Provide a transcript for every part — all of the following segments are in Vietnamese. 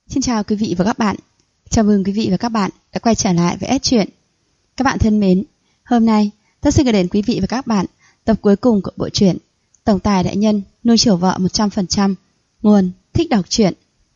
Xin chào quý vị và các bạn. Chào mừng quý vị và các bạn đã quay trở lại với S Truyện. Các bạn thân mến, hôm nay tôi xin gửi đến quý vị và các bạn tập cuối cùng của bộ truyện Tổng tài đại nhân nuôi chiều vợ 100%. Nguồn Thích Đọc Truyện.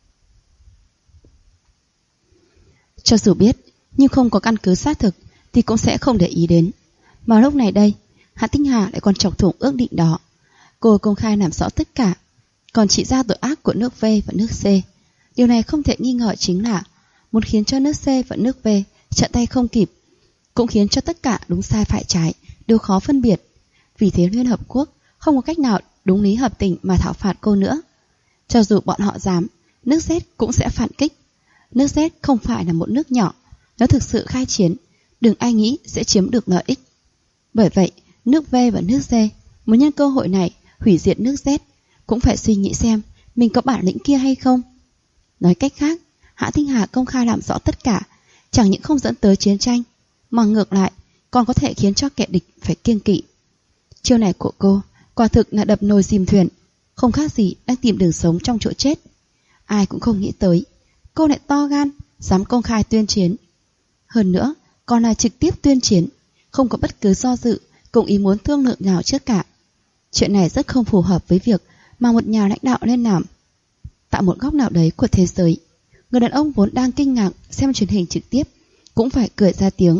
Cho dù biết nhưng không có căn cứ xác thực thì cũng sẽ không để ý đến. Mà lúc này đây, Hạ Tinh Hà lại còn chọc thủng ước định đó. Cô công khai làm rõ tất cả, còn chỉ ra tội ác của nước V và nước C. Điều này không thể nghi ngờ chính là muốn khiến cho nước C và nước V trợ tay không kịp, cũng khiến cho tất cả đúng sai phải trái đều khó phân biệt. Vì thế Liên Hợp Quốc không có cách nào đúng lý hợp tình mà thảo phạt cô nữa. Cho dù bọn họ dám, nước Z cũng sẽ phản kích. Nước Z không phải là một nước nhỏ, nó thực sự khai chiến, đừng ai nghĩ sẽ chiếm được lợi ích. Bởi vậy, nước V và nước C muốn nhân cơ hội này hủy diệt nước Z cũng phải suy nghĩ xem mình có bản lĩnh kia hay không. Nói cách khác, Hạ Tinh Hà công khai làm rõ tất cả, chẳng những không dẫn tới chiến tranh, mà ngược lại còn có thể khiến cho kẻ địch phải kiêng kỵ. Chiêu này của cô quả thực là đập nồi dìm thuyền, không khác gì đang tìm đường sống trong chỗ chết. Ai cũng không nghĩ tới cô lại to gan dám công khai tuyên chiến. Hơn nữa còn là trực tiếp tuyên chiến, không có bất cứ do dự cùng ý muốn thương lượng nào trước cả. Chuyện này rất không phù hợp với việc mà một nhà lãnh đạo nên làm. Tại một góc nào đấy của thế giới, người đàn ông vốn đang kinh ngạc xem truyền hình trực tiếp cũng phải cười ra tiếng.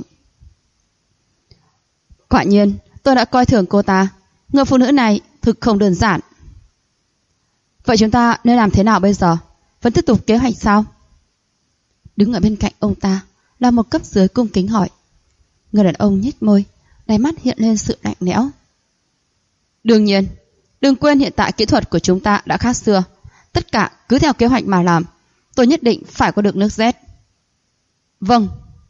Quả nhiên, tôi đã coi thường cô ta. Người phụ nữ này thực không đơn giản. Vậy chúng ta nên làm thế nào bây giờ? Vẫn tiếp tục kế hoạch sao? Đứng ở bên cạnh ông ta là một cấp dưới cung kính hỏi. Người đàn ông nhếch môi, đáy mắt hiện lên sự lạnh lẽo. Đương nhiên, đừng quên hiện tại kỹ thuật của chúng ta đã khác xưa. Tất cả cứ theo kế hoạch mà làm. Tôi nhất định phải có được nước Z. Vâng.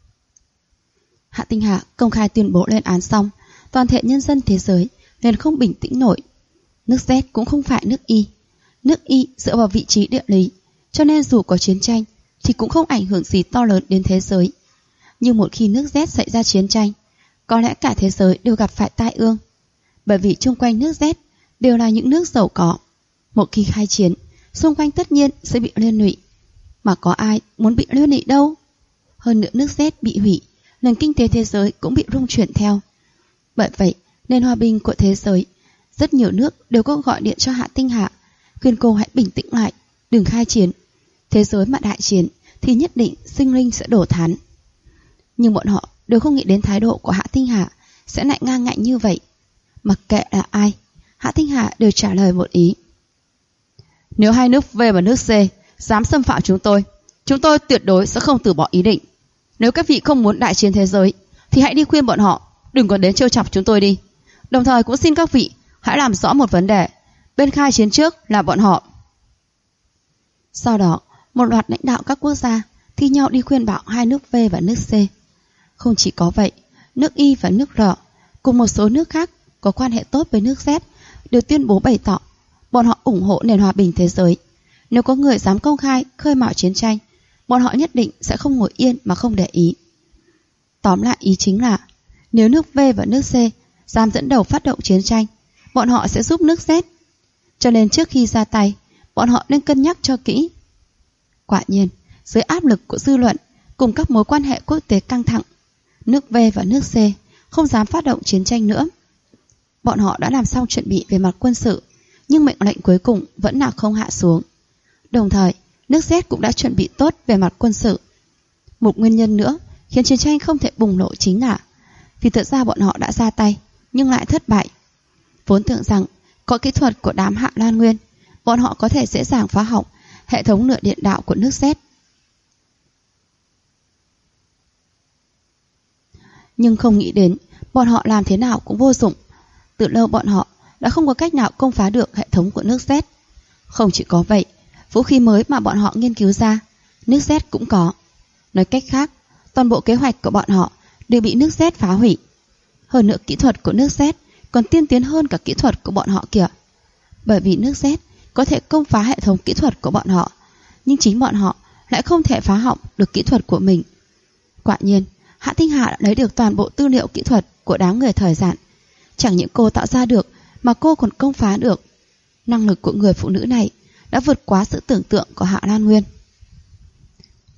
Hạ Tinh Hà công khai tuyên bố lên án xong, toàn thể nhân dân thế giới liền không bình tĩnh nổi. Nước Z cũng không phải nước Y. Nước Y dựa vào vị trí địa lý, cho nên dù có chiến tranh thì cũng không ảnh hưởng gì to lớn đến thế giới. Nhưng một khi nước Z xảy ra chiến tranh, có lẽ cả thế giới đều gặp phải tai ương. Bởi vì chung quanh nước Z đều là những nước giàu có. Một khi khai chiến, xung quanh tất nhiên sẽ bị liên lụy. Mà có ai muốn bị liên lụy đâu. Hơn nữa nước Z bị hủy, nền kinh tế thế giới cũng bị rung chuyển theo. Bởi vậy, nền hòa bình của thế giới, rất nhiều nước đều có gọi điện cho Hạ Tinh Hà, khuyên cô hãy bình tĩnh lại, đừng khai chiến. Thế giới mà đại chiến thì nhất định sinh linh sẽ đổ thán. Nhưng bọn họ đều không nghĩ đến thái độ của Hạ Tinh Hà sẽ lại ngang ngạnh như vậy. Mặc kệ là ai, Hạ Tinh Hà đều trả lời một ý. Nếu hai nước V và nước C dám xâm phạm chúng tôi tuyệt đối sẽ không từ bỏ ý định. Nếu các vị không muốn đại chiến thế giới thì hãy đi khuyên bọn họ đừng còn đến trêu chọc chúng tôi đi. Đồng thời cũng xin các vị hãy làm rõ một vấn đề, bên khai chiến trước là bọn họ. Sau đó, một loạt lãnh đạo các quốc gia thi nhau đi khuyên bảo hai nước V và nước C. Không chỉ có vậy, nước Y và nước R cùng một số nước khác có quan hệ tốt với nước Z đều tuyên bố bày tỏ bọn họ ủng hộ nền hòa bình thế giới. Nếu có người dám công khai khơi mào chiến tranh, bọn họ nhất định sẽ không ngồi yên mà không để ý. Tóm lại ý chính là nếu nước V và nước C dám dẫn đầu phát động chiến tranh, bọn họ sẽ giúp nước Z. Cho nên trước khi ra tay, bọn họ nên cân nhắc cho kỹ. Quả nhiên, dưới áp lực của dư luận cùng các mối quan hệ quốc tế căng thẳng, nước V và nước C không dám phát động chiến tranh nữa. Bọn họ đã làm xong chuẩn bị về mặt quân sự, nhưng mệnh lệnh cuối cùng vẫn là không hạ xuống. Đồng thời, nước Z cũng đã chuẩn bị tốt về mặt quân sự. Một nguyên nhân nữa khiến chiến tranh không thể bùng nổ chính là vì thật ra bọn họ đã ra tay nhưng lại thất bại. Vốn tưởng rằng có kỹ thuật của đám Hạ Lan Nguyên, bọn họ có thể dễ dàng phá hỏng hệ thống lửa điện đạo của nước Z. Nhưng không nghĩ đến bọn họ làm thế nào cũng vô dụng. Từ lâu bọn họ đã không có cách nào công phá được hệ thống của nước Z. Không chỉ có vậy, vũ khí mới mà bọn họ nghiên cứu ra, nước Z cũng có. Nói cách khác, toàn bộ kế hoạch của bọn họ đều bị nước Z phá hủy. Hơn nữa kỹ thuật của nước Z còn tiên tiến hơn cả kỹ thuật của bọn họ kìa. Bởi vì nước Z có thể công phá hệ thống kỹ thuật của bọn họ, nhưng chính bọn họ lại không thể phá hỏng được kỹ thuật của mình. Quả nhiên, Hạ Tinh Hà đã lấy được toàn bộ tư liệu kỹ thuật của đám người thời gian. Chẳng những cô tạo ra được mà cô còn công phá được. Năng lực của người phụ nữ này đã vượt quá sự tưởng tượng của Hạ Lan Nguyên.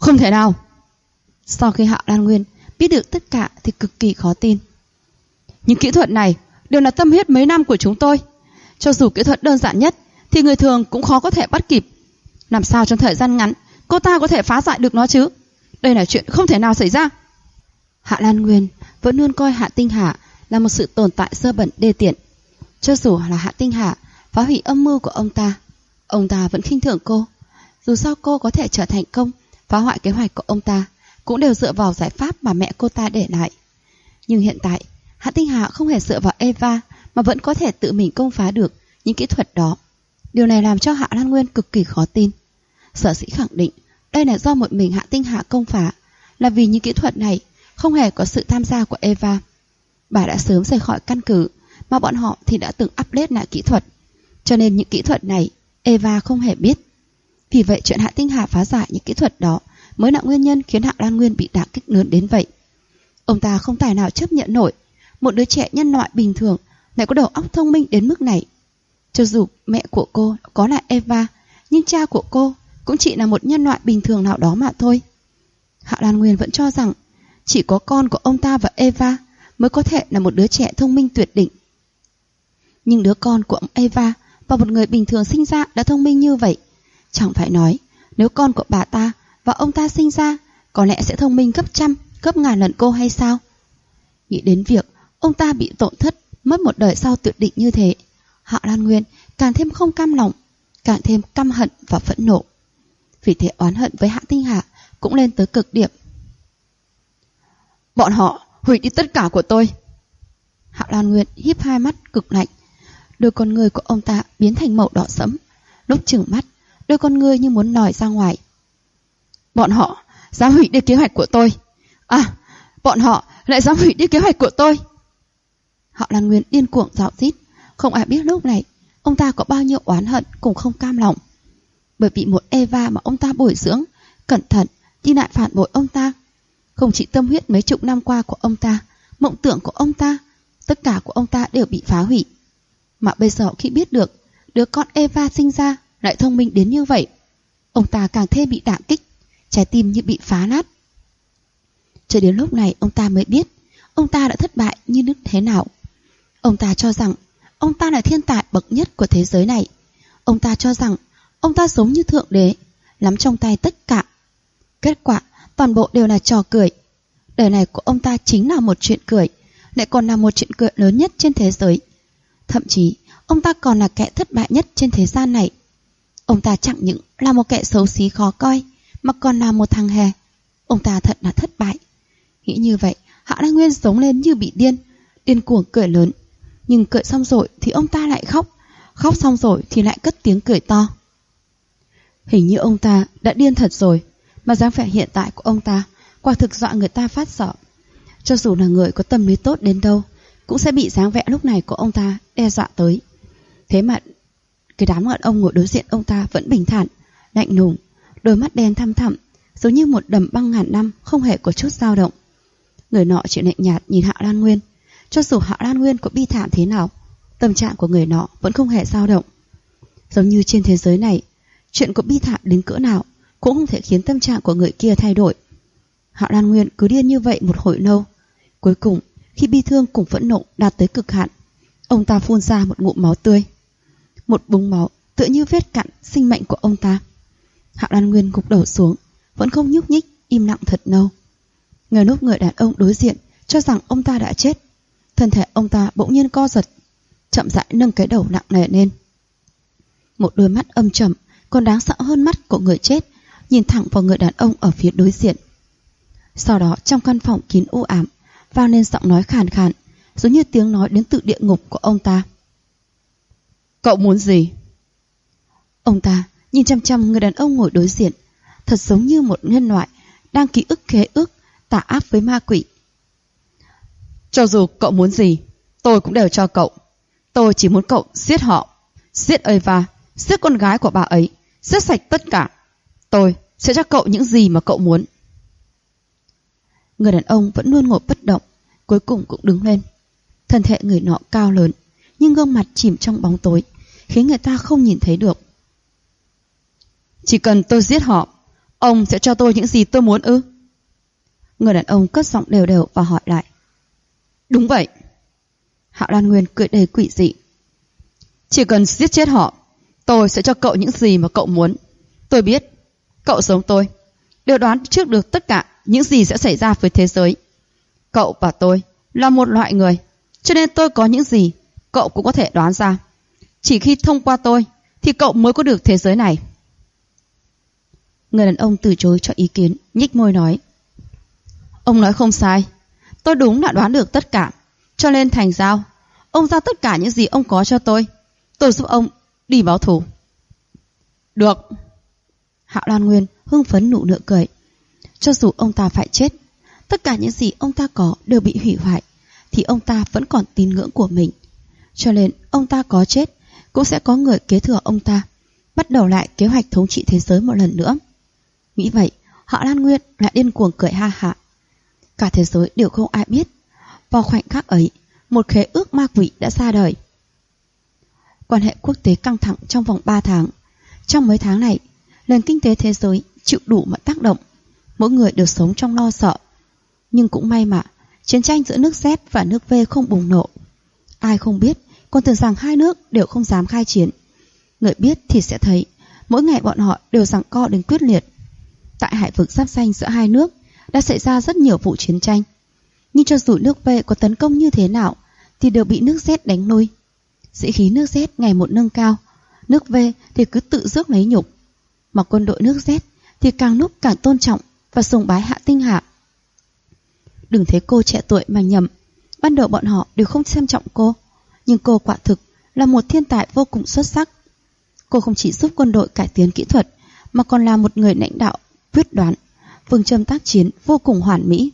Không thể nào. Sau khi Hạ Lan Nguyên biết được tất cả thì cực kỳ khó tin. Những kỹ thuật này đều là tâm huyết mấy năm của chúng tôi. Cho dù kỹ thuật đơn giản nhất thì người thường cũng khó có thể bắt kịp. Làm sao trong thời gian ngắn cô ta có thể phá giải được nó chứ? Đây là chuyện không thể nào xảy ra. Hạ Lan Nguyên vẫn luôn coi Hạ Tinh Hà là một sự tồn tại dơ bẩn đê tiện. Cho dù là Hạ Tinh Hà phá hủy âm mưu của ông ta vẫn khinh thường cô. Dù sao cô có thể trở thành công phá hoại kế hoạch của ông ta cũng đều dựa vào giải pháp mà mẹ cô ta để lại. Nhưng hiện tại Hạ Tinh Hà không hề dựa vào Eva mà vẫn có thể tự mình công phá được những kỹ thuật đó. Điều này làm cho Hạ Lan Nguyên cực kỳ khó tin. Sở dĩ khẳng định đây là do một mình Hạ Tinh Hà công phá là vì những kỹ thuật này không hề có sự tham gia của Eva. Bà đã sớm rời khỏi căn cứ mà bọn họ thì đã từng update lại kỹ thuật, cho nên những kỹ thuật này Eva không hề biết. Vì vậy chuyện Hạ Tinh Hà phá giải những kỹ thuật đó mới là nguyên nhân khiến Hạ Lan Nguyên bị đả kích lớn đến vậy. Ông ta không tài nào chấp nhận nổi một đứa trẻ nhân loại bình thường lại có đầu óc thông minh đến mức này. Cho dù mẹ của cô có là Eva, nhưng cha của cô cũng chỉ là một nhân loại bình thường nào đó mà thôi. Hạ Lan Nguyên vẫn cho rằng chỉ có con của ông ta và Eva mới có thể là một đứa trẻ thông minh tuyệt đỉnh. Nhưng đứa con của ông Eva và một người bình thường sinh ra đã thông minh như vậy. Chẳng phải nói nếu con của bà ta và ông ta sinh ra có lẽ sẽ thông minh gấp trăm, gấp ngàn lần cô hay sao? Nghĩ đến việc ông ta bị tổn thất mất một đời sau tuyệt đỉnh như thế, Hạ Lan Nguyên càng thêm không cam lòng, càng thêm căm hận và phẫn nộ. Vì thế oán hận với Hạ Tinh Hà cũng lên tới cực điểm. Bọn họ hủy đi tất cả của tôi. Hạ Lan Nguyên híp hai mắt cực lạnh. Đôi con ngươi của ông ta biến thành màu đỏ sẫm. Lúc trừng mắt, đôi con ngươi như muốn lòi ra ngoài. Bọn họ dám hủy đi kế hoạch của tôi. Bọn họ lại dám hủy đi kế hoạch của tôi. Hạ Lan Nguyên điên cuồng rạo rít. Không ai biết lúc này ông ta có bao nhiêu oán hận cũng không cam lòng. Bởi vì một Eva mà ông ta bồi dưỡng cẩn thận thì lại phản bội ông ta. Không chỉ tâm huyết mấy chục năm qua của ông ta, mộng tưởng của ông ta, tất cả của ông ta đều bị phá hủy. Mà bây giờ khi biết được đứa con Eva sinh ra lại thông minh đến như vậy, ông ta càng thêm bị đả kích, trái tim như bị phá nát. Cho đến lúc này ông ta mới biết ông ta đã thất bại như nước thế nào. Ông ta cho rằng ông ta là thiên tài bậc nhất của thế giới này. Ông ta cho rằng ông ta giống như thượng đế, nắm trong tay tất cả. Kết quả toàn bộ đều là trò cười. Đời này của ông ta chính là một chuyện cười, lại còn là một chuyện cười lớn nhất trên thế giới. Thậm chí ông ta còn là kẻ thất bại nhất trên thế gian này. Ông ta chẳng những là một kẻ xấu xí khó coi, mà còn là một thằng hề. Ông ta thật là thất bại. Nghĩ như vậy, Hạ Lan Nguyên giống lên như bị điên, điên cuồng cười lớn. Nhưng cười xong rồi thì ông ta lại khóc, khóc xong rồi thì lại cất tiếng cười to. Hình như ông ta đã điên thật rồi, mà dáng vẻ hiện tại của ông ta quả thực dọa người ta phát sợ. Cho dù là người có tâm lý tốt đến đâu cũng sẽ bị dáng vẻ lúc này của ông ta đe dọa tới. Thế mà cái đám đàn ông ngồi đối diện ông ta vẫn bình thản, lạnh lùng, đôi mắt đen thăm thẳm, giống như một đầm băng ngàn năm, không hề có chút dao động. Người nọ chỉ lạnh nhạt nhìn Hạ Lan Nguyên. Cho dù Hạ Lan Nguyên có bi thảm thế nào, tâm trạng của người nọ vẫn không hề dao động. Giống như trên thế giới này, chuyện có bi thảm đến cỡ nào cũng không thể khiến tâm trạng của người kia thay đổi. Hạ Lan Nguyên cứ điên như vậy một hồi lâu. Cuối cùng, khi bi thương cùng phẫn nộ đạt tới cực hạn, ông ta phun ra một ngụm máu tươi. Một búng máu tựa như vết cặn sinh mệnh của ông ta. Hạ Lan Nguyên gục đầu xuống, vẫn không nhúc nhích, im lặng thật lâu. Người lúc người đàn ông đối diện cho rằng ông ta đã chết, thân thể ông ta bỗng nhiên co giật, chậm rãi nâng cái đầu nặng nề lên. Một đôi mắt âm trầm còn đáng sợ hơn mắt của người chết nhìn thẳng vào người đàn ông ở phía đối diện. Sau đó trong căn phòng kín u ám vang lên giọng nói khàn khàn, giống như tiếng nói đến từ địa ngục của ông ta. Cậu muốn gì? Ông ta nhìn chăm chăm người đàn ông ngồi đối diện, thật giống như một nhân loại đang ký ức khế ước tà ác với ma quỷ. Cho dù cậu muốn gì, tôi cũng đều cho cậu. Tôi chỉ muốn cậu giết họ, giết Eva, giết con gái của bà ấy, giết sạch tất cả. Tôi sẽ cho cậu những gì mà cậu muốn. Người đàn ông vẫn luôn ngồi bất động, cuối cùng cũng đứng lên. Thân thể người nọ cao lớn, nhưng gương mặt chìm trong bóng tối, khiến người ta không nhìn thấy được. Chỉ cần tôi giết họ, Ông sẽ cho tôi những gì tôi muốn ư? Người đàn ông cất giọng đều đều và hỏi lại. Đúng vậy. Hạo Lan Nguyên cười đầy quỷ dị. Chỉ cần giết chết họ, tôi sẽ cho cậu những gì mà cậu muốn. Tôi biết, cậu giống tôi, đều đoán trước được tất cả những gì sẽ xảy ra với thế giới. Cậu và tôi là một loại người, cho nên tôi có những gì cậu cũng có thể đoán ra. Chỉ khi thông qua tôi thì cậu mới có được thế giới này. Người đàn ông từ chối cho ý kiến, nhếch môi nói. Ông nói không sai, tôi đúng đã đoán được tất cả. Cho nên thành giao, ông giao tất cả những gì ông có cho tôi giúp ông đi báo thù. Được. Hạo Lan Nguyên hưng phấn nụ nụ cười. Cho dù ông ta phải chết, tất cả những gì ông ta có đều bị hủy hoại, thì ông ta vẫn còn tín ngưỡng của mình. Cho nên ông ta có chết cũng sẽ có người kế thừa ông ta, bắt đầu lại kế hoạch thống trị thế giới một lần nữa. Nghĩ vậy, Hạo Lan Nguyên lại điên cuồng cười ha hả. Cả thế giới đều không ai biết, vào khoảnh khắc ấy, một khế ước ma quỷ đã ra đời. Quan hệ quốc tế căng thẳng trong vòng 3 tháng. Trong mấy tháng này, nền kinh tế thế giới chịu đủ mọi tác động, mỗi người đều sống trong lo sợ. Nhưng cũng may mà chiến tranh giữa nước Z và nước V không bùng nổ. Ai không biết, còn tưởng rằng hai nước đều không dám khai chiến. Người biết thì sẽ thấy, mỗi ngày bọn họ đều giằng co đến quyết liệt. Tại hải vực giáp ranh giữa hai nước đã xảy ra rất nhiều vụ chiến tranh. Nhưng cho dù nước V có tấn công như thế nào thì đều bị nước Z đánh lui. Sĩ khí nước Z ngày một nâng cao, nước V thì cứ tự rước lấy nhục. Mà quân đội nước Z thì càng lúc càng tôn trọng và sùng bái Hạ Tinh Hà. Đừng thấy cô trẻ tuổi mà nhầm, ban đầu bọn họ đều không xem trọng cô, nhưng cô quả thực là một thiên tài vô cùng xuất sắc. Cô không chỉ giúp quân đội cải tiến kỹ thuật, mà còn là một người lãnh đạo quyết đoán, phương châm tác chiến vô cùng hoàn mỹ.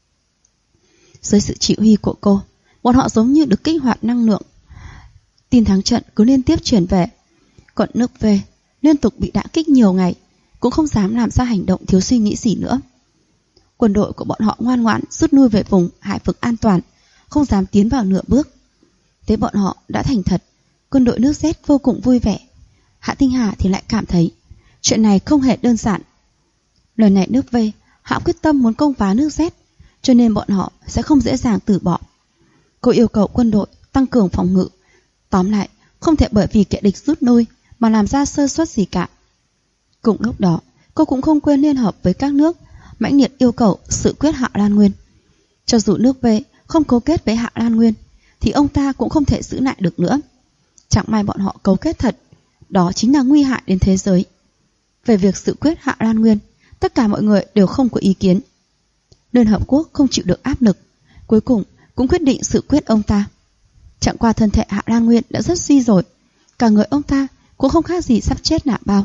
Dưới sự chỉ huy của cô, bọn họ giống như được kích hoạt năng lượng. Tin thắng trận cứ liên tiếp truyền về. Còn nước V liên tục bị đả kích nhiều ngày, cũng không dám làm ra hành động thiếu suy nghĩ gì nữa. Quân đội của bọn họ ngoan ngoãn rút lui về vùng hải vực an toàn, không dám tiến vào nửa bước. Thế bọn họ đã thành thật, quân đội nước Z vô cùng vui vẻ. Hạ Tinh Hà thì lại cảm thấy chuyện này không hề đơn giản. Lần này nước V Hạ quyết tâm muốn công phá nước Z, cho nên bọn họ sẽ không dễ dàng từ bỏ. Cô yêu cầu quân đội tăng cường phòng ngự. Tóm lại, không thể bởi vì kẻ địch rút lui mà làm ra sơ suất gì cả. Cùng lúc đó, cô cũng không quên liên hợp với các nước mãnh liệt yêu cầu sự quyết Hạ Lan Nguyên. Cho dù nước V không cấu kết với Hạ Lan Nguyên thì ông ta cũng không thể giữ lại được nữa. Chẳng may bọn họ cấu kết thật, đó chính là nguy hại đến thế giới. Về việc sự quyết Hạ Lan Nguyên, tất cả mọi người đều không có ý kiến. Liên Hợp Quốc không chịu được áp lực, cuối cùng cũng quyết định sự quyết ông ta. Chẳng qua thân thể Hạ Lan Nguyên đã rất suy rồi, cả người ông ta cũng không khác gì sắp chết nạ bao.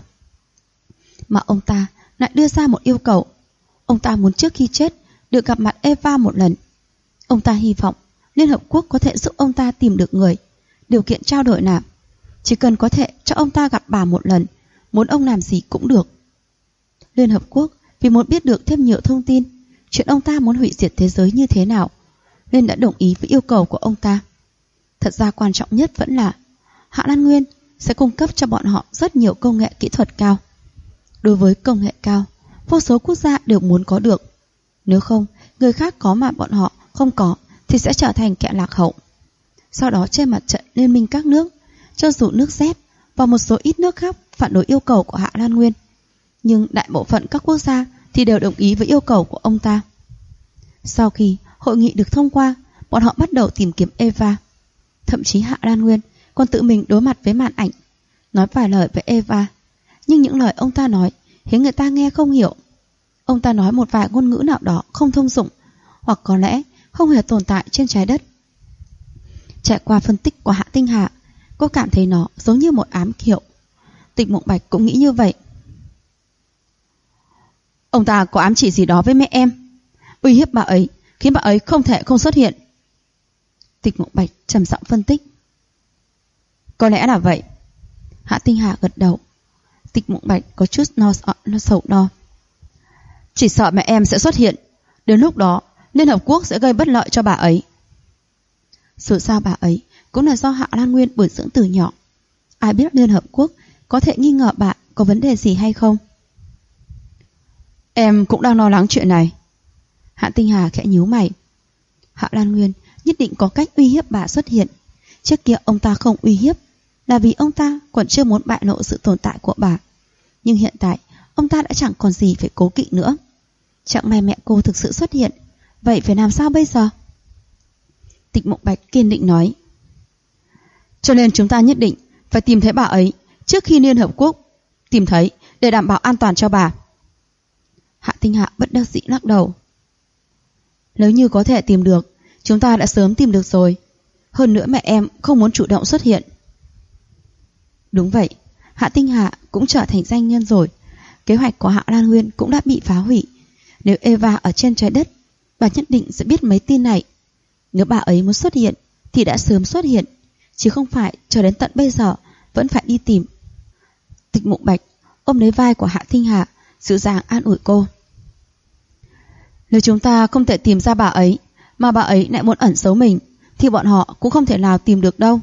Mà ông ta lại đưa ra một yêu cầu. Ông ta muốn trước khi chết được gặp mặt Eva một lần. Ông ta hy vọng Liên Hợp Quốc có thể giúp ông ta tìm được người. Điều kiện trao đổi là chỉ cần có thể cho ông ta gặp bà một lần, muốn ông làm gì cũng được. Liên Hợp Quốc vì muốn biết được thêm nhiều thông tin chuyện ông ta muốn hủy diệt thế giới như thế nào, nên đã đồng ý với yêu cầu của ông ta. Thật ra quan trọng nhất vẫn là Hạ Lan Nguyên sẽ cung cấp cho bọn họ rất nhiều công nghệ kỹ thuật cao. Đối với công nghệ cao, vô số quốc gia đều muốn có được. Nếu không, người khác có mà bọn họ không có thì sẽ trở thành kẻ lạc hậu. Sau đó trên mặt trận liên minh các nước, cho dù nước Z và một số ít nước khác phản đối yêu cầu của Hạ Lan Nguyên, nhưng đại bộ phận các quốc gia thì đều đồng ý với yêu cầu của ông ta. Sau khi hội nghị được thông qua, bọn họ bắt đầu tìm kiếm Eva. Thậm chí Hạ Lan Nguyên còn tự mình đối mặt với màn ảnh, nói vài lời với Eva. Nhưng những lời ông ta nói khiến người ta nghe không hiểu. Ông ta nói một vài ngôn ngữ nào đó không thông dụng, hoặc có lẽ không hề tồn tại trên trái đất. Trải qua phân tích của Hạ Tinh Hà, cô cảm thấy nó giống như một ám hiệu. Tịch Mộng Bạch cũng nghĩ như vậy. Ông ta có ám chỉ gì đó với mẹ em, uy hiếp bà ấy, khiến bà ấy không thể không xuất hiện. Tịch Mộng Bạch trầm giọng phân tích. Có lẽ là vậy. Hạ Tinh Hà gật đầu. Tịch Mộng Bạch có chút nó sầu lo. Chỉ sợ mẹ em sẽ xuất hiện, đến lúc đó Liên Hợp Quốc sẽ gây bất lợi cho bà ấy. Dù sao bà ấy cũng là do Hạ Lan Nguyên bồi dưỡng từ nhỏ. Ai biết Liên Hợp Quốc có thể nghi ngờ bà có vấn đề gì hay không. Em cũng đang lo lắng chuyện này. Hạ Tinh Hà khẽ nhíu mày. Hạ Lan Nguyên nhất định có cách uy hiếp bà xuất hiện. Trước kia ông ta không uy hiếp là vì ông ta còn chưa muốn bại lộ sự tồn tại của bà. Nhưng hiện tại ông ta đã chẳng còn gì phải cố kỵ nữa. Chẳng may mẹ cô thực sự xuất hiện, vậy phải làm sao bây giờ? Tịch Mộng Bạch kiên định nói. Cho nên chúng ta nhất định phải tìm thấy bà ấy trước khi Liên Hợp Quốc tìm thấy, để đảm bảo an toàn cho bà. Hạ Tinh Hạ bất đắc dĩ lắc đầu. Nếu như có thể tìm được, chúng ta đã sớm tìm được rồi. Hơn nữa mẹ em không muốn chủ động xuất hiện. Đúng vậy, Hạ Tinh Hạ cũng trở thành danh nhân rồi. Kế hoạch của Hạ Lan Nguyên cũng đã bị phá hủy. Nếu Eva ở trên trái đất, bà nhất định sẽ biết mấy tin này. Nếu bà ấy muốn xuất hiện thì đã sớm xuất hiện, chứ không phải chờ đến tận bây giờ vẫn phải đi tìm. Tịch Mộng Bạch ôm lấy vai của Hạ Tinh Hạ, dịu dàng an ủi cô. Nếu chúng ta không thể tìm ra bà ấy, mà bà ấy lại muốn ẩn giấu mình, thì bọn họ cũng không thể nào tìm được đâu.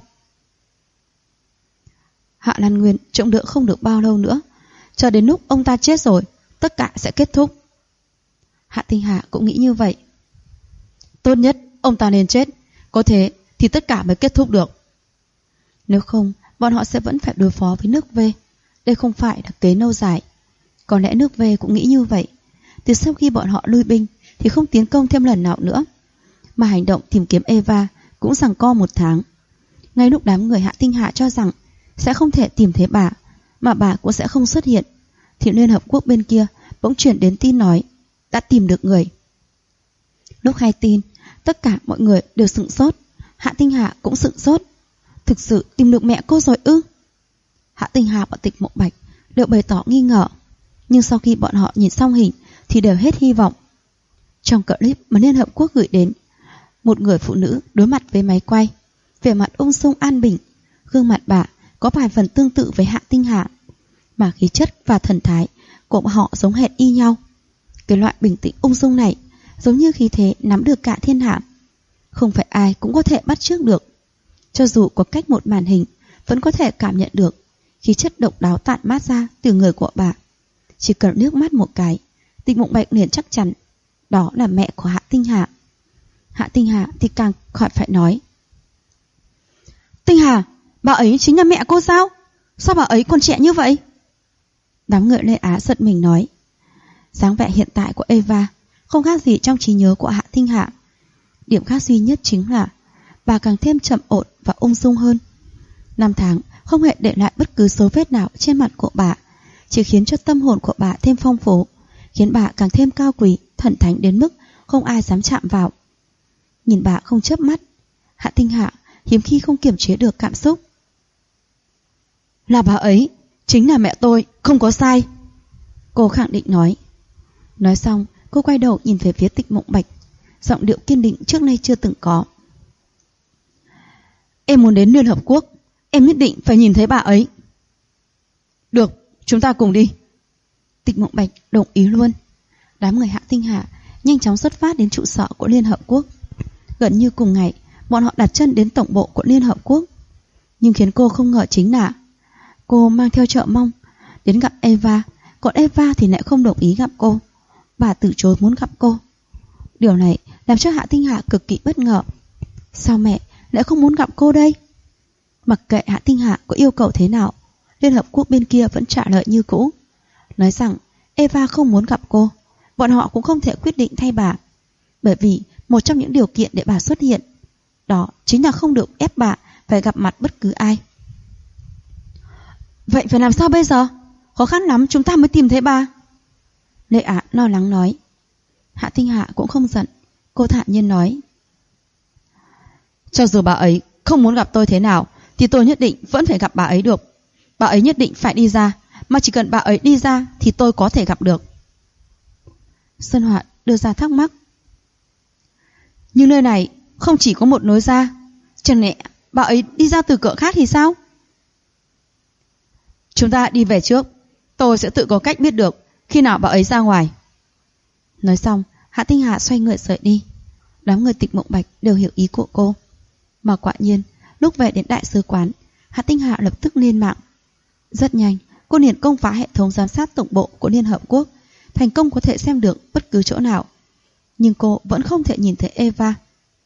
Hạ Lan Nguyên chống đỡ không được bao lâu nữa, cho đến lúc ông ta chết rồi, tất cả sẽ kết thúc. Hạ Tinh Hạ cũng nghĩ như vậy. Tốt nhất ông ta nên chết, có thế thì tất cả mới kết thúc được. Nếu không, bọn họ sẽ vẫn phải đối phó với nước V. Đây không phải là kế lâu dài. Có lẽ nước V cũng nghĩ như vậy. Từ sau khi bọn họ lui binh thì không tiến công thêm lần nào nữa, mà hành động tìm kiếm Eva cũng giằng co 1 tháng. Ngay lúc đám người Hạ Tinh Hạ cho rằng sẽ không thể tìm thấy bà, mà bà cũng sẽ không xuất hiện, thì Liên Hợp Quốc bên kia bỗng chuyển đến tin nói đã tìm được người. Lúc hay tin, tất cả mọi người đều sửng sốt. Hạ Tinh Hạ cũng sửng sốt. Thực sự tìm được mẹ cô rồi ư? Hạ Tinh Hạ và Tịch Mộng Bạch đều bày tỏ nghi ngờ, nhưng sau khi bọn họ nhìn xong hình thì đều hết hy vọng. Trong clip mà Liên Hợp Quốc gửi đến, một người phụ nữ đối mặt với máy quay, vẻ mặt ung dung an bình. Gương mặt bà có vài phần tương tự với Hạ Tinh Hạ, mà khí chất và thần thái của họ giống hệt y nhau. Cái loại bình tĩnh ung dung này giống như khí thế nắm được cả thiên hạ, không phải ai cũng có thể bắt chước được. Cho dù có cách một màn hình, vẫn có thể cảm nhận được khí chất độc đáo tản mát ra từ người của bà. Chỉ cần liếc mắt một cái, Tịch Mộng Bạch liền chắc chắn đó là mẹ của Hạ Tinh Hạ. Hạ Tinh Hạ thì càng khỏi phải nói. Tinh Hà, bà ấy chính là mẹ cô sao? Sao bà ấy còn trẻ như vậy? Đám người Lê Á giật mình nói. Dáng vẻ hiện tại của Eva không khác gì trong trí nhớ của Hạ Tinh Hạ. Điểm khác duy nhất chính là bà càng thêm trầm ổn và ung dung hơn. 5 tháng không hề để lại bất cứ dấu vết nào trên mặt của bà, chỉ khiến cho tâm hồn của bà thêm phong phú, khiến bà càng thêm cao quý, thần thánh đến mức không ai dám chạm vào. Nhìn bà không chớp mắt, Hạ Tinh Hạ hiếm khi không kiềm chế được cảm xúc. Là bà ấy, chính là mẹ tôi, không có sai, cô khẳng định nói. Nói xong, cô quay đầu nhìn về phía Tịch Mộng Bạch, giọng điệu kiên định trước nay chưa từng có. Em muốn đến Liên Hợp Quốc, em nhất định phải nhìn thấy bà ấy. Được, chúng ta cùng đi. Tịch Mộng Bạch đồng ý luôn. Đám người Hạ Tinh Hạ nhanh chóng xuất phát đến trụ sở của Liên Hợp Quốc. Gần như cùng ngày, bọn họ đặt chân đến tổng bộ của Liên Hợp Quốc. Nhưng khiến cô không ngờ chính là cô mang theo Trợ Mong đến gặp Eva, còn Eva thì lại không đồng ý gặp cô. Bà từ chối muốn gặp cô. Điều này làm cho Hạ Tinh Hạ cực kỳ bất ngờ. Sao mẹ lại không muốn gặp cô đây? Mặc kệ Hạ Tinh Hạ có yêu cầu thế nào, Liên Hợp Quốc bên kia vẫn trả lời như cũ, nói rằng Eva không muốn gặp cô, bọn họ cũng không thể quyết định thay bà, bởi vì một trong những điều kiện để bà xuất hiện đó chính là không được ép bà phải gặp mặt bất cứ ai. Vậy phải làm sao bây giờ? Khó khăn lắm chúng ta mới tìm thấy bà. Lệ Á lo lắng nói. Hạ Tinh Hạ cũng không giận, cô thản nhiên nói. Cho dù bà ấy không muốn gặp tôi thế nào thì tôi nhất định vẫn phải gặp bà ấy được. Bà ấy nhất định phải đi ra, mà chỉ cần bà ấy đi ra thì tôi có thể gặp được. Sơn Họa đưa ra thắc mắc. Nhưng nơi này không chỉ có một lối ra, chẳng lẽ bà ấy đi ra từ cửa khác thì sao? Chúng ta đi về trước, tôi sẽ tự có cách biết được khi nào bà ấy ra ngoài. Nói xong, Hạ Tinh Hạ xoay người rời đi. Đám người Tịch Mộng Bạch đều hiểu ý của cô. Mà quả nhiên, lúc về đến đại sứ quán, Hạ Tinh Hạ lập tức lên mạng. Rất nhanh, cô liền công phá hệ thống giám sát tổng bộ của Liên Hợp Quốc, thành công có thể xem được bất cứ chỗ nào. Nhưng cô vẫn không thể nhìn thấy Eva.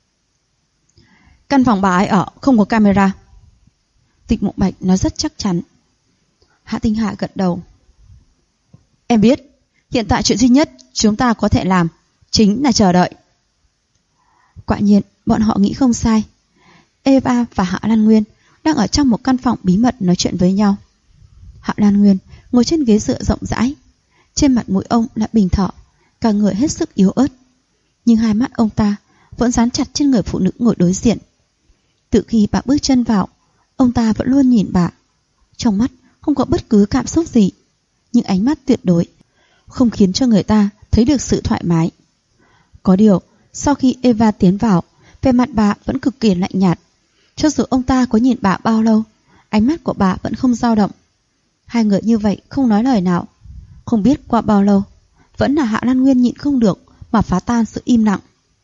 Căn phòng bà ấy ở không có camera. Tịch Mộng Bạch nói rất chắc chắn. Hạ Tinh Hạ gật đầu. Em biết, hiện tại chuyện duy nhất chúng ta có thể làm chính là chờ đợi. Quả nhiên, bọn họ nghĩ không sai. Eva và Hạ Lan Nguyên đang ở trong một căn phòng bí mật nói chuyện với nhau. Hạ Lan Nguyên ngồi trên ghế dựa rộng rãi. Trên mặt mũi ông là bình thọ, cả người hết sức yếu ớt. Nhưng hai mắt ông ta vẫn dán chặt trên người phụ nữ ngồi đối diện. Từ khi bà bước chân vào, ông ta vẫn luôn nhìn bà. Trong mắt không có bất cứ cảm xúc gì, nhưng ánh mắt tuyệt đối không khiến cho người ta thấy được sự thoải mái. Có điều, sau khi Eva tiến vào, vẻ mặt bà vẫn cực kỳ lạnh nhạt. Cho dù ông ta có nhìn bà bao lâu, ánh mắt của bà vẫn không dao động. Hai người như vậy không nói lời nào. Không biết qua bao lâu, vẫn là Hạ Lan Nguyên nhịn không được mà phá tan sự im lặng.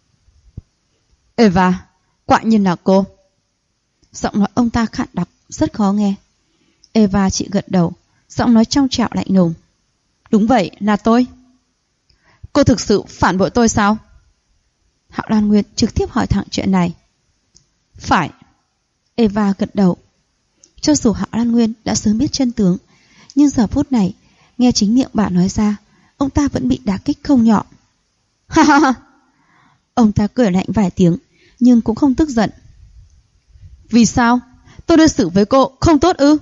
Eva, quả nhiên là cô. Giọng nói ông ta khản đặc, rất khó nghe. Eva chỉ gật đầu, giọng nói trong trẻo lạnh lùng. Đúng vậy, là tôi. Cô thực sự phản bội tôi sao? Hạ Lan Nguyên trực tiếp hỏi thẳng chuyện này. Phải. Eva gật đầu. Cho dù Hạ Lan Nguyên đã sớm biết chân tướng, nhưng giờ phút này nghe chính miệng bà nói ra, ông ta vẫn bị đả kích không nhỏ. Ha ha ha. Ông ta cười lạnh vài tiếng, nhưng cũng không tức giận. Vì sao? Tôi đối xử với cô không tốt ư?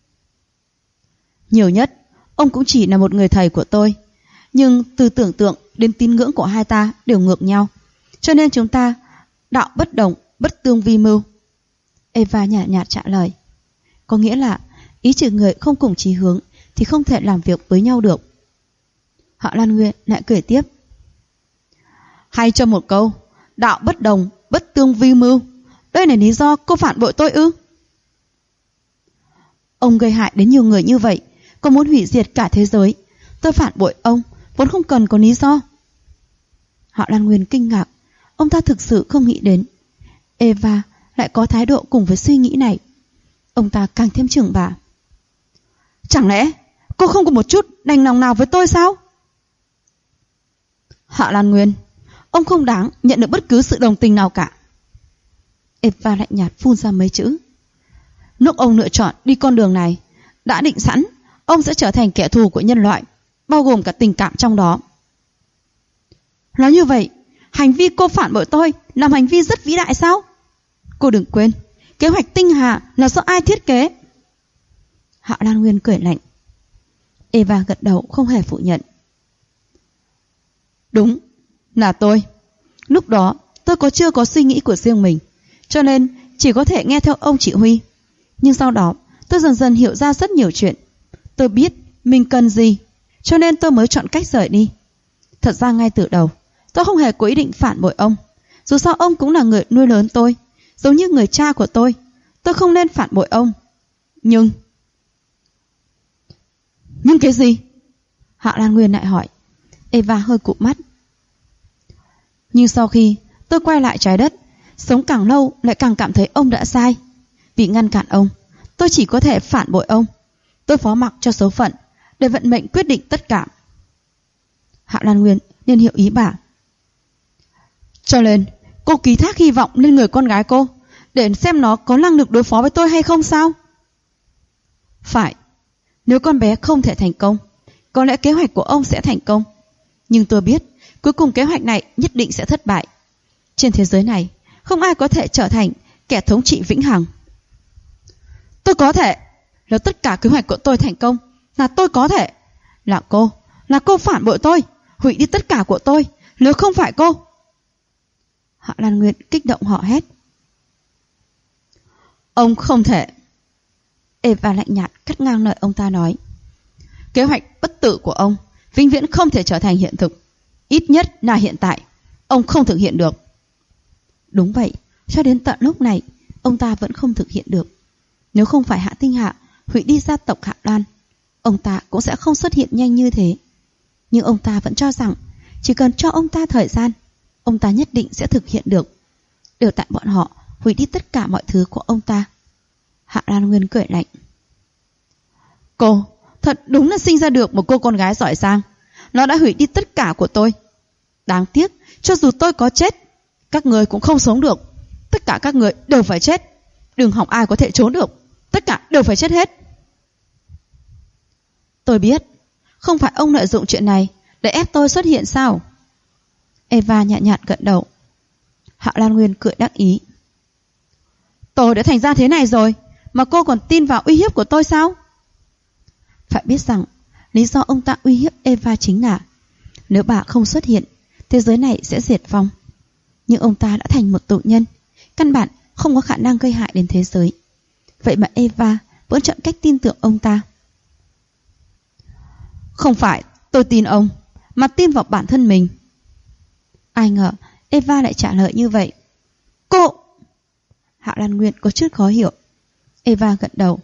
Nhiều nhất, ông cũng chỉ là một người thầy của tôi. Nhưng từ tưởng tượng đến tín ngưỡng của hai ta đều ngược nhau. Cho nên chúng ta đạo bất đồng, bất tương vi mưu. Eva nhạt nhạt trả lời. Có nghĩa là ý chỉ người không cùng chí hướng thì không thể làm việc với nhau được. Hạ Lan Nguyên lại cười tiếp. Hay cho một câu, đạo bất đồng, bất tương vi mưu. Đây là lý do cô phản bội tôi ư? Ông gây hại đến nhiều người như vậy, còn muốn hủy diệt cả thế giới. Tôi phản bội ông vốn không cần có lý do. Hạ Lan Nguyên kinh ngạc. Ông ta thực sự không nghĩ đến Eva lại có thái độ cùng với suy nghĩ này. Ông ta càng thêm chưởng bà. Chẳng lẽ cô không có một chút đành lòng nào với tôi sao? Hạ Lan Nguyên, ông không đáng nhận được bất cứ sự đồng tình nào cả. Eva lạnh nhạt phun ra mấy chữ. Lúc ông lựa chọn đi con đường này, đã định sẵn ông sẽ trở thành kẻ thù của nhân loại, bao gồm cả tình cảm trong đó. Nói như vậy, hành vi cô phản bội tôi là hành vi rất vĩ đại sao? Cô đừng quên, kế hoạch tinh hà là do ai thiết kế? Hạ Lan Nguyên cười lạnh. Eva gật đầu không hề phủ nhận. Đúng, là tôi. Lúc đó tôi chưa có suy nghĩ của riêng mình, cho nên chỉ có thể nghe theo ông chỉ huy. Nhưng sau đó tôi dần dần hiểu ra rất nhiều chuyện. Tôi biết mình cần gì, cho nên tôi mới chọn cách rời đi. Thật ra ngay từ đầu tôi không hề có ý định phản bội ông. Dù sao ông cũng là người nuôi lớn tôi, giống như người cha của tôi. Tôi không nên phản bội ông. Nhưng cái gì? Hạ Lan Nguyên lại hỏi. Eva hơi cụp mắt. Nhưng sau khi tôi quay lại trái đất, sống càng lâu lại càng cảm thấy ông đã sai. Vì ngăn cản ông, tôi chỉ có thể phản bội ông. Tôi phó mặc cho số phận, để vận mệnh quyết định tất cả. Hạ Lan Nguyên nên hiểu ý bà. Cho nên cô ký thác hy vọng lên người con gái cô, để xem nó có năng lực đối phó với tôi hay không sao? Phải. Nếu con bé không thể thành công, có lẽ kế hoạch của ông sẽ thành công. Nhưng tôi biết cuối cùng kế hoạch này nhất định sẽ thất bại. Trên thế giới này không ai có thể trở thành kẻ thống trị vĩnh hằng. Tôi có thể. Nếu tất cả kế hoạch của tôi thành công, là tôi có thể. Là cô phản bội tôi, hủy đi tất cả của tôi. Nếu không phải cô. Hạ Lan Nguyên kích động hò hét. Ông không thể. Eva lạnh nhạt cắt ngang lời ông ta nói. Kế hoạch bất tử của ông vĩnh viễn không thể trở thành hiện thực. Ít nhất là hiện tại ông không thực hiện được. Đúng vậy, cho đến tận lúc này ông ta vẫn không thực hiện được. Nếu không phải Hạ Tinh Hạ hủy đi gia tộc Hạ Lan, ông ta cũng sẽ không xuất hiện nhanh như thế. Nhưng ông ta vẫn cho rằng chỉ cần cho ông ta thời gian, ông ta nhất định sẽ thực hiện được. Đều tại bọn họ hủy đi tất cả mọi thứ của ông ta. Hạ Lan Nguyên cười lạnh. Cô thật đúng là sinh ra được một cô con gái giỏi giang. Nó đã hủy đi tất cả của tôi. Đáng tiếc, cho dù tôi có chết, các người cũng không sống được. Tất cả các người đều phải chết. Đừng hòng ai có thể trốn được. Tất cả đều phải chết hết. Tôi biết, không phải ông lợi dụng chuyện này để ép tôi xuất hiện sao? Eva nhạt nhạt gật đầu. Hạ Lan Nguyên cười đắc ý. Tôi đã thành ra thế này rồi mà cô còn tin vào uy hiếp của tôi sao? Phải biết rằng lý do ông ta uy hiếp Eva chính là nếu bà không xuất hiện, thế giới này sẽ diệt vong. Nhưng ông ta đã thành một tù nhân, căn bản không có khả năng gây hại đến thế giới. Vậy mà Eva vẫn chọn cách tin tưởng ông ta. Không phải tôi tin ông, mà tin vào bản thân mình. Ai ngờ Eva lại trả lời như vậy. Cô! Hạ Lan Nguyên có chút khó hiểu. Eva gật đầu.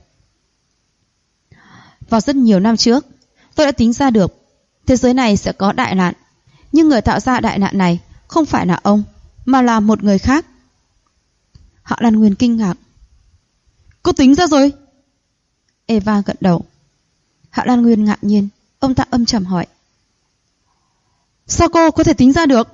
Vào rất nhiều năm trước, tôi đã tính ra được thế giới này sẽ có đại nạn. Nhưng người tạo ra đại nạn này không phải là ông, mà là một người khác. Hạ Lan Nguyên kinh ngạc. Cô tính ra rồi? Eva gật đầu. Hạ Lan Nguyên ngạc nhiên. Ông ta âm trầm hỏi. Sao cô có thể tính ra được?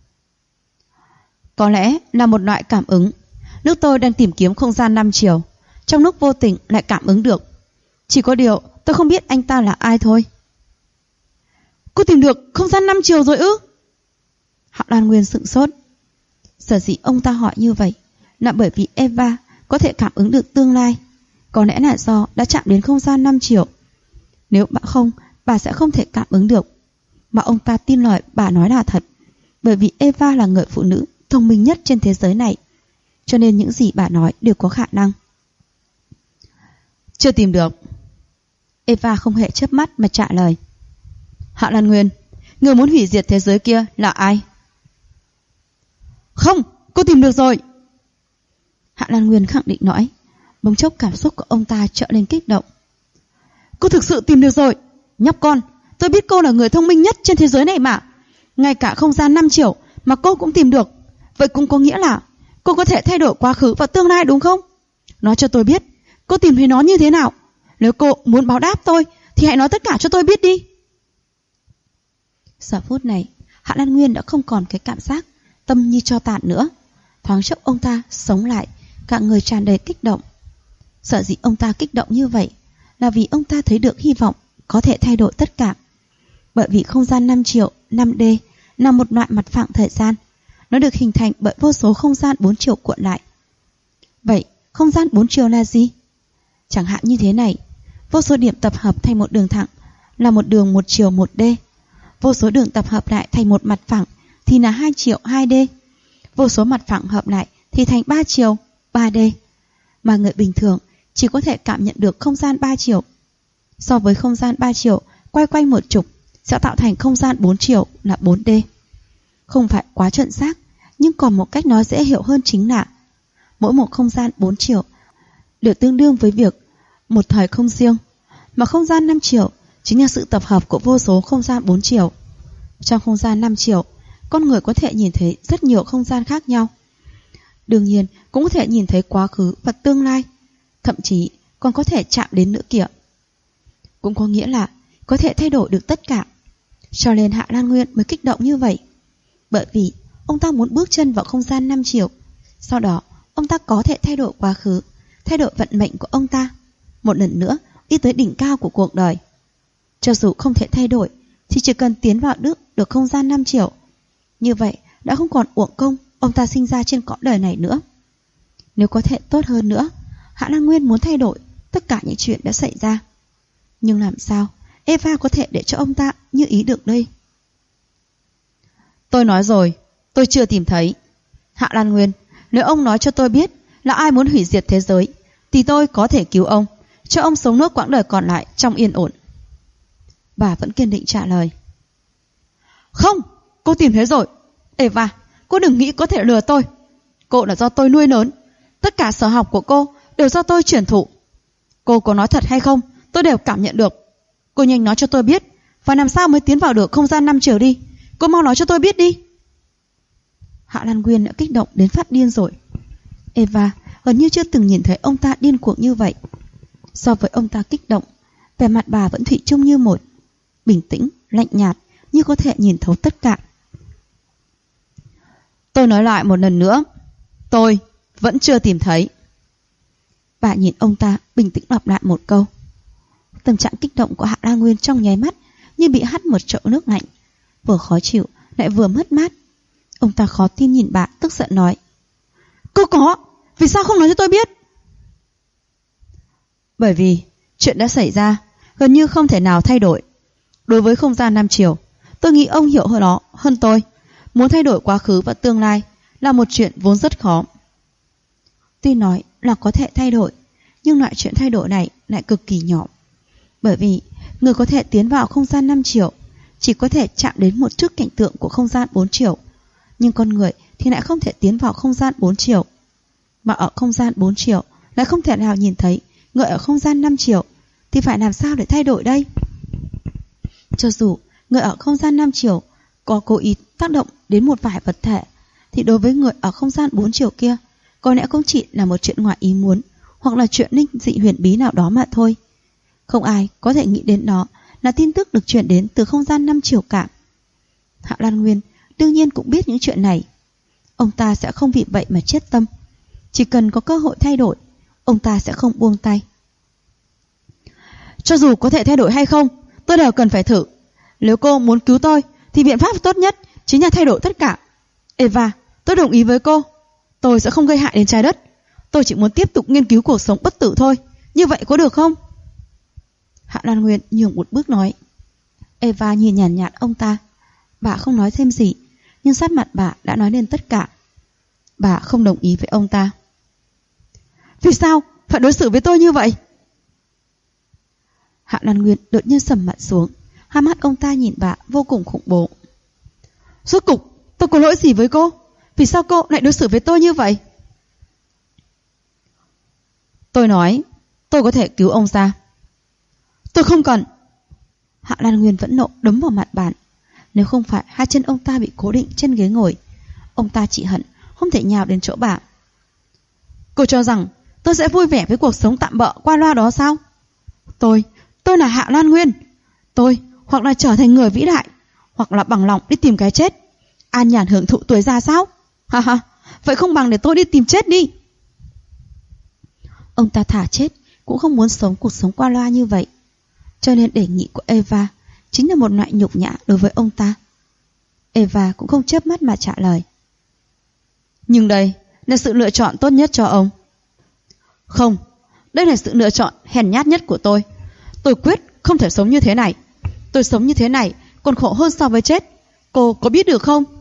Có lẽ là một loại cảm ứng. Nước tôi đang tìm kiếm không gian 5 chiều, trong lúc vô tình lại cảm ứng được. Chỉ có điều tôi không biết anh ta là ai thôi. Cô tìm được không gian 5 chiều rồi ư? Hạ Lan Nguyên sững sốt. Sở dĩ ông ta hỏi như vậy là bởi vì Eva có thể cảm ứng được tương lai. Có lẽ là do đã chạm đến không gian 5 chiều. Nếu không, bà sẽ không thể cảm ứng được. Mà ông ta tin lời bà nói là thật, bởi vì Eva là người phụ nữ thông minh nhất trên thế giới này, cho nên những gì bà nói đều có khả năng. Chưa tìm được. Eva không hề chớp mắt mà trả lời. Hạ Lan Nguyên, người muốn hủy diệt thế giới kia là ai? Không, cô tìm được rồi. Hạ Lan Nguyên khẳng định nói. Bỗng chốc cảm xúc của ông ta trở lên kích động. Cô thực sự tìm được rồi. Nhóc con, tôi biết cô là người thông minh nhất trên thế giới này mà. Ngay cả không gian 5 chiều mà cô cũng tìm được. Vậy cũng có nghĩa là cô có thể thay đổi quá khứ và tương lai đúng không? Nói cho tôi biết, cô tìm thấy nó như thế nào? Nếu cô muốn báo đáp tôi thì hãy nói tất cả cho tôi biết đi. Giờ phút này, Hạ Lan Nguyên đã không còn cái cảm giác tâm như tro tàn nữa. Thoáng chốc ông ta sống lại, cả người tràn đầy kích động. Sợ dĩ ông ta kích động như vậy là vì ông ta thấy được hy vọng có thể thay đổi tất cả. Bởi vì không gian 5 triệu 5D là một loại mặt phẳng thời gian. Nó được hình thành bởi vô số không gian 4 chiều cuộn lại. Vậy không gian 4 chiều là gì? Chẳng hạn như thế này, vô số điểm tập hợp thành một đường thẳng là một đường 1 chiều 1D. Vô số đường tập hợp lại thành một mặt phẳng thì là 2 chiều 2D. Vô số mặt phẳng hợp lại thì thành 3 chiều 3D. Mà người bình thường chỉ có thể cảm nhận được không gian 3 chiều. So với không gian 3 chiều quay quanh một trục sẽ tạo thành không gian 4 chiều là 4D. Không phải quá chuẩn xác, nhưng còn một cách nói dễ hiểu hơn chính là mỗi một không gian 4 chiều đều tương đương với việc một thời không riêng, mà không gian 5 chiều chính là sự tập hợp của vô số không gian 4 chiều. Trong không gian 5 chiều, con người có thể nhìn thấy rất nhiều không gian khác nhau. Đương nhiên, cũng có thể nhìn thấy quá khứ và tương lai, thậm chí còn có thể chạm đến nữa kìa. Cũng có nghĩa là có thể thay đổi được tất cả. Cho nên Hạ Lan Nguyên mới kích động như vậy. Bởi vì ông ta muốn bước chân vào không gian 5 chiều. Sau đó, ông ta có thể thay đổi quá khứ, thay đổi vận mệnh của ông ta, một lần nữa đi tới đỉnh cao của cuộc đời. Cho dù không thể thay đổi, thì chỉ cần tiến vào được không gian 5 chiều. Như vậy đã không còn uổng công ông ta sinh ra trên cõi đời này nữa. Nếu có thể tốt hơn nữa, Hạ Lan Nguyên muốn thay đổi tất cả những chuyện đã xảy ra. Nhưng làm sao Eva có thể để cho ông ta như ý được đây? Tôi nói rồi, tôi chưa tìm thấy. Hạ Lan Nguyên, nếu ông nói cho tôi biết là ai muốn hủy diệt thế giới, thì tôi có thể cứu ông, cho ông sống nốt quãng đời còn lại trong yên ổn. Bà vẫn kiên định trả lời. Không, cô tìm thấy rồi. Eva, cô đừng nghĩ có thể lừa tôi. Cô là do tôi nuôi lớn. Tất cả sở học của cô đều do tôi truyền thụ. Cô có nói thật hay không, tôi đều cảm nhận được. Cô nhanh nói cho tôi biết, và làm sao mới tiến vào được không gian 5 chiều đi. Cô mau nói cho tôi biết đi. Hạ Lan Nguyên đã kích động đến phát điên rồi. Eva gần như chưa từng nhìn thấy ông ta điên cuồng như vậy. So với ông ta kích động, vẻ mặt bà vẫn thủy chung như một, bình tĩnh, lạnh nhạt, như có thể nhìn thấu tất cả. Tôi nói lại một lần nữa, tôi vẫn chưa tìm thấy. Bà nhìn ông ta bình tĩnh lặp lại một câu. Tâm trạng kích động của Hạ Lan Nguyên trong nháy mắt như bị hắt một chậu nước lạnh, vừa khó chịu lại vừa mất mát. Ông ta khó tin nhìn bà, tức giận nói: Cô có, vì sao không nói cho tôi biết? Bởi vì chuyện đã xảy ra, gần như không thể nào thay đổi. Đối với không gian 5 chiều, tôi nghĩ ông hiểu hơn nó hơn tôi. Muốn thay đổi quá khứ và tương lai là một chuyện vốn rất khó. Tuy nói là có thể thay đổi, nhưng loại chuyện thay đổi này lại cực kỳ nhỏ. Bởi vì người có thể tiến vào không gian 5 chiều chỉ có thể chạm đến một chút cảnh tượng của không gian 4 chiều. Nhưng con người thì lại không thể tiến vào không gian 4 chiều. Mà ở không gian 4 chiều lại không thể nào nhìn thấy người ở không gian 5 chiều, thì phải làm sao để thay đổi đây? Cho dù người ở không gian 5 chiều có cố ý tác động đến một vài vật thể, thì đối với người ở không gian 4 chiều kia, có lẽ cũng chỉ là một chuyện ngoài ý muốn, hoặc là chuyện linh dị huyền bí nào đó mà thôi. Không ai có thể nghĩ đến đó là tin tức được truyền đến từ không gian 5 chiều cả. Hạ Lan Nguyên đương nhiên cũng biết những chuyện này. Ông ta sẽ không vì vậy mà chết tâm. Chỉ cần có cơ hội thay đổi, ông ta sẽ không buông tay. Cho dù có thể thay đổi hay không, tôi đều cần phải thử. Nếu cô muốn cứu tôi, thì biện pháp tốt nhất chính là thay đổi tất cả. Eva, tôi đồng ý với cô. Tôi sẽ không gây hại đến trái đất. Tôi chỉ muốn tiếp tục nghiên cứu cuộc sống bất tử thôi. Như vậy có được không? Hạ Lan Nguyên nhường một bước nói. Eva nhìn nhàn nhạt ông ta. Bà không nói thêm gì, nhưng sát mặt bà đã nói lên tất cả. Bà không đồng ý với ông ta. Vì sao phải đối xử với tôi như vậy? Hạ Lan Nguyên đột nhiên sầm mặt xuống. Hai mắt ông ta nhìn bà vô cùng khủng bố. Rốt cục tôi có lỗi gì với cô? Vì sao cô lại đối xử với tôi như vậy? Tôi nói tôi có thể cứu ông ra. Tôi không cần. Hạ Lan Nguyên vẫn nộ đấm vào mặt bàn. Nếu không phải hai chân ông ta bị cố định trên ghế ngồi, ông ta chỉ hận không thể nhào đến chỗ bà. Cô cho rằng tôi sẽ vui vẻ với cuộc sống tạm bợ qua loa đó sao? Tôi là Hạ Lan Nguyên. Tôi hoặc là trở thành người vĩ đại, hoặc là bằng lòng đi tìm cái chết, an nhàn hưởng thụ tuổi già sao? Ha ha, vậy không bằng để tôi đi tìm chết đi. Ông ta thà chết cũng không muốn sống cuộc sống qua loa như vậy. Cho nên đề nghị của Eva chính là một loại nhục nhã đối với ông ta. Eva cũng không chớp mắt mà trả lời. Nhưng đây là sự lựa chọn tốt nhất cho ông. Không, đây là sự lựa chọn hèn nhát nhất của tôi. Tôi quyết không thể sống như thế này. Tôi sống như thế này còn khổ hơn so với chết. Cô có biết được không?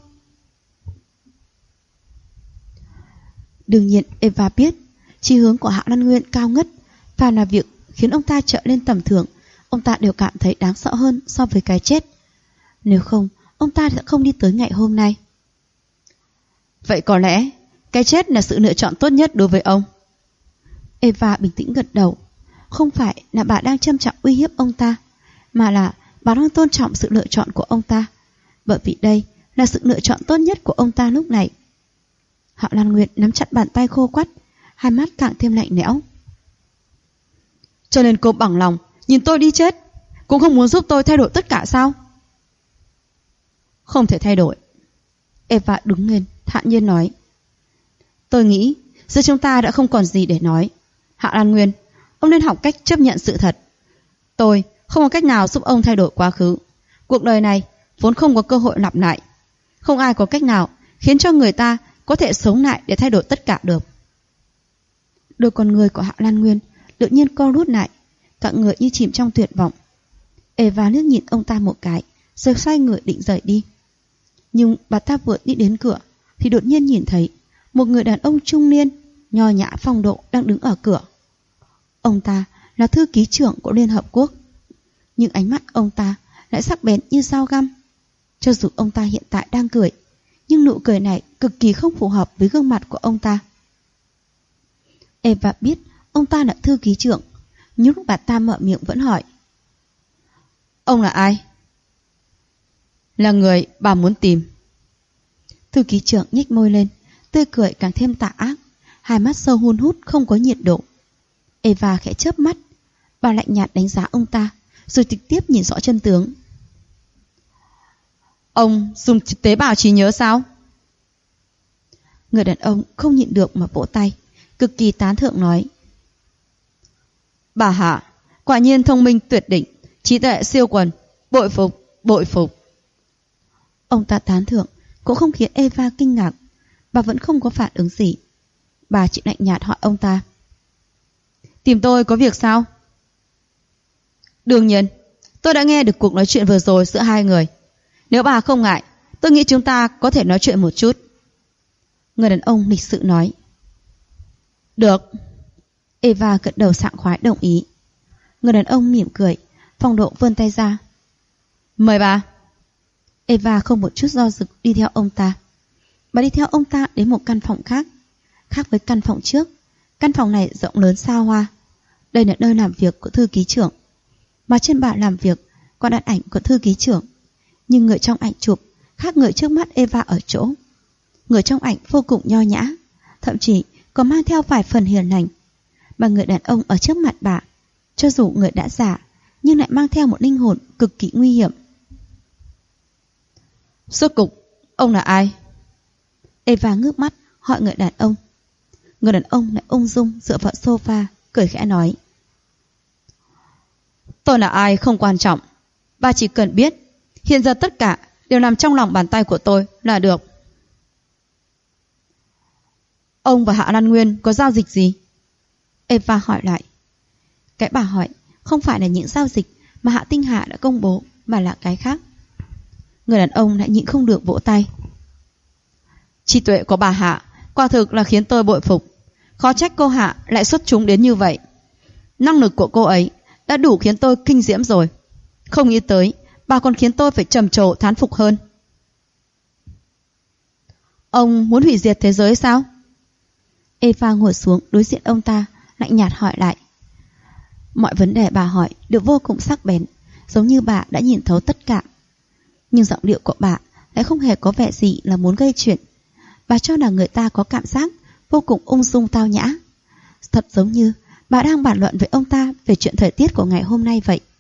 Đương nhiên Eva biết chí hướng của Hạ Lan Nguyên cao ngất, và là việc khiến ông ta trở lên tầm thường, ông ta đều cảm thấy đáng sợ hơn so với cái chết. Nếu không, ông ta sẽ không đi tới ngày hôm nay. Vậy có lẽ cái chết là sự lựa chọn tốt nhất đối với ông. Eva bình tĩnh gật đầu. Không phải là bà đang châm chọc uy hiếp ông ta, mà là bà đang tôn trọng sự lựa chọn của ông ta, bởi vì đây là sự lựa chọn tốt nhất của ông ta lúc này. Hạ Lan Nguyệt nắm chặt bàn tay khô quắt, hai mắt càng thêm lạnh lẽo. Cho nên cô bằng lòng nhìn tôi đi chết, cũng không muốn giúp tôi thay đổi tất cả sao? Không thể thay đổi. Eva đứng lên thản nhiên nói. Tôi nghĩ giữa chúng ta đã không còn gì để nói. Hạ Lan Nguyên, ông nên học cách chấp nhận sự thật. Tôi không có cách nào giúp ông thay đổi quá khứ. Cuộc đời này vốn không có cơ hội lặp lại. Không ai có cách nào khiến cho người ta có thể sống lại để thay đổi tất cả được. Đôi con người của Hạ Lan Nguyên tự nhiên co rút lại, cả người như chìm trong tuyệt vọng. Eva liếc nhìn ông ta một cái, rồi xoay người định rời đi. Nhưng bà ta vừa đi đến cửa thì đột nhiên nhìn thấy một người đàn ông trung niên, nho nhã phong độ đang đứng ở cửa. Ông ta là thư ký trưởng của Liên Hợp Quốc, nhưng ánh mắt ông ta lại sắc bén như dao găm. Cho dù ông ta hiện tại đang cười, nhưng nụ cười này cực kỳ không phù hợp với gương mặt của ông ta. Eva biết ông ta là thư ký trưởng, nhưng lúc bà ta mở miệng vẫn hỏi. Ông là ai? Là người bà muốn tìm. Thư ký trưởng nhếch môi lên, tươi cười càng thêm tà ác, hai mắt sâu hun hút không có nhiệt độ. Eva khẽ chớp mắt, bà lạnh nhạt đánh giá ông ta, rồi trực tiếp nhìn rõ chân tướng. Ông dùng tế bào trí nhớ sao? Người đàn ông không nhịn được mà vỗ tay, cực kỳ tán thưởng nói. Bà Hạ, quả nhiên thông minh tuyệt đỉnh, trí tuệ siêu quần, bội phục, bội phục. Ông ta tán thưởng cũng không khiến Eva kinh ngạc, bà vẫn không có phản ứng gì. Bà chỉ lạnh nhạt hỏi ông ta. Tìm tôi có việc sao? Đương nhiên, tôi đã nghe được cuộc nói chuyện vừa rồi giữa hai người. Nếu bà không ngại, tôi nghĩ chúng ta có thể nói chuyện một chút. Người đàn ông lịch sự nói. Được. Eva gật đầu sảng khoái đồng ý. Người đàn ông mỉm cười, phong độ vươn tay ra. Mời bà. Eva không một chút do dự đi theo ông ta. Bà đi theo ông ta đến một căn phòng khác. Khác với căn phòng trước, căn phòng này rộng lớn xa hoa. Đây là nơi làm việc của thư ký trưởng. Mà trên bàn làm việc có đặt ảnh của thư ký trưởng. Nhưng người trong ảnh chụp khác người trước mắt Eva ở chỗ. Người trong ảnh vô cùng nho nhã, thậm chí còn mang theo vài phần hiền lành. Mà người đàn ông ở trước mặt bà, cho dù người đã già, nhưng lại mang theo một linh hồn cực kỳ nguy hiểm. Rốt cục, ông là ai? Eva ngước mắt hỏi người đàn ông. Người đàn ông lại ung dung dựa vào sofa, cười khẽ nói. Tôi là ai không quan trọng. Bà chỉ cần biết, hiện giờ tất cả đều nằm trong lòng bàn tay của tôi là được. Ông và Hạ Lan Nguyên có giao dịch gì? Eva hỏi lại. Cái bà hỏi không phải là những giao dịch mà Hạ Tinh Hạ đã công bố, mà là cái khác. Người đàn ông lại nhịn không được vỗ tay. Trí tuệ của bà Hạ quả thực là khiến tôi bội phục. Khó trách cô Hạ lại xuất chúng đến như vậy. Năng lực của cô ấy đã đủ khiến tôi kinh diễm rồi. Không nghĩ tới bà còn khiến tôi phải trầm trồ thán phục hơn. Ông muốn hủy diệt thế giới sao? Eva ngồi xuống đối diện ông ta, lạnh nhạt hỏi lại. Mọi vấn đề bà hỏi đều vô cùng sắc bén, giống như bà đã nhìn thấu tất cả. Nhưng giọng điệu của bà lại không hề có vẻ gì là muốn gây chuyện. Bà cho là người ta có cảm giác vô cùng ung dung tao nhã. Thật giống như bà đang bàn luận với ông ta về chuyện thời tiết của ngày hôm nay vậy.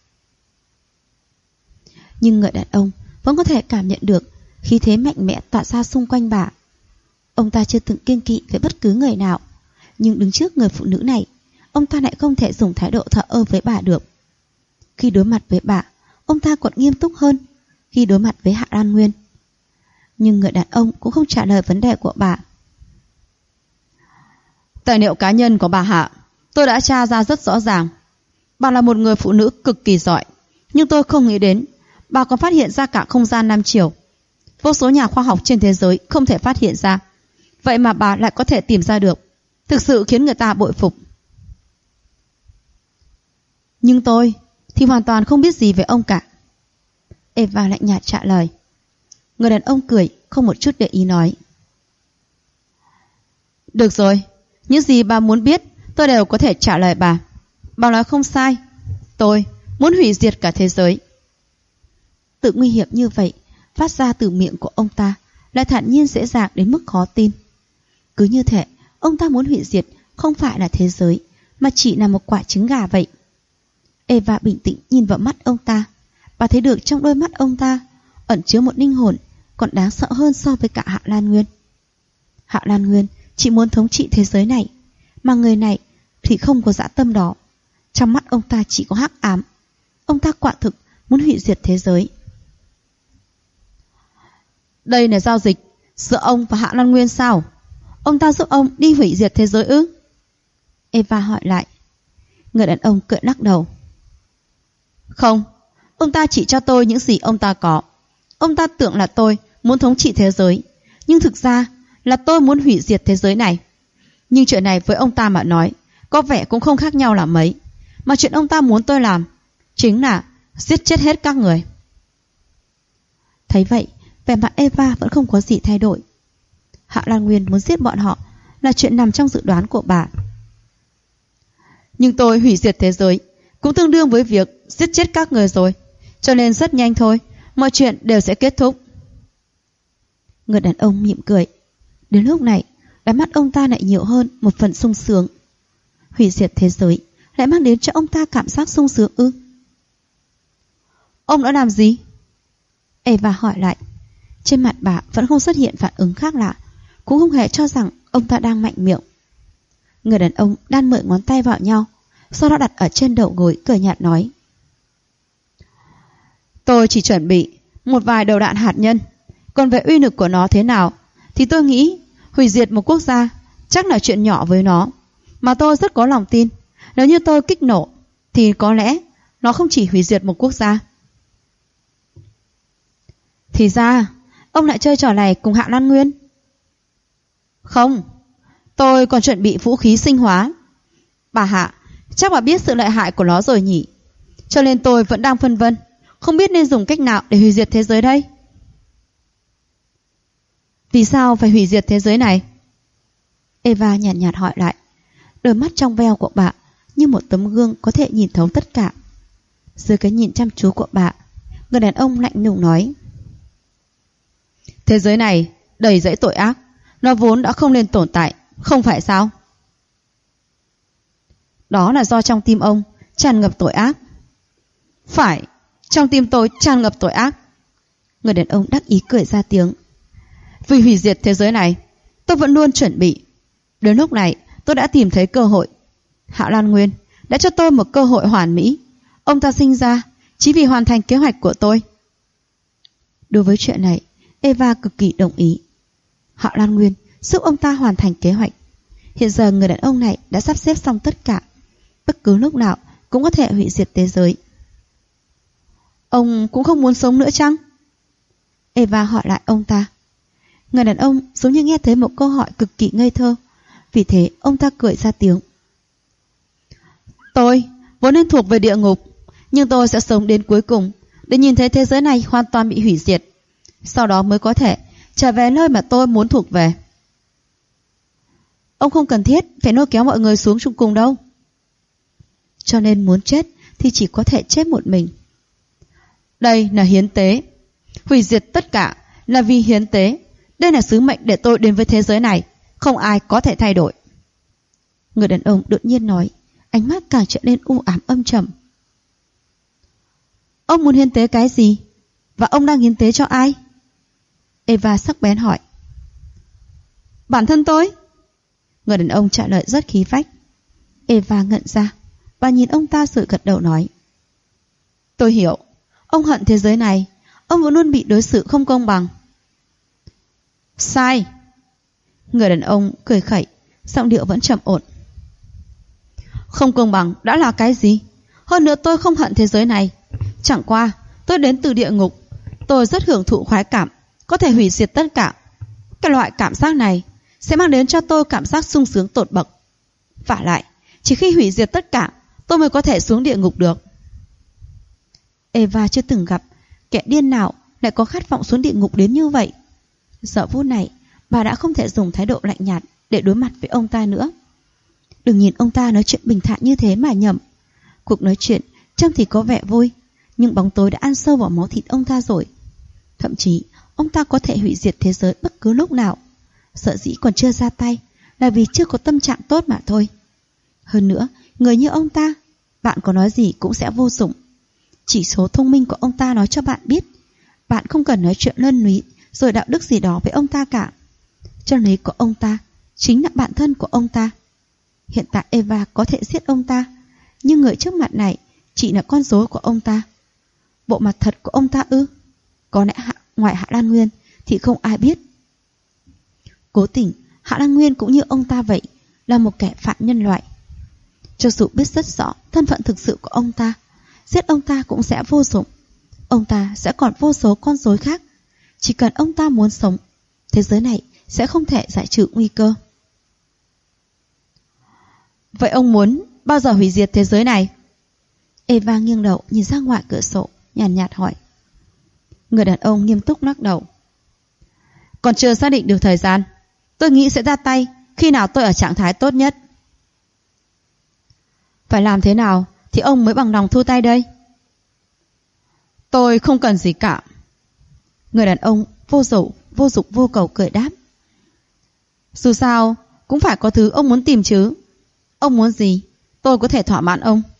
Nhưng người đàn ông vẫn có thể cảm nhận được khí thế mạnh mẽ tỏa ra xung quanh bà. Ông ta chưa từng kiêng kỵ với bất cứ người nào, nhưng đứng trước người phụ nữ này, ông ta lại không thể dùng thái độ thờ ơ với bà được. Khi đối mặt với bà, ông ta còn nghiêm túc hơn khi đối mặt với Hạ Lan Nguyên. Nhưng người đàn ông cũng không trả lời vấn đề của bà. Tài liệu cá nhân của bà Hạ tôi đã tra ra rất rõ ràng. Bà là một người phụ nữ cực kỳ giỏi, nhưng tôi không nghĩ đến bà còn phát hiện ra cả không gian Nam Triều. Vô số nhà khoa học trên thế giới không thể phát hiện ra, vậy mà bà lại có thể tìm ra được. Thực sự khiến người ta bội phục. Nhưng tôi thì hoàn toàn không biết gì về ông cả. Eva lạnh nhạt trả lời. Người đàn ông cười, không một chút để ý nói. Được rồi, những gì bà muốn biết tôi đều có thể trả lời bà. Bà nói không sai, tôi muốn hủy diệt cả thế giới. Tự nguy hiểm như vậy phát ra từ miệng của ông ta lại thản nhiên dễ dàng đến mức khó tin. Cứ như thể ông ta muốn hủy diệt không phải là thế giới, mà chỉ là một quả trứng gà vậy. Eva bình tĩnh nhìn vào mắt ông ta. Bà thấy được trong đôi mắt ông ta ẩn chứa một linh hồn còn đáng sợ hơn so với cả Hạ Lan Nguyên. Hạ Lan Nguyên chỉ muốn thống trị thế giới này, mà người này thì không có dã tâm đó. Trong mắt ông ta chỉ có hắc ám. Ông ta quả thực muốn hủy diệt thế giới. Đây là giao dịch giữa ông và Hạ Lan Nguyên sao? Ông ta giúp ông đi hủy diệt thế giới ư? Eva hỏi lại. Người đàn ông cười lắc đầu. Không, ông ta chỉ cho tôi những gì ông ta có. Ông ta tưởng là tôi muốn thống trị thế giới, nhưng thực ra là tôi muốn hủy diệt thế giới này. Nhưng chuyện này với ông ta mà nói có vẻ cũng không khác nhau là mấy. Mà chuyện ông ta muốn tôi làm chính là giết chết hết các người. Thấy vậy, vẻ mặt Eva vẫn không có gì thay đổi. Hạ Lan Nguyên muốn giết bọn họ là chuyện nằm trong dự đoán của bà. Nhưng tôi hủy diệt thế giới cũng tương đương với việc giết chết các người rồi, cho nên rất nhanh thôi, mọi chuyện đều sẽ kết thúc. Người đàn ông mỉm cười. Đến lúc này, đáy mắt ông ta lại nhiều hơn một phần sung sướng. Hủy diệt thế giới lại mang đến cho ông ta cảm giác sung sướng ư? Ông đã làm gì? Eva hỏi lại. Trên mặt bà vẫn không xuất hiện phản ứng khác lạ, cũng không hề cho rằng ông ta đang mạnh miệng. Người đàn ông đan 10 ngón tay vào nhau, sau đó đặt ở trên đầu gối, cười nhạt nói: Tôi chỉ chuẩn bị một vài đầu đạn hạt nhân, còn về uy lực của nó thế nào thì tôi nghĩ hủy diệt một quốc gia chắc là chuyện nhỏ với nó. Mà tôi rất có lòng tin, nếu như tôi kích nổ thì có lẽ nó không chỉ hủy diệt một quốc gia. Thì ra ông lại chơi trò này cùng Hạ Lan Nguyên. Không, tôi còn chuẩn bị vũ khí sinh hóa. Bà Hạ chắc bà biết sự lợi hại của nó rồi nhỉ? Cho nên tôi vẫn đang phân vân, không biết nên dùng cách nào để hủy diệt thế giới đây. Vì sao phải hủy diệt thế giới này? Eva nhàn nhạt hỏi lại. Đôi mắt trong veo của bà như một tấm gương có thể nhìn thấu tất cả. Dưới cái nhìn chăm chú của bà, người đàn ông lạnh lùng nói: Thế giới này đầy rẫy tội ác, nó vốn đã không nên tồn tại, không phải sao? Đó là do trong tim ông tràn ngập tội ác. Phải, trong tim tôi tràn ngập tội ác. Người đàn ông đắc ý cười ra tiếng. Vì hủy diệt thế giới này, tôi vẫn luôn chuẩn bị. Đến lúc này tôi đã tìm thấy cơ hội. Hạ Lan Nguyên đã cho tôi một cơ hội hoàn mỹ. Ông ta sinh ra chỉ vì hoàn thành kế hoạch của tôi. Đối với chuyện này, Eva cực kỳ đồng ý. Hạ Lan Nguyên giúp ông ta hoàn thành kế hoạch. Hiện giờ người đàn ông này đã sắp xếp xong tất cả, bất cứ lúc nào cũng có thể hủy diệt thế giới. Ông cũng không muốn sống nữa chăng? Eva hỏi lại ông ta. Người đàn ông giống như nghe thấy một câu hỏi cực kỳ ngây thơ, vì thế ông ta cười ra tiếng. Tôi vốn nên thuộc về địa ngục, nhưng tôi sẽ sống đến cuối cùng để nhìn thấy thế giới này hoàn toàn bị hủy diệt. Sau đó mới có thể trở về nơi mà tôi muốn thuộc về. Ông không cần thiết phải lôi kéo mọi người xuống chung cùng đâu. Cho nên muốn chết thì chỉ có thể chết một mình. Đây là hiến tế. Hủy diệt tất cả là vì hiến tế. Đây là sứ mệnh để tôi đến với thế giới này, không ai có thể thay đổi. Người đàn ông đột nhiên nói, ánh mắt càng trở nên u ám âm trầm. Ông muốn hiến tế cái gì? Và ông đang hiến tế cho ai? Eva sắc bén hỏi. Bản thân tôi. Người đàn ông trả lời rất khí phách. Eva ngẩn ra. Bà nhìn ông ta rồi gật đầu nói. Tôi hiểu. Ông hận thế giới này. Ông vẫn luôn bị đối xử không công bằng. Sai. Người đàn ông cười khẩy, giọng điệu vẫn trầm ổn. Không công bằng đã là cái gì? Hơn nữa tôi không hận thế giới này. Chẳng qua tôi đến từ địa ngục. Tôi rất hưởng thụ khoái cảm, có thể hủy diệt tất cả. Cái loại cảm giác này sẽ mang đến cho tôi cảm giác sung sướng tột bậc. Vả lại, chỉ khi hủy diệt tất cả, tôi mới có thể xuống địa ngục được. Eva chưa từng gặp kẻ điên nào lại có khát vọng xuống địa ngục đến như vậy. Giờ phút này, bà đã không thể dùng thái độ lạnh nhạt để đối mặt với ông ta nữa. Đừng nhìn ông ta nói chuyện bình thản như thế mà nhầm. Cuộc nói chuyện trông thì có vẻ vui, nhưng bóng tối đã ăn sâu vào máu thịt ông ta rồi. Thậm chí, ông ta có thể hủy diệt thế giới bất cứ lúc nào. Sợ dĩ còn chưa ra tay là vì chưa có tâm trạng tốt mà thôi. Hơn nữa, người như ông ta, bạn có nói gì cũng sẽ vô dụng. Chỉ số thông minh của ông ta nói cho bạn biết, bạn không cần nói chuyện lân lý rồi đạo đức gì đó với ông ta cả. Chân lý của ông ta chính là bản thân của ông ta. Hiện tại Eva có thể giết ông ta, nhưng người trước mặt này chỉ là con rối của ông ta. Bộ mặt thật của ông ta ư? Có lẽ ngoài Hạ Lan Nguyên thì không ai biết. Cố tình Hạ Lan Nguyên cũng như ông ta vậy, là một kẻ phạm nhân loại. Cho dù biết rất rõ thân phận thực sự của ông ta, giết ông ta cũng sẽ vô dụng. Ông ta sẽ còn vô số con rối khác. Chỉ cần ông ta muốn sống, thế giới này sẽ không thể giải trừ nguy cơ. Vậy ông muốn bao giờ hủy diệt thế giới này? Eva nghiêng đầu nhìn ra ngoài cửa sổ, nhàn nhạt hỏi. Người đàn ông nghiêm túc lắc đầu. Còn chưa xác định được thời gian. Tôi nghĩ sẽ ra tay khi nào tôi ở trạng thái tốt nhất. Phải làm thế nào thì ông mới bằng lòng thu tay đây? Tôi không cần gì cả. Người đàn ông vô dụng vô cầu cười đáp. Dù sao cũng phải có thứ ông muốn tìm chứ. Ông muốn gì tôi có thể thỏa mãn ông.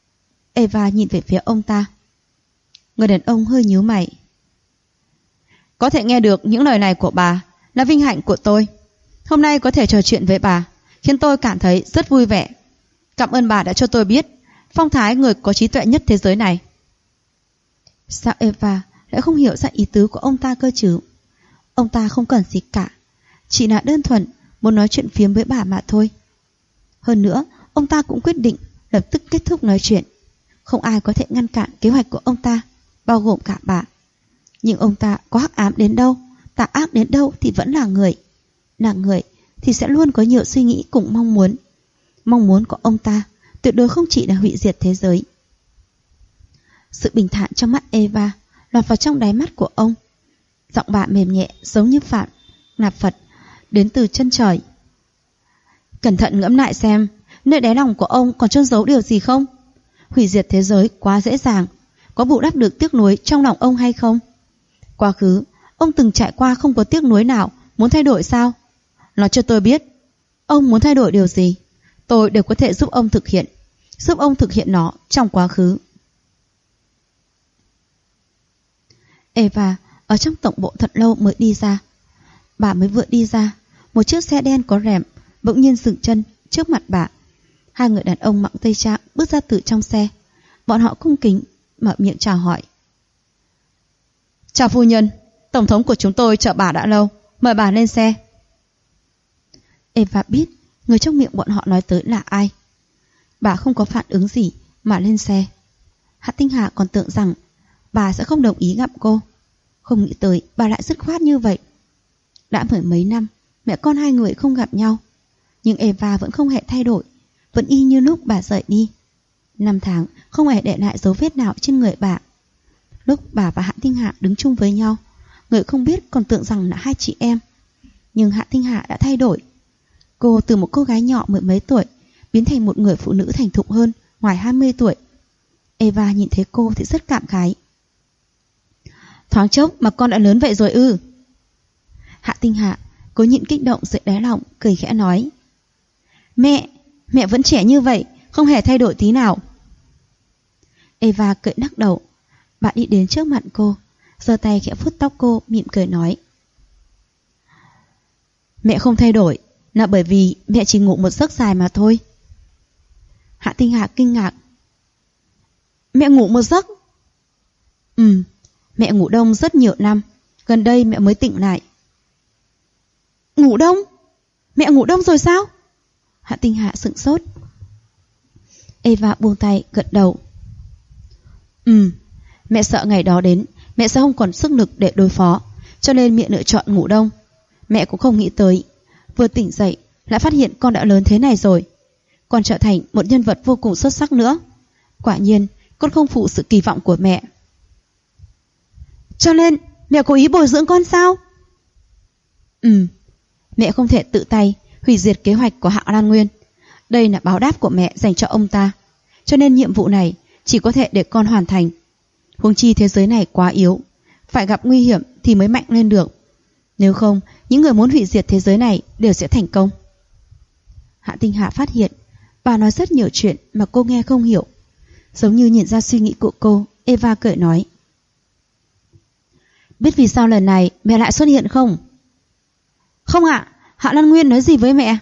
Eva nhìn về phía ông ta. Người đàn ông hơi nhíu mày. Có thể nghe được những lời này của bà là vinh hạnh của tôi. Hôm nay có thể trò chuyện với bà khiến tôi cảm thấy rất vui vẻ. Cảm ơn bà đã cho tôi biết phong thái người có trí tuệ nhất thế giới này. Sao Eva lại không hiểu ra ý tứ của ông ta cơ chứ? Ông ta không cần gì cả, chỉ là đơn thuần muốn nói chuyện phiếm với bà mà thôi. Hơn nữa, ông ta cũng quyết định lập tức kết thúc nói chuyện. Không ai có thể ngăn cản kế hoạch của ông ta, bao gồm cả bà. Nhưng ông ta có hắc ám đến đâu, tà ác đến đâu thì vẫn là người. Là người thì sẽ luôn có nhiều suy nghĩ cùng mong muốn. Mong muốn của ông ta tuyệt đối không chỉ là hủy diệt thế giới. Sự bình thản trong mắt Eva lọt vào trong đáy mắt của ông. Giọng bà mềm nhẹ giống như Phạn nạp Phật đến từ chân trời. Cẩn thận ngẫm lại xem, nơi đáy lòng của ông còn chôn giấu điều gì không? Hủy diệt thế giới quá dễ dàng, có bù đắp được tiếc nuối trong lòng ông hay không? Quá khứ, ông từng trải qua không có tiếc nuối nào muốn thay đổi sao? Nói cho tôi biết, ông muốn thay đổi điều gì? Tôi đều có thể giúp ông thực hiện nó trong quá khứ. Eva ở trong tổng bộ thật lâu mới đi ra. Bà mới vừa đi ra, một chiếc xe đen có rèm bỗng nhiên dừng chân trước mặt bà. Hai người đàn ông mặc tây trang bước ra từ trong xe. Bọn họ cung kính mở miệng chào hỏi. Chào phu nhân, tổng thống của chúng tôi chờ bà đã lâu, mời bà lên xe. Eva biết người trong miệng bọn họ nói tới là ai. Bà không có phản ứng gì mà lên xe. Hạ Tinh Hà còn tưởng rằng bà sẽ không đồng ý gặp cô. Không nghĩ tới bà lại dứt khoát như vậy. Đã mười mấy năm mẹ con hai người không gặp nhau, nhưng Eva vẫn không hề thay đổi, vẫn y như lúc bà rời đi. 5 tháng không hề để lại dấu vết nào trên người bà. Lúc bà và Hạ Tinh Hà đứng chung với nhau, người không biết còn tưởng rằng là hai chị em. Nhưng Hạ Tinh Hà đã thay đổi. Cô từ một cô gái nhỏ mười mấy tuổi biến thành một người phụ nữ thành thục hơn, ngoài 20 tuổi. Eva nhìn thấy cô thì rất cảm khái. Thoáng chốc mà con đã lớn vậy rồi ư? Hạ Tinh Hà cố nhịn kích động dưới đáy lòng, cười khẽ nói. Mẹ vẫn trẻ như vậy, không hề thay đổi tí nào. Eva cười lắc đầu. Bà đi đến trước mặt cô, giơ tay khẽ vuốt tóc cô, mỉm cười nói. Mẹ không thay đổi là bởi vì mẹ chỉ ngủ một giấc dài mà thôi. Hạ Tinh Hà kinh ngạc. Mẹ ngủ một giấc? Mẹ ngủ đông rất nhiều năm, gần đây mẹ mới tỉnh lại. Ngủ đông? Mẹ ngủ đông rồi sao? Hạ Tinh Hà sững sốt. Eva buông tay gật đầu. Mẹ sợ ngày đó đến mẹ sẽ không còn sức lực để đối phó, cho nên mẹ lựa chọn ngủ đông. Mẹ cũng không nghĩ tới vừa tỉnh dậy lại phát hiện con đã lớn thế này rồi, còn trở thành một nhân vật vô cùng xuất sắc nữa. Quả nhiên con không phụ sự kỳ vọng của mẹ. Cho nên mẹ cố ý bồi dưỡng con sao? Mẹ không thể tự tay hủy diệt kế hoạch của Hạ Lan Nguyên. Đây là báo đáp của mẹ dành cho ông ta, cho nên nhiệm vụ này chỉ có thể để con hoàn thành. Huống chi thế giới này quá yếu, phải gặp nguy hiểm thì mới mạnh lên được. Nếu không, những người muốn hủy diệt thế giới này đều sẽ thành công. Hạ Tinh Hà phát hiện bà nói rất nhiều chuyện mà cô nghe không hiểu. Giống như nhìn ra suy nghĩ của cô, Eva cười nói. Biết vì sao lần này mẹ lại xuất hiện không? Không ạ, Hạ Lan Nguyên nói gì với mẹ?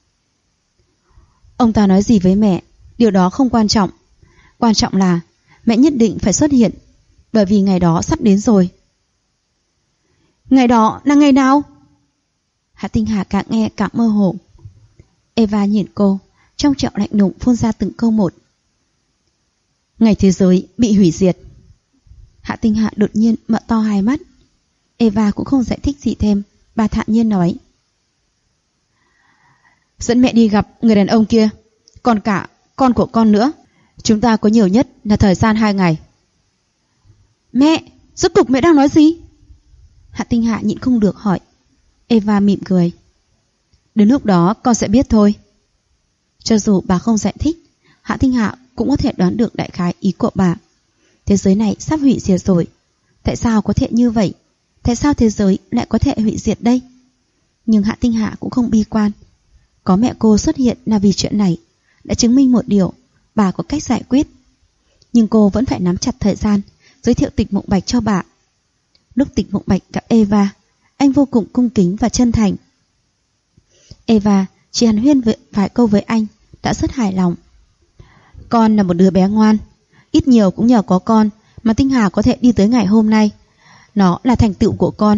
Ông ta nói gì với mẹ, điều đó không quan trọng. Quan trọng là mẹ nhất định phải xuất hiện, bởi vì ngày đó sắp đến rồi. Ngày đó là ngày nào? Hạ Tinh Hà càng nghe càng mơ hồ. Eva nhìn cô, trong trẻo lạnh lùng phun ra từng câu một. Ngày thế giới bị hủy diệt. Hạ Tinh Hà đột nhiên mở to hai mắt. Eva cũng không giải thích gì thêm, bà thản nhiên nói. Dẫn mẹ đi gặp người đàn ông kia, còn cả con của con nữa. Chúng ta có nhiều nhất là thời gian 2 ngày. Mẹ, rốt cục mẹ đang nói gì? Hạ Tinh Hà nhịn không được hỏi. Eva mỉm cười. Đến lúc đó con sẽ biết thôi. Cho dù bà không giải thích, Hạ Tinh Hà cũng có thể đoán được đại khái ý của bà. Thế giới này sắp hủy diệt rồi. Tại sao có thể như vậy? Tại sao thế giới lại có thể hủy diệt đây? Nhưng Hạ Tinh Hà cũng không bi quan. Có mẹ cô xuất hiện là vì chuyện này đã chứng minh một điều, bà có cách giải quyết. Nhưng cô vẫn phải nắm chặt thời gian giới thiệu Tịch Mộng Bạch cho bà. Lúc Tịch Mộng Bạch gặp Eva, anh vô cùng cung kính và chân thành. Eva chỉ hàn huyên vài câu với anh đã rất hài lòng. Con là một đứa bé ngoan, ít nhiều cũng nhờ có con mà Tinh Hà có thể đi tới ngày hôm nay. Nó là thành tựu của con.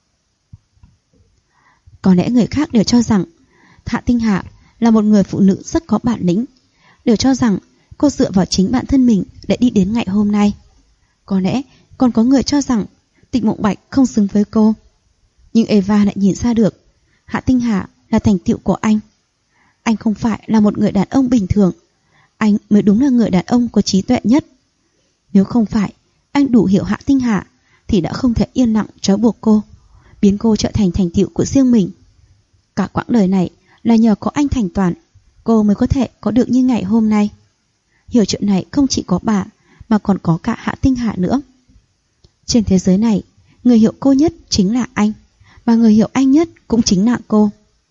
Có lẽ người khác đều cho rằng Hạ Tinh Hà là một người phụ nữ rất có bản lĩnh, đều cho rằng cô dựa vào chính bản thân mình để đi đến ngày hôm nay. Có lẽ còn có người cho rằng Tịch Mộng Bạch không xứng với cô. Nhưng Eva lại nhìn ra được Hạ Tinh Hà là thành tựu của anh. Anh không phải là một người đàn ông bình thường. Anh mới đúng là người đàn ông có trí tuệ nhất. Nếu không phải anh đủ hiểu Hạ Tinh Hà thì đã không thể yên lặng trói buộc cô, biến cô trở thành thành tựu của riêng mình. Cả quãng đời này là nhờ có anh thành toàn, cô mới có thể có được như ngày hôm nay. Hiểu chuyện này không chỉ có bà mà còn có cả Hạ Tinh Hà nữa. Trên thế giới này, người hiểu cô nhất chính là anh, và người hiểu anh nhất cũng chính là cô.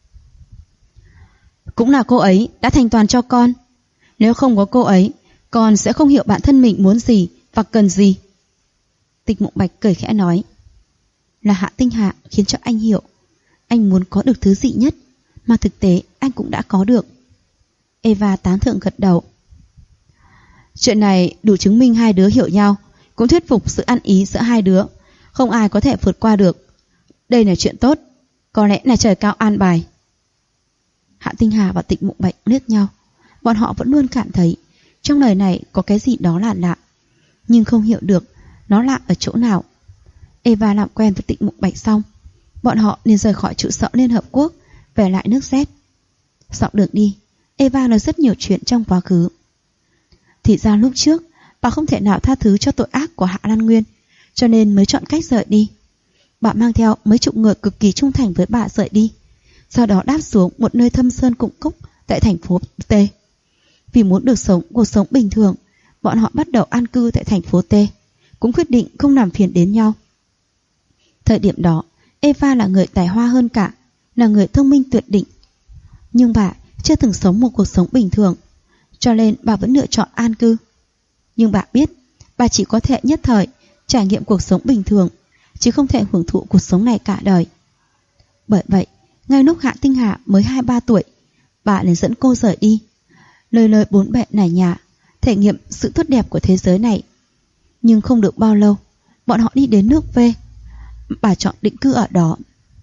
Cũng là cô ấy đã thành toàn cho con. Nếu không có cô ấy, con sẽ không hiểu bản thân mình muốn gì và cần gì. Tịch Mộng Bạch cười khẽ nói. Là Hạ Tinh Hà khiến cho anh hiểu anh muốn có được thứ gì nhất mà thực tế anh cũng đã có được. Eva tán thưởng gật đầu. Chuyện này đủ chứng minh hai đứa hiểu nhau, cũng thuyết phục sự ăn ý giữa hai đứa, không ai có thể vượt qua được. Đây là chuyện tốt, có lẽ là trời cao an bài. Hạ Tinh Hà và Tịch Mộng Bạch liếc nhau. Bọn họ vẫn luôn cảm thấy trong lời này có cái gì đó là lạ, nhưng không hiểu được nó lạ ở chỗ nào. Eva làm quen với Tịch Mộng Bạch xong, bọn họ liền rời khỏi trụ sở Liên Hợp Quốc, về lại nước Z. Dọc đường đi, Eva nói rất nhiều chuyện trong quá khứ. Thì ra lúc trước bà không thể nào tha thứ cho tội ác của Hạ Lan Nguyên, cho nên mới chọn cách rời đi. Bà mang theo mấy chục người cực kỳ trung thành với bà rời đi, sau đó đáp xuống một nơi thâm sơn củng cúc tại thành phố T. Vì muốn được sống cuộc sống bình thường, bọn họ bắt đầu an cư tại thành phố T, cũng quyết định không làm phiền đến nhau. Thời điểm đó, Eva là người tài hoa hơn cả, là người thông minh tuyệt đỉnh. Nhưng bà chưa từng sống một cuộc sống bình thường, cho nên bà vẫn lựa chọn an cư. Nhưng bà biết bà chỉ có thể nhất thời trải nghiệm cuộc sống bình thường, chứ không thể hưởng thụ cuộc sống này cả đời. Bởi vậy, ngay lúc Hạ Tinh Hà mới 2-3 tuổi, bà liền dẫn cô rời đi, lời lời bốn bề nải nhà, thể nghiệm sự tốt đẹp của thế giới này. Nhưng không được bao lâu, bọn họ đi đến nước V. Bà chọn định cư ở đó.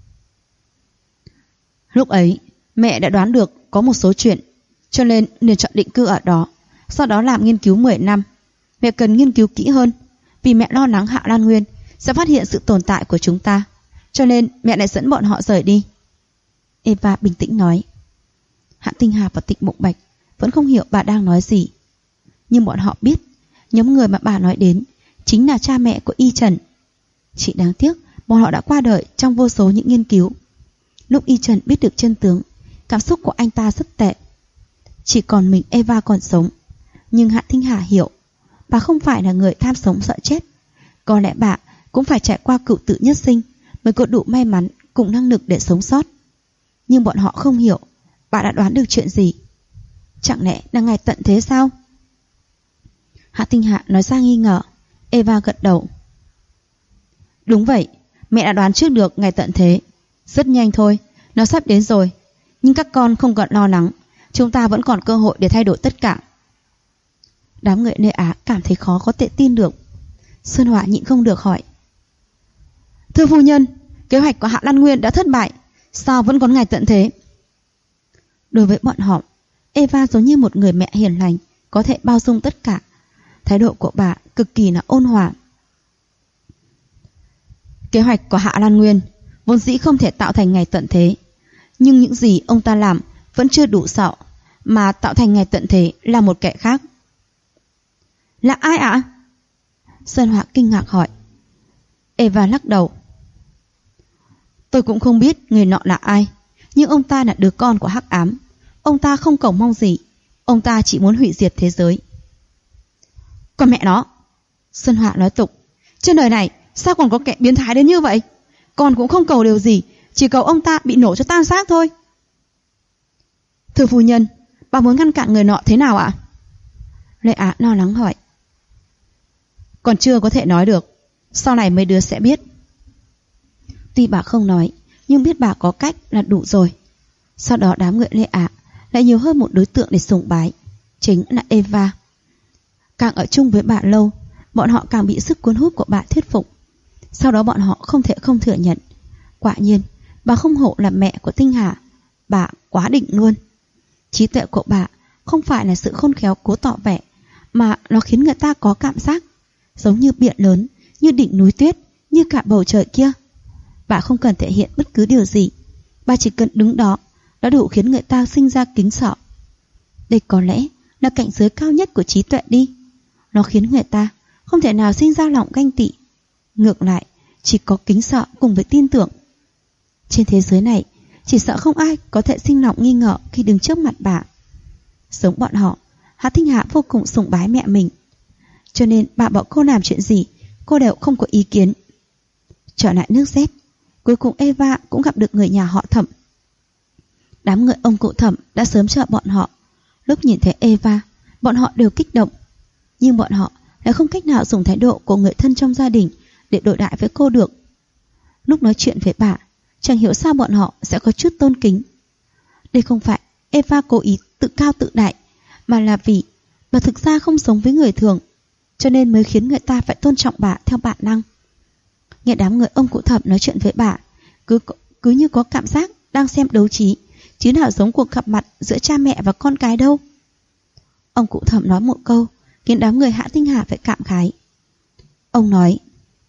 Lúc ấy, mẹ đã đoán được có một số chuyện, cho nên liền chọn định cư ở đó, sau đó làm nghiên cứu 10 năm. Mẹ cần nghiên cứu kỹ hơn, vì mẹ lo lắng Hạ Lan Nguyên sẽ phát hiện sự tồn tại của chúng ta, cho nên mẹ lại dẫn bọn họ rời đi. Eva bình tĩnh nói. Hạ Tinh Hà và Tịch Mộng Bạch vẫn không hiểu bà đang nói gì, nhưng bọn họ biết nhóm người mà bà nói đến chính là cha mẹ của Y Trần. Chỉ đáng tiếc bọn họ đã qua đời trong vô số những nghiên cứu. Lúc Y Trần biết được chân tướng, cảm xúc của anh ta rất tệ. Chỉ còn mình Eva còn sống. Nhưng Hạ Tinh Hà hiểu bà không phải là người tham sống sợ chết. Có lẽ bà cũng phải trải qua cựu tử nhất sinh mới có đủ may mắn cùng năng lực để sống sót. Nhưng bọn họ không hiểu bà đã đoán được chuyện gì. Chẳng lẽ là ngày tận thế sao? Hạ Tinh Hà nói ra nghi ngờ. Eva gật đầu. Đúng vậy, mẹ đã đoán trước được ngày tận thế. Rất nhanh thôi, nó sắp đến rồi. Nhưng các con không cần lo lắng, chúng ta vẫn còn cơ hội để thay đổi tất cả. Đám người Lê Á cảm thấy khó có thể tin được. Sơn Hỏa nhịn không được hỏi. Thưa phu nhân, kế hoạch của Hạ Lan Nguyên đã thất bại, sao vẫn còn ngày tận thế? Đối với bọn họ, Eva giống như một người mẹ hiền lành, có thể bao dung tất cả. Thái độ của bà cực kỳ là ôn hòa. Kế hoạch của Hạ Lan Nguyên vốn dĩ không thể tạo thành ngày tận thế, nhưng những gì ông ta làm vẫn chưa đủ xạo, mà tạo thành ngày tận thế là một kẻ khác. Là ai ạ? Sơn Hỏa kinh ngạc hỏi. Eva lắc đầu. Tôi cũng không biết người nọ là ai, nhưng ông ta là đứa con của Hắc Ám. Ông ta không cầu mong gì, ông ta chỉ muốn hủy diệt thế giới. Còn mẹ nó, Sơn Hỏa nói tục, trên đời này sao còn có kẻ biến thái đến như vậy? Con cũng không cầu điều gì, chỉ cầu ông ta bị nổ cho tan xác thôi. Thưa phu nhân, bà muốn ngăn cản người nọ thế nào ạ? Lệ Á lo lắng hỏi. Còn chưa có thể nói được, sau này mấy đứa sẽ biết. Tuy bà không nói, nhưng biết bà có cách là đủ rồi. Sau đó đám người Lê Ạ lại nhiều hơn một đối tượng để sùng bái, chính là Eva. Càng ở chung với bà lâu, bọn họ càng bị sức cuốn hút của bà thuyết phục. Sau đó bọn họ không thể không thừa nhận, quả nhiên bà không hổ là mẹ của Tinh Hà. Bà quá đỉnh luôn. Trí tuệ của bà không phải là sự khôn khéo cố tỏ vẻ, mà nó khiến người ta có cảm giác giống như biển lớn, như đỉnh núi tuyết, như cả bầu trời kia. Bà không cần thể hiện bất cứ điều gì, bà chỉ cần đứng đó đã đủ khiến người ta sinh ra kính sợ. Đây có lẽ là cảnh giới cao nhất của trí tuệ đi. Nó khiến người ta không thể nào sinh ra lòng ganh tị. Ngược lại, chỉ có kính sợ cùng với tin tưởng. Trên thế giới này, chỉ sợ không ai có thể sinh lòng nghi ngờ khi đứng trước mặt bà. Giống bọn họ, Hạ Tinh Hà vô cùng sùng bái mẹ mình. Cho nên bà bảo cô làm chuyện gì, cô đều không có ý kiến. Trở lại nước Z, cuối cùng Eva cũng gặp được người nhà họ Thẩm. Đám người ông cụ Thẩm đã sớm chờ bọn họ. Lúc nhìn thấy Eva, bọn họ đều kích động. Nhưng bọn họ lại không cách nào dùng thái độ của người thân trong gia đình để đối đãi với cô được. Lúc nói chuyện với bà, chẳng hiểu sao bọn họ sẽ có chút tôn kính. Đây không phải Eva cố ý tự cao tự đại, mà là vì bà thực ra không sống với người thường, cho nên mới khiến người ta phải tôn trọng bà theo bản năng. Nghe đám người ông cụ Thẩm nói chuyện với bà, cứ như có cảm giác đang xem đấu trí, chứ nào giống cuộc gặp mặt giữa cha mẹ và con cái đâu. Ông cụ Thẩm nói một câu khiến đám người Hạ Tinh Hà phải cảm khái. Ông nói: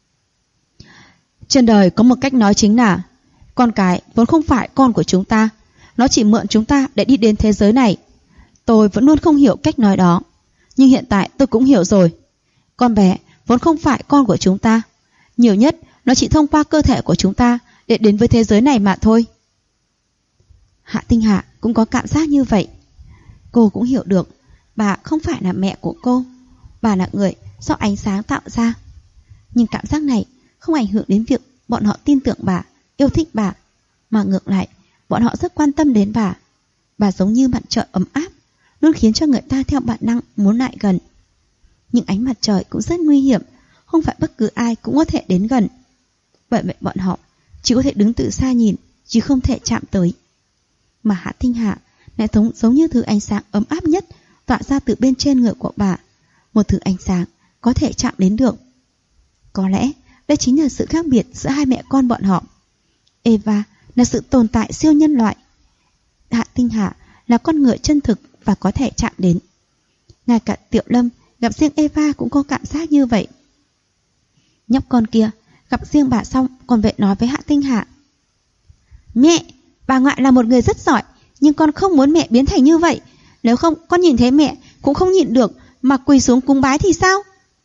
trên đời có một cách nói chính là con cái vốn không phải con của chúng ta, nó chỉ mượn chúng ta để đi đến thế giới này. Tôi vẫn luôn không hiểu cách nói đó, nhưng hiện tại tôi cũng hiểu rồi. Con bé vốn không phải con của chúng ta, nhiều nhất nó chỉ thông qua cơ thể của chúng ta để đến với thế giới này mà thôi. Hạ Tinh Hà cũng có cảm giác như vậy. Cô cũng hiểu được bà không phải là mẹ của cô, bà là người do ánh sáng tạo ra. Nhưng cảm giác này không ảnh hưởng đến việc bọn họ tin tưởng bà, yêu thích bà, mà ngược lại bọn họ rất quan tâm đến bà. Bà giống như mặt trời ấm áp, luôn khiến cho người ta theo bản năng muốn lại gần. Nhưng ánh mặt trời cũng rất nguy hiểm, không phải bất cứ ai cũng có thể đến gần. Bởi vậy bọn họ chỉ có thể đứng từ xa nhìn, chứ không thể chạm tới. Mà Hạ Tinh Hà lại giống như thứ ánh sáng ấm áp nhất tỏa ra từ bên trên người của bà, một thứ ánh sáng có thể chạm đến được. Có lẽ đây chính là sự khác biệt giữa hai mẹ con bọn họ. Eva là sự tồn tại siêu nhân loại, Hạ Tinh Hà là con người chân thực và có thể chạm đến. Ngay cả Tiểu Lâm gặp riêng Eva cũng có cảm giác như vậy. Nhóc con kia gặp riêng bà xong còn về nói với Hạ Tinh Hà: mẹ, bà ngoại là một người rất giỏi, nhưng con không muốn mẹ biến thành như vậy. Nếu không, con nhìn thấy mẹ cũng không nhịn được mà quỳ xuống cúng bái thì sao?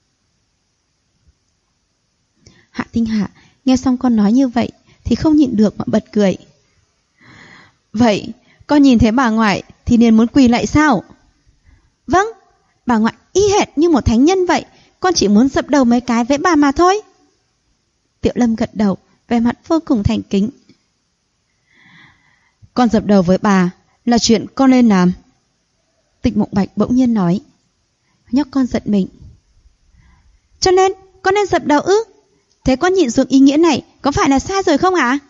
Hạ Tinh Hà nghe xong con nói như vậy thì không nhịn được mà bật cười. Vậy con nhìn thấy bà ngoại thì liền muốn quỳ lại sao? Vâng, bà ngoại y hệt như một thánh nhân vậy, con chỉ muốn dập đầu mấy cái với bà mà thôi. Tiểu Lâm gật đầu, vẻ mặt vô cùng thành kính. Con dập đầu với bà là chuyện con nên làm. Tịch Mộng Bạch bỗng nhiên nói. Nhóc con giật mình. Cho nên con nên dập đầu ư? Thế con nhìn xuống ý nghĩa này có phải là sai rồi không ạ?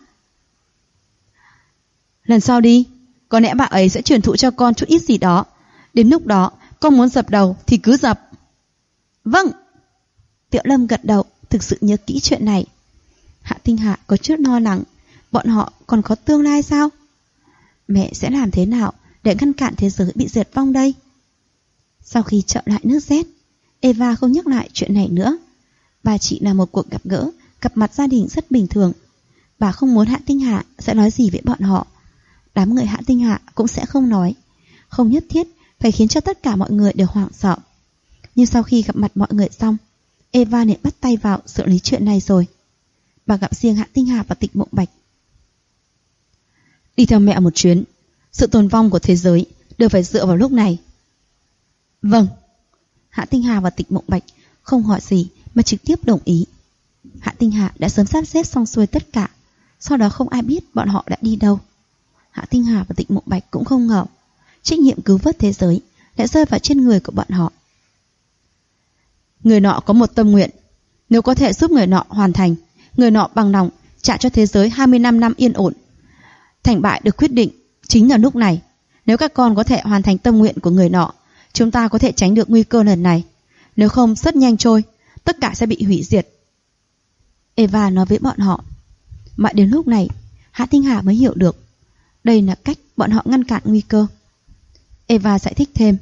Lần sau đi, có lẽ bà ấy sẽ truyền thụ cho con chút ít gì đó. Đến lúc đó con muốn dập đầu thì cứ dập. Vâng. Tiểu Lâm gật đầu, thực sự nhớ kỹ chuyện này. Hạ Tinh Hà có chút lo lắng, bọn họ còn có tương lai sao? Mẹ sẽ làm thế nào để ngăn cản thế giới bị diệt vong đây? Sau khi trở lại nước Z, Eva không nhắc lại chuyện này nữa. Bà chỉ là một cuộc gặp mặt gia đình rất bình thường. Bà không muốn Hạ Tinh Hà sẽ nói gì với bọn họ. Đám người Hạ Tinh Hà cũng sẽ không nói. Không nhất thiết phải khiến cho tất cả mọi người đều hoảng sợ. Nhưng sau khi gặp mặt mọi người xong, Eva liền bắt tay vào xử lý chuyện này rồi. Bà gặp riêng Hạ Tinh Hà và Tịch Mộng Bạch. Đi theo mẹ một chuyến, sự tồn vong của thế giới đều phải dựa vào lúc này. Vâng. Hạ Tinh Hà và Tịch Mộng Bạch không hỏi gì mà trực tiếp đồng ý. Hạ Tinh Hà đã sớm sắp xếp xong xuôi tất cả, sau đó không ai biết bọn họ đã đi đâu. Hạ Tinh Hà và Tịch Mộng Bạch cũng không ngờ trách nhiệm cứu vớt thế giới lại rơi vào trên người của bọn họ. Người nọ có một tâm nguyện, nếu có thể giúp người nọ hoàn thành, người nọ bằng lòng trả cho thế giới 25 năm yên ổn. Thành bại được quyết định chính là lúc này. Nếu các con có thể hoàn thành tâm nguyện của người nọ, chúng ta có thể tránh được nguy cơ lần này. Nếu không, rất nhanh trôi, tất cả sẽ bị hủy diệt. Eva nói với bọn họ. Mãi đến lúc này, Hạ Tinh Hà mới hiểu được đây là cách bọn họ ngăn cản nguy cơ. Eva giải thích thêm.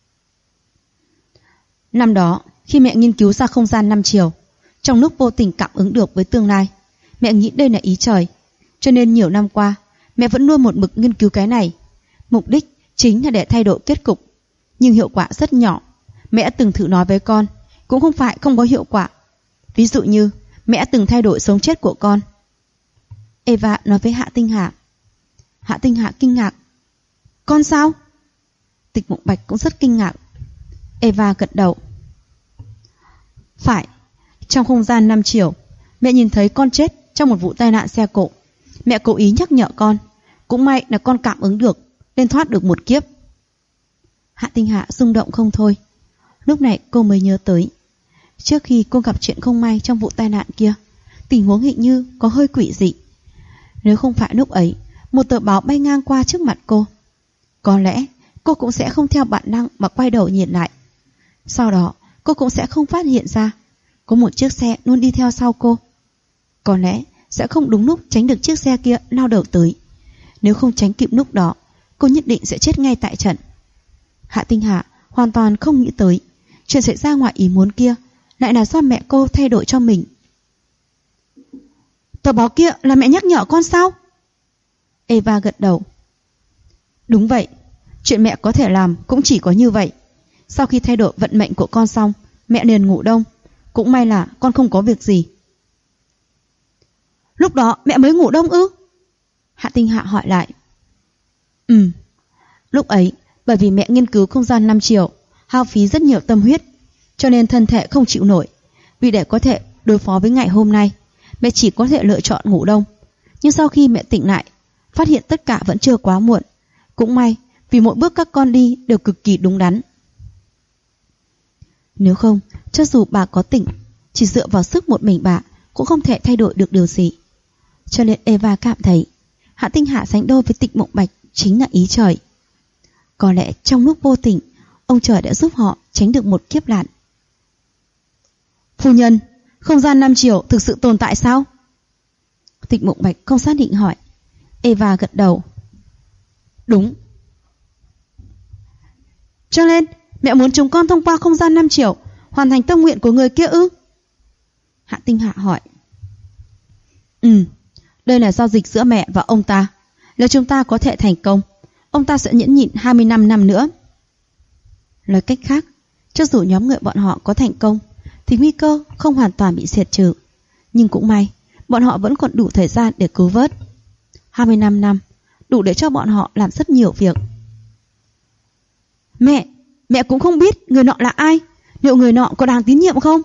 Năm đó, khi mẹ nghiên cứu ra không gian 5 chiều, trong lúc vô tình cảm ứng được với tương lai, mẹ nghĩ đây là ý trời. Cho nên nhiều năm qua, mẹ vẫn luôn một mực nghiên cứu cái này. Mục đích chính là để thay đổi kết cục, nhưng hiệu quả rất nhỏ. Mẹ đã từng thử nói với con, cũng không phải không có hiệu quả. Ví dụ như mẹ đã từng thay đổi sống chết của con. Eva nói với Hạ Tinh Hà. Hạ Tinh Hà kinh ngạc. Con sao? Tịch Mộng Bạch cũng rất kinh ngạc. Eva gật đầu. Phải, trong không gian 5 chiều, mẹ nhìn thấy con chết trong một vụ tai nạn xe cộ. Mẹ cố ý nhắc nhở con. Cũng may là con cảm ứng được, nên thoát được một kiếp. Hạ Tinh Hạ rung động không thôi. Lúc này cô mới nhớ tới, trước khi cô gặp chuyện không may trong vụ tai nạn kia, tình huống hình như có hơi quỷ dị. Nếu không phải lúc ấy một tờ báo bay ngang qua trước mặt cô, có lẽ cô cũng sẽ không theo bản năng mà quay đầu nhìn lại. Sau đó cô cũng sẽ không phát hiện ra có một chiếc xe luôn đi theo sau cô. Có lẽ sẽ không đúng lúc tránh được chiếc xe kia lao đầu tới. Nếu không tránh kịp lúc đó, cô nhất định sẽ chết ngay tại trận. Hạ Tinh Hạ hoàn toàn không nghĩ tới chuyện xảy ra ngoài ý muốn kia lại là do mẹ cô thay đổi cho mình. Tờ báo kia là mẹ nhắc nhở con sao? Eva gật đầu. Đúng vậy, chuyện mẹ có thể làm cũng chỉ có như vậy. Sau khi thay đổi vận mệnh của con xong, mẹ liền ngủ đông. Cũng may là con không có việc gì. Lúc đó mẹ mới ngủ đông ư? Hạ Tinh Hạ hỏi lại. Lúc ấy bởi vì mẹ nghiên cứu không gian 5 chiều, hao phí rất nhiều tâm huyết, cho nên thân thể không chịu nổi. Vì để có thể đối phó với ngày hôm nay, mẹ chỉ có thể lựa chọn ngủ đông. Nhưng sau khi mẹ tỉnh lại, phát hiện tất cả vẫn chưa quá muộn. Cũng may vì mỗi bước các con đi đều cực kỳ đúng đắn. Nếu không, cho dù bà có tỉnh, chỉ dựa vào sức một mình bà cũng không thể thay đổi được điều gì. Cho nên Eva cảm thấy Hạ Tinh Hạ sánh đôi với Tịch Mộng Bạch chính là ý trời. Có lẽ trong lúc vô tình, ông trời đã giúp họ tránh được một kiếp nạn. Phu nhân, không gian 5 chiều thực sự tồn tại sao? Tịch Mộng Bạch không xác định hỏi. Eva gật đầu. Đúng. Cho nên mẹ muốn chúng con thông qua không gian 5 chiều hoàn thành tâm nguyện của người kia ư? Hạ Tinh Hạ hỏi. Đây là giao dịch giữa mẹ và ông ta. Nếu chúng ta có thể thành công, ông ta sẽ nhẫn nhịn 25 năm nữa. Nói cách khác, cho dù nhóm người bọn họ có thành công thì nguy cơ không hoàn toàn bị diệt trừ. Nhưng cũng may, bọn họ vẫn còn đủ thời gian để cứu vớt. 25 năm đủ để cho bọn họ làm rất nhiều việc. Mẹ cũng không biết người nọ là ai. Liệu người nọ có đáng tín nhiệm không?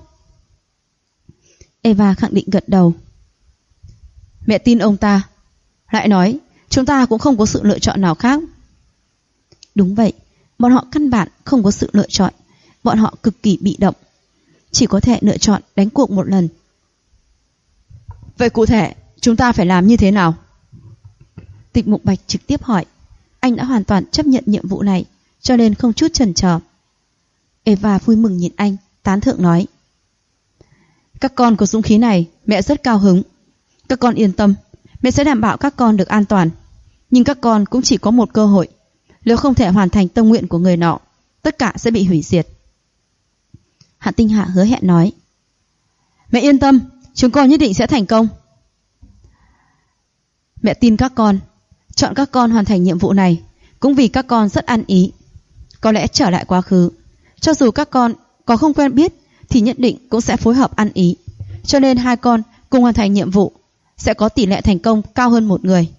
Eva khẳng định gật đầu. Mẹ tin ông ta. Lại nói, chúng ta cũng không có sự lựa chọn nào khác. Đúng vậy, bọn họ căn bản không có sự lựa chọn. Bọn họ cực kỳ bị động, chỉ có thể lựa chọn đánh cuộc một lần. Vậy cụ thể, chúng ta phải làm như thế nào? Tịch Mục Bạch trực tiếp hỏi. Anh đã hoàn toàn chấp nhận nhiệm vụ này, cho nên không chút chần chờ. Eva vui mừng nhìn anh, tán thưởng nói. Các con có dũng khí này, mẹ rất cao hứng. Các con yên tâm, mẹ sẽ đảm bảo các con được an toàn. Nhưng các con cũng chỉ có một cơ hội. Nếu không thể hoàn thành tâm nguyện của người nọ, tất cả sẽ bị hủy diệt. Hạ Tinh Hạ hứa hẹn nói. Mẹ yên tâm, chúng con nhất định sẽ thành công. Mẹ tin các con, chọn các con hoàn thành nhiệm vụ này cũng vì các con rất ăn ý. Có lẽ trở lại quá khứ, cho dù các con có không quen biết thì nhất định cũng sẽ phối hợp ăn ý. Cho nên hai con cùng hoàn thành nhiệm vụ sẽ có tỷ lệ thành công cao hơn một người.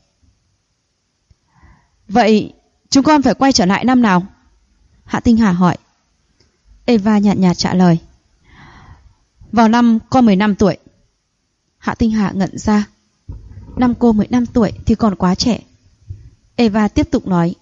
Vậy chúng con phải quay trở lại năm nào? Hạ Tinh Hà hỏi. Eva nhàn nhạt trả lời. Vào năm con 15 tuổi. Hạ Tinh Hà ngẩn ra. Năm cô 15 tuổi thì còn quá trẻ. Eva tiếp tục nói.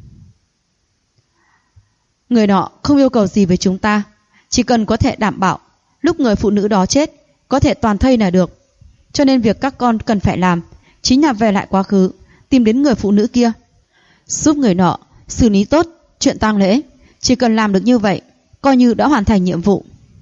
Người nọ không yêu cầu gì với chúng ta, chỉ cần có thể đảm bảo lúc người phụ nữ đó chết có thể toàn thây là được. Cho nên việc các con cần phải làm chính là về lại quá khứ, tìm đến người phụ nữ kia, giúp người nọ xử lý tốt chuyện tang lễ. Chỉ cần làm được như vậy, coi như đã hoàn thành nhiệm vụ.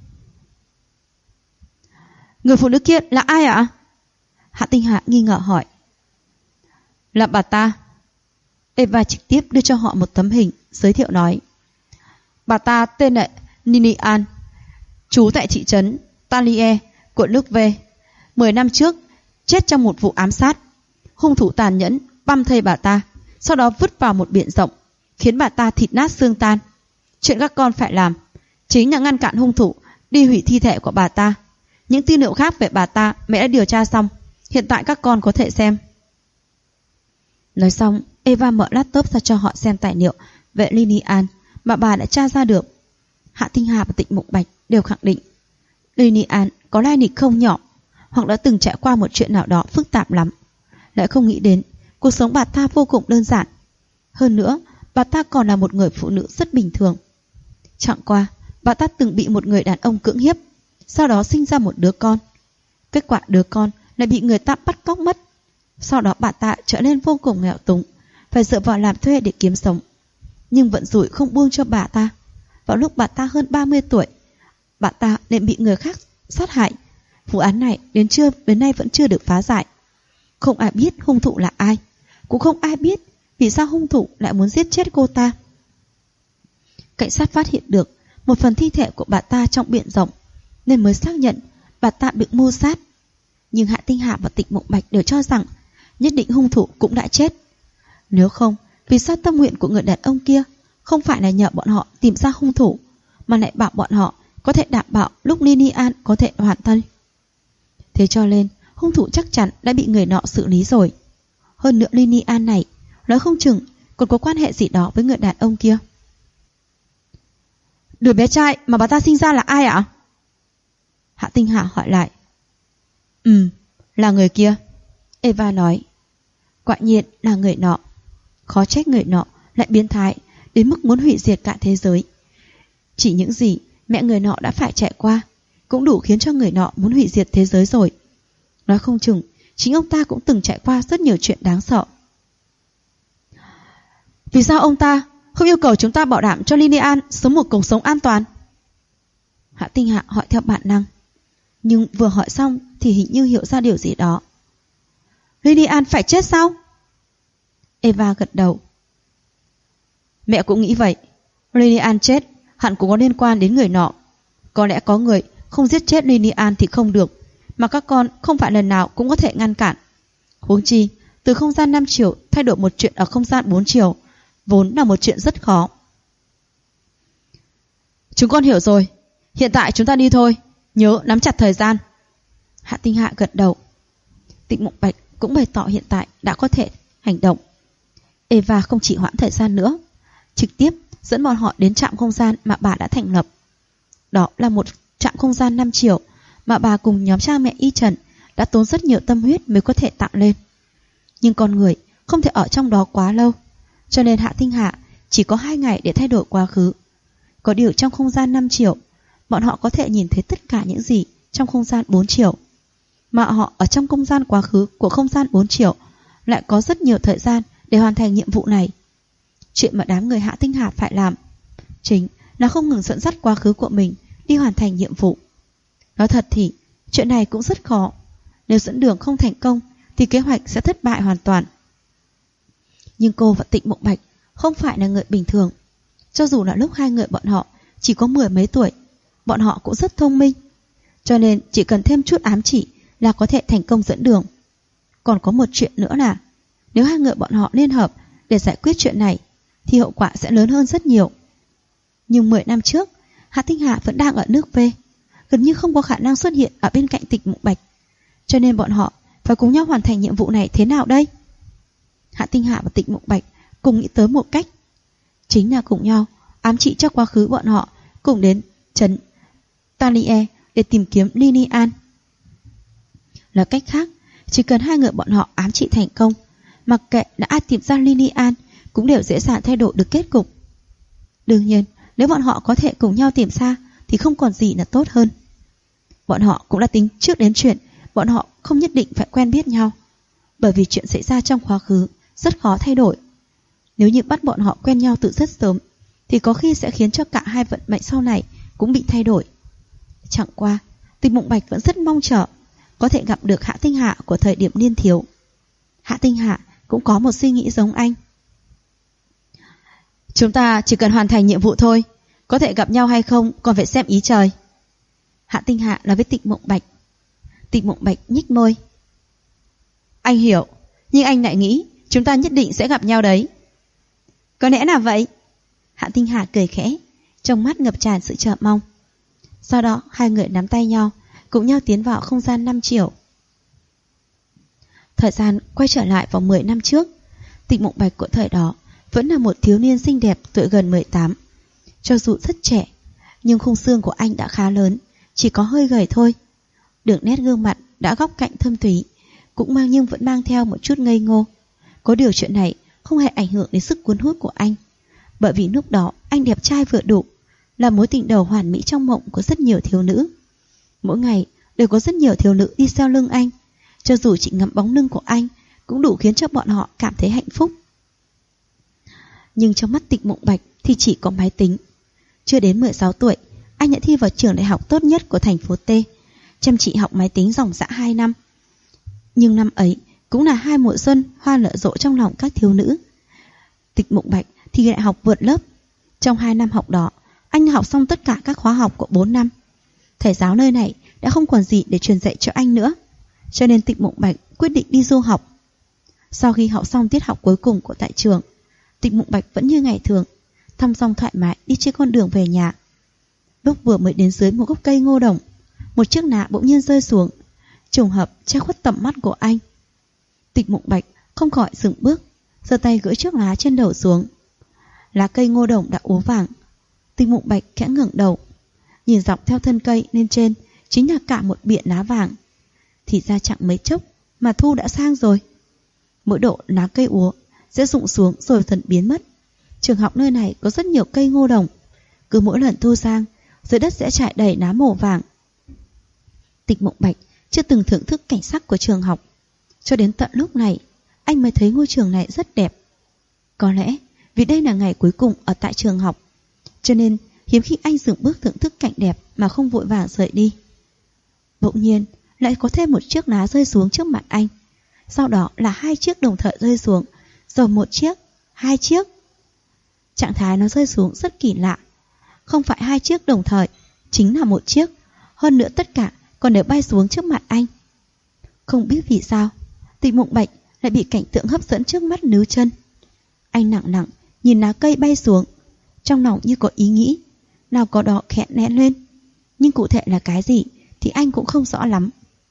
Người phụ nữ kia là ai ạ? Hạ Tinh Hạ nghi ngờ hỏi. Là bà ta. Eva trực tiếp đưa cho họ một tấm hình, giới thiệu nói. Bà ta tên là Lilian, trú tại thị trấn Talie, quận Nước Vê. 10 năm trước, chết trong một vụ ám sát. Hung thủ tàn nhẫn băm thây bà ta, sau đó vứt vào một biển rộng, khiến bà ta thịt nát xương tan. Chuyện các con phải làm chính là ngăn cản hung thủ đi hủy thi thể của bà ta. Những tư liệu khác về bà ta mẹ đã điều tra xong, hiện tại các con có thể xem. Nói xong, Eva mở laptop ra cho họ xem tài liệu về Lilian mà bà đã tra ra được. Hạ Tinh Hà và Tịnh Mộng Bạch đều khẳng định Lilian có lai lịch không nhỏ, hoặc đã từng trải qua một chuyện nào đó phức tạp lắm. Lại không nghĩ đến cuộc sống bà ta vô cùng đơn giản. Hơn nữa, bà ta còn là một người phụ nữ rất bình thường. Chẳng qua, bà ta từng bị một người đàn ông cưỡng hiếp, sau đó sinh ra một đứa con. Kết quả đứa con lại bị người ta bắt cóc mất. Sau đó bà ta trở nên vô cùng nghèo túng, phải dựa vào làm thuê để kiếm sống. Nhưng vận rủi không buông cho bà ta. Vào lúc bà ta hơn 30 tuổi, bà ta lại bị người khác sát hại. Vụ án này đến nay vẫn chưa được phá giải. Không ai biết hung thủ là ai, cũng không ai biết vì sao hung thủ lại muốn giết chết cô ta. Cảnh sát phát hiện được một phần thi thể của bà ta trong biển rộng, nên mới xác nhận bà ta bị mưu sát. Nhưng Hạ Tinh Hà và Tịnh Mộng Bạch đều cho rằng nhất định hung thủ cũng đã chết. Nếu không, vì sao tâm nguyện của người đàn ông kia không phải là nhờ bọn họ tìm ra hung thủ, mà lại bảo bọn họ có thể đảm bảo lúc Lilian có thể hoàn thân? Thế cho nên hung thủ chắc chắn đã bị người nọ xử lý rồi. Hơn nữa Lilian này nói không chừng còn có quan hệ gì đó với người đàn ông kia. Đứa bé trai mà bà ta sinh ra là ai ạ? Hạ Tinh Hà hỏi lại. Là người kia, Eva nói. Quả nhiên là người nọ. Khó trách người nọ lại biến thái đến mức muốn hủy diệt cả thế giới. Chỉ những gì mẹ người nọ đã phải trải qua cũng đủ khiến cho người nọ muốn hủy diệt thế giới rồi. Nói không chừng chính ông ta cũng từng trải qua rất nhiều chuyện đáng sợ. Vì sao ông ta không yêu cầu chúng ta bảo đảm cho Lilian sống một cuộc sống an toàn? Hạ Tinh Hạ hỏi theo bản năng, nhưng vừa hỏi xong thì hình như hiểu ra điều gì đó. Lilian phải chết sao? Eva gật đầu. Mẹ cũng nghĩ vậy. Lilian chết hẳn cũng có liên quan đến người nọ. Có lẽ có người không giết chết Lilian thì không được, mà các con không phải lần nào cũng có thể ngăn cản. Huống chi từ không gian 5 chiều thay đổi một chuyện ở không gian 4 chiều vốn là một chuyện rất khó. Chúng con hiểu rồi, hiện tại chúng ta đi thôi, nhớ nắm chặt thời gian. Hạ Tinh Hạ gật đầu. Tịnh Mộng Bạch cũng bày tỏ hiện tại đã có thể hành động. Eva không chỉ hoãn thời gian nữa, trực tiếp dẫn bọn họ đến trạm không gian mà bà đã thành lập. Đó là một trạm không gian 5 chiều mà bà cùng nhóm cha mẹ Y Trần đã tốn rất nhiều tâm huyết mới có thể tạo lên. Nhưng con người không thể ở trong đó quá lâu, cho nên Hạ Tinh Hạ chỉ có 2 ngày để thay đổi quá khứ. Có điều trong không gian 5 chiều, bọn họ có thể nhìn thấy tất cả những gì trong không gian 4 chiều. Mà họ ở trong không gian quá khứ của không gian 4 chiều lại có rất nhiều thời gian để hoàn thành nhiệm vụ này. Chuyện mà đám người Hạ Tinh Hà phải làm chính là không ngừng dẫn dắt quá khứ của mình đi hoàn thành nhiệm vụ. Nói thật thì chuyện này cũng rất khó. Nếu dẫn đường không thành công thì kế hoạch sẽ thất bại hoàn toàn. Nhưng cô và Tịnh Mộng Bạch không phải là người bình thường. Cho dù là lúc 2 người bọn họ chỉ có 10 mấy tuổi, bọn họ cũng rất thông minh. Cho nên chỉ cần thêm chút ám chỉ là có thể thành công dẫn đường. Còn có một chuyện nữa là nếu 2 người bọn họ liên hợp để giải quyết chuyện này thì hậu quả sẽ lớn hơn rất nhiều. Nhưng 10 năm trước, Hạ Tinh Hà vẫn đang ở nước V, gần như không có khả năng xuất hiện ở bên cạnh Tịnh Mộng Bạch. Cho nên bọn họ phải cùng nhau hoàn thành nhiệm vụ này thế nào đây? Hạ Tinh Hà và Tịnh Mộng Bạch cùng nghĩ tới một cách, chính là cùng nhau ám chỉ cho quá khứ bọn họ cùng đến trấn Talie để tìm kiếm Lilian. Nói cách khác, chỉ cần 2 người bọn họ ám chỉ thành công, mặc kệ đã ai tìm ra Lilian cũng đều dễ dàng thay đổi được kết cục. Đương nhiên, nếu bọn họ có thể cùng nhau tìm ra thì không còn gì là tốt hơn. Bọn họ cũng đã tính trước đến chuyện bọn họ không nhất định phải quen biết nhau, bởi vì chuyện xảy ra trong quá khứ rất khó thay đổi. Nếu như bắt bọn họ quen nhau từ rất sớm, thì có khi sẽ khiến cho cả hai vận mệnh sau này cũng bị thay đổi. Chẳng qua, Tịch Mộng Bạch vẫn rất mong chờ có thể gặp được Hạ Tinh Hạ của thời điểm niên thiếu. Hạ Tinh Hạ cũng có một suy nghĩ giống anh. Chúng ta chỉ cần hoàn thành nhiệm vụ thôi, có thể gặp nhau hay không còn phải xem ý trời. Hạ Tinh Hạ nói với Tịch Mộng Bạch. Tịch Mộng Bạch nhếch môi. Anh hiểu, nhưng anh lại nghĩ chúng ta nhất định sẽ gặp nhau đấy. Có lẽ là vậy. Hạ Tinh Hạ cười khẽ, trong mắt ngập tràn sự chờ mong. Sau đó hai người nắm tay nhau, cùng nhau tiến vào không gian 5 chiều. Thời gian quay trở lại vào 10 năm trước. Tịch Mộng Bạch của thời đó vẫn là một thiếu niên xinh đẹp tuổi gần 18. Cho dù rất trẻ, nhưng khung xương của anh đã khá lớn, chỉ có hơi gầy thôi. Đường nét gương mặt đã góc cạnh thâm thúy, nhưng vẫn mang theo một chút ngây ngô. Có điều chuyện này không hề ảnh hưởng đến sức cuốn hút của anh, bởi vì lúc đó anh đẹp trai vừa đủ, là mối tình đầu hoàn mỹ trong mộng của rất nhiều thiếu nữ. Mỗi ngày đều có rất nhiều thiếu nữ đi sau lưng anh, cho dù chỉ ngắm bóng lưng của anh cũng đủ khiến cho bọn họ cảm thấy hạnh phúc. Nhưng trong mắt Tịch Mộng Bạch thì chỉ có máy tính. Chưa đến 16 tuổi, anh đã thi vào trường đại học tốt nhất của thành phố T, chăm chỉ học máy tính dòng dã 2 năm. Nhưng năm ấy cũng là hai mùa xuân hoa nở rộ trong lòng các thiếu nữ. Tịch Mộng Bạch thì đại học vượt lớp. Trong 2 năm học đó, anh học xong tất cả các khóa học của 4 năm. Thầy giáo nơi này đã không còn gì để truyền dạy cho anh nữa, cho nên Tịch Mộng Bạch quyết định đi du học. Sau khi học xong tiết học cuối cùng của tại trường, Tịch Mộng Bạch vẫn như ngày thường, thong dong thoải mái đi trên con đường về nhà. Lúc vừa mới đến dưới một gốc cây ngô đồng, một chiếc lá bỗng nhiên rơi xuống, trùng hợp che khuất tầm mắt của anh. Tịch Mộng Bạch không khỏi dừng bước, giơ tay gỡ chiếc lá trên đầu xuống. Lá cây ngô đồng đã úa vàng. Tịch Mộng Bạch khẽ ngẩng đầu, nhìn dọc theo thân cây lên trên chính là cả một biển lá vàng. Thì ra chẳng mấy chốc mà thu đã sang rồi. Mỗi độ lá cây úa sẽ rụng xuống rồi dần biến mất. Trường học nơi này có rất nhiều cây ngô đồng, cứ mỗi lần thu sang, dưới đất sẽ trải đầy lá màu vàng. Tịch Mộng Bạch chưa từng thưởng thức cảnh sắc của trường học, cho đến tận lúc này anh mới thấy ngôi trường này rất đẹp. Có lẽ vì đây là ngày cuối cùng ở tại trường học, cho nên hiếm khi anh dừng bước thưởng thức cảnh đẹp mà không vội vàng rời đi. Bỗng nhiên lại có thêm một chiếc lá rơi xuống trước mặt anh. Sau đó là 2 chiếc đồng thời rơi xuống, rồi 1 chiếc, 2 chiếc. Trạng thái nó rơi xuống rất kỳ lạ. Không phải 2 chiếc đồng thời, chính là 1 chiếc. Hơn nữa tất cả còn đều bay xuống trước mặt anh. Không biết vì sao, Tịch Mộng Bạch lại bị cảnh tượng hấp dẫn trước mắt níu chân. Anh nặng nặng nhìn lá cây bay xuống, trong lòng như có ý nghĩ nào có đó khẽ nén lên, nhưng cụ thể là cái gì thì anh cũng không rõ lắm.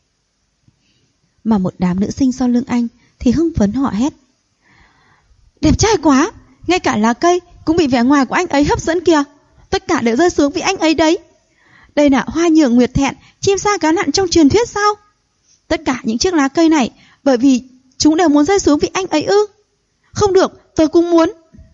Mà một đám nữ sinh sau lưng anh thì hưng phấn họ hét: đẹp trai quá, ngay cả lá cây cũng bị vẻ ngoài của anh ấy hấp dẫn kìa, tất cả đều rơi xuống vì anh ấy đấy. Đây là hoa nhường nguyệt thẹn, chim sa cá lặn trong truyền thuyết sao? Tất cả những chiếc lá cây này bởi vì chúng đều muốn rơi xuống vì anh ấy ư? Không được, tôi cũng muốn.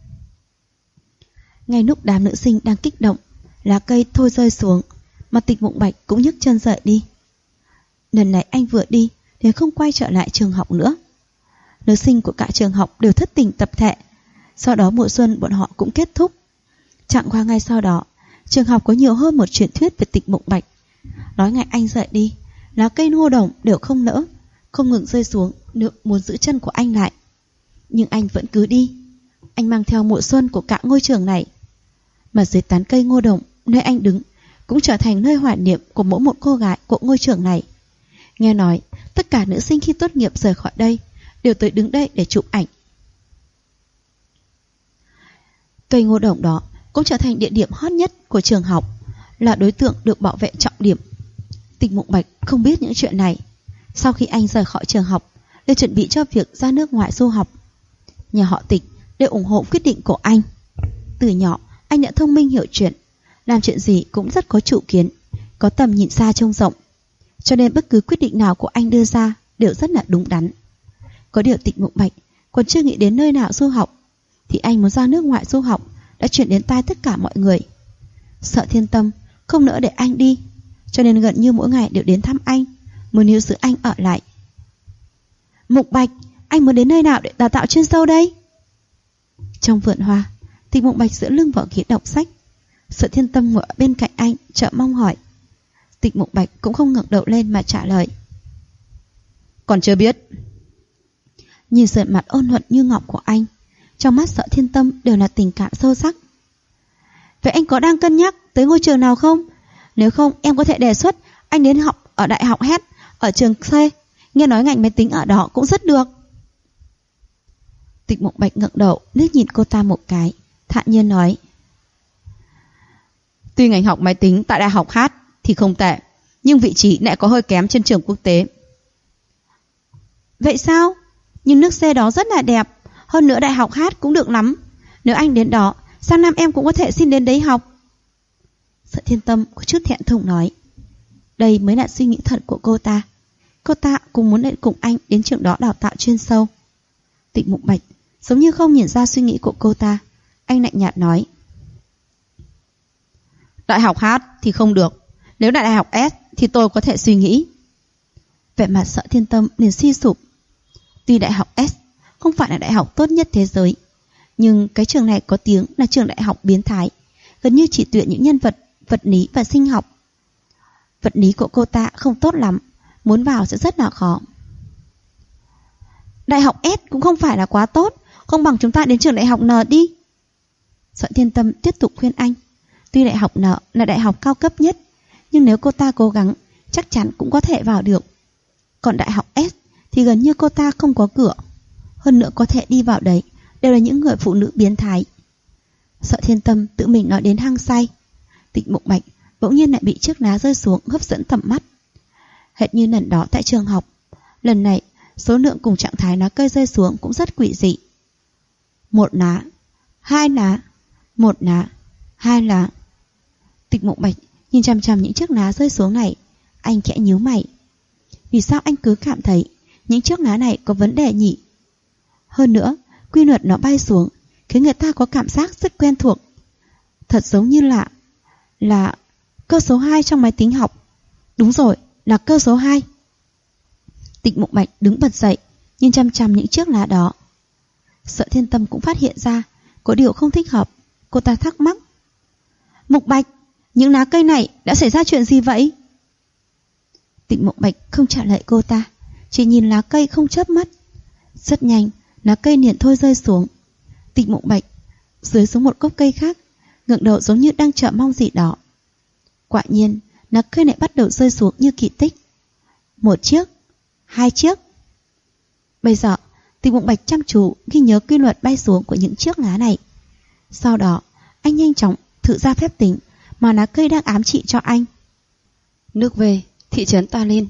Ngay lúc đám nữ sinh đang kích động, lá cây thôi rơi xuống, mà Tịch Mộng Bạch cũng nhấc chân rời đi. Lần này anh vừa đi thì không quay trở lại trường học nữa. Nữ sinh của cả trường học đều thất tình tập thể. Sau đó mùa xuân bọn họ cũng kết thúc. Chẳng qua ngay sau đó, trường học có nhiều hơn một truyền thuyết về Tịch Mộng Bạch. Nói ngày anh rời đi, lá cây ngô đồng đều không nỡ, không ngừng rơi xuống, muốn giữ chân của anh lại. Nhưng anh vẫn cứ đi. Anh mang theo mùa xuân của cả ngôi trường này. Mà dưới tán cây ngô đồng, nơi anh đứng cũng trở thành nơi hoài niệm của mỗi một cô gái của ngôi trường này. Nghe nói tất cả nữ sinh khi tốt nghiệp rời khỏi đây đều tới đứng đây để chụp ảnh. Cây ngô đồng đó cũng trở thành địa điểm hot nhất của trường học, là đối tượng được bảo vệ trọng điểm. Tịch Mộng Bạch không biết những chuyện này. Sau khi anh rời khỏi trường học để chuẩn bị cho việc ra nước ngoài du học, nhà họ Tịch đều ủng hộ quyết định của anh. Từ nhỏ anh đã thông minh hiểu chuyện, làm chuyện gì cũng rất có chủ kiến, có tầm nhìn xa trông rộng, cho nên bất cứ quyết định nào của anh đưa ra đều rất là đúng đắn. Có điều Tịch Mộng Bạch còn chưa nghĩ đến nơi nào du học, thì anh muốn ra nước ngoài du học đã chuyển đến tai tất cả mọi người. Sợ Thiên Tâm không nỡ để anh đi, cho nên gần như mỗi ngày đều đến thăm anh, muốn níu giữ anh ở lại. Mục Bạch, anh muốn đến nơi nào để đào tạo chuyên sâu đây? Trong vườn hoa, Tịch Mục Bạch dựa lưng vào ghế đọc sách. Sở Thiên Tâm ngồi ở bên cạnh anh, trợ mong hỏi. Tịch Mục Bạch cũng không ngẩng đầu lên mà trả lời. Còn chưa biết. Nhìn sự mặt ôn nhuận như ngọc của anh, trong mắt Sở Thiên Tâm đều là tình cảm sâu sắc. Vậy anh có đang cân nhắc tới ngôi trường nào không? Nếu không, em có thể đề xuất anh đến học ở Đại học Hét, ở trường C. Nghe nói ngành máy tính ở đó cũng rất được. Tịch Mục Bạch ngẩng đầu liếc nhìn cô ta một cái, thản nhiên nói. Tuy ngành học máy tính tại Đại học Hát thì không tệ, nhưng vị trí lại có hơi kém trên trường quốc tế. Vậy sao? Nhưng nước C đó rất là đẹp, hơn nữa Đại học Hát cũng được lắm. Nếu anh đến đó, sang năm em cũng có thể xin đến đấy học. Sở Thiên Tâm có chút thẹn thùng nói. Đây mới là suy nghĩ thật của cô ta. Cô ta cũng muốn cùng anh đến trường đó đào tạo chuyên sâu. Tịch Mục Bạch giống như không nhìn ra suy nghĩ của cô ta. Anh lạnh nhạt nói. Đại học Hát thì không được. Nếu Đại học S thì tôi có thể suy nghĩ. Vẻ mặt Sở Thiên Tâm liền suy sụp. Tuy Đại học S không phải là đại học tốt nhất thế giới, nhưng cái trường này có tiếng là trường đại học biến thái, gần như chỉ tuyển những nhân vật vật lý và sinh học. Vật lý của cô ta không tốt lắm, muốn vào sẽ rất là khó. Đại học S cũng không phải là quá tốt, không bằng chúng ta đến trường đại học N đi. Sở Thiên Tâm tiếp tục khuyên anh. Tuy đại học N là đại học cao cấp nhất, nhưng nếu cô ta cố gắng, chắc chắn cũng có thể vào được. Còn đại học S thì gần như cô ta không có cửa. Hơn nữa có thể đi vào đấy đều là những người phụ nữ biến thái. Sở Thiên Tâm tự mình nói đến hăng say. Tịch Mục Bạch bỗng nhiên lại bị chiếc lá rơi xuống hấp dẫn tầm mắt. Hệt như lần đó tại trường học, lần này số lượng cùng trạng thái lá cây rơi xuống cũng rất quỷ dị. Một lá, hai lá, một lá, hai lá. Tịch Mục Bạch nhìn chằm chằm những chiếc lá rơi xuống này, anh khẽ nhíu mày. Vì sao anh cứ cảm thấy những chiếc lá này có vấn đề nhỉ? Hơn nữa, quy luật nó bay xuống khiến người ta có cảm giác rất quen thuộc. Thật giống như là cơ số 2 trong máy tính học. Đúng rồi, là cơ số 2. Tịch Mục Bạch đứng bật dậy, nhìn chăm chăm những chiếc lá đó. Sở Thiên Tâm cũng phát hiện ra có điều không thích hợp. Cô ta thắc mắc. Mục Bạch, những lá cây này đã xảy ra chuyện gì vậy? Tịch Mục Bạch không trả lời cô ta, chỉ nhìn lá cây không chớp mắt. Rất nhanh, lá cây liền thôi rơi xuống. Tịch Mục Bạch dưới xuống một gốc cây khác, ngẩng đầu giống như đang chờ mong gì đó. Quả nhiên, lá cây lại bắt đầu rơi xuống như kỳ tích. Một chiếc, hai chiếc. Bây giờ, Tịch Mục Bạch chăm chú ghi nhớ quy luật bay xuống của những chiếc lá này. Sau đó, anh nhanh chóng thử ra phép tính mà lá cây đang ám chỉ cho anh. Nước về, thị trấn Talin.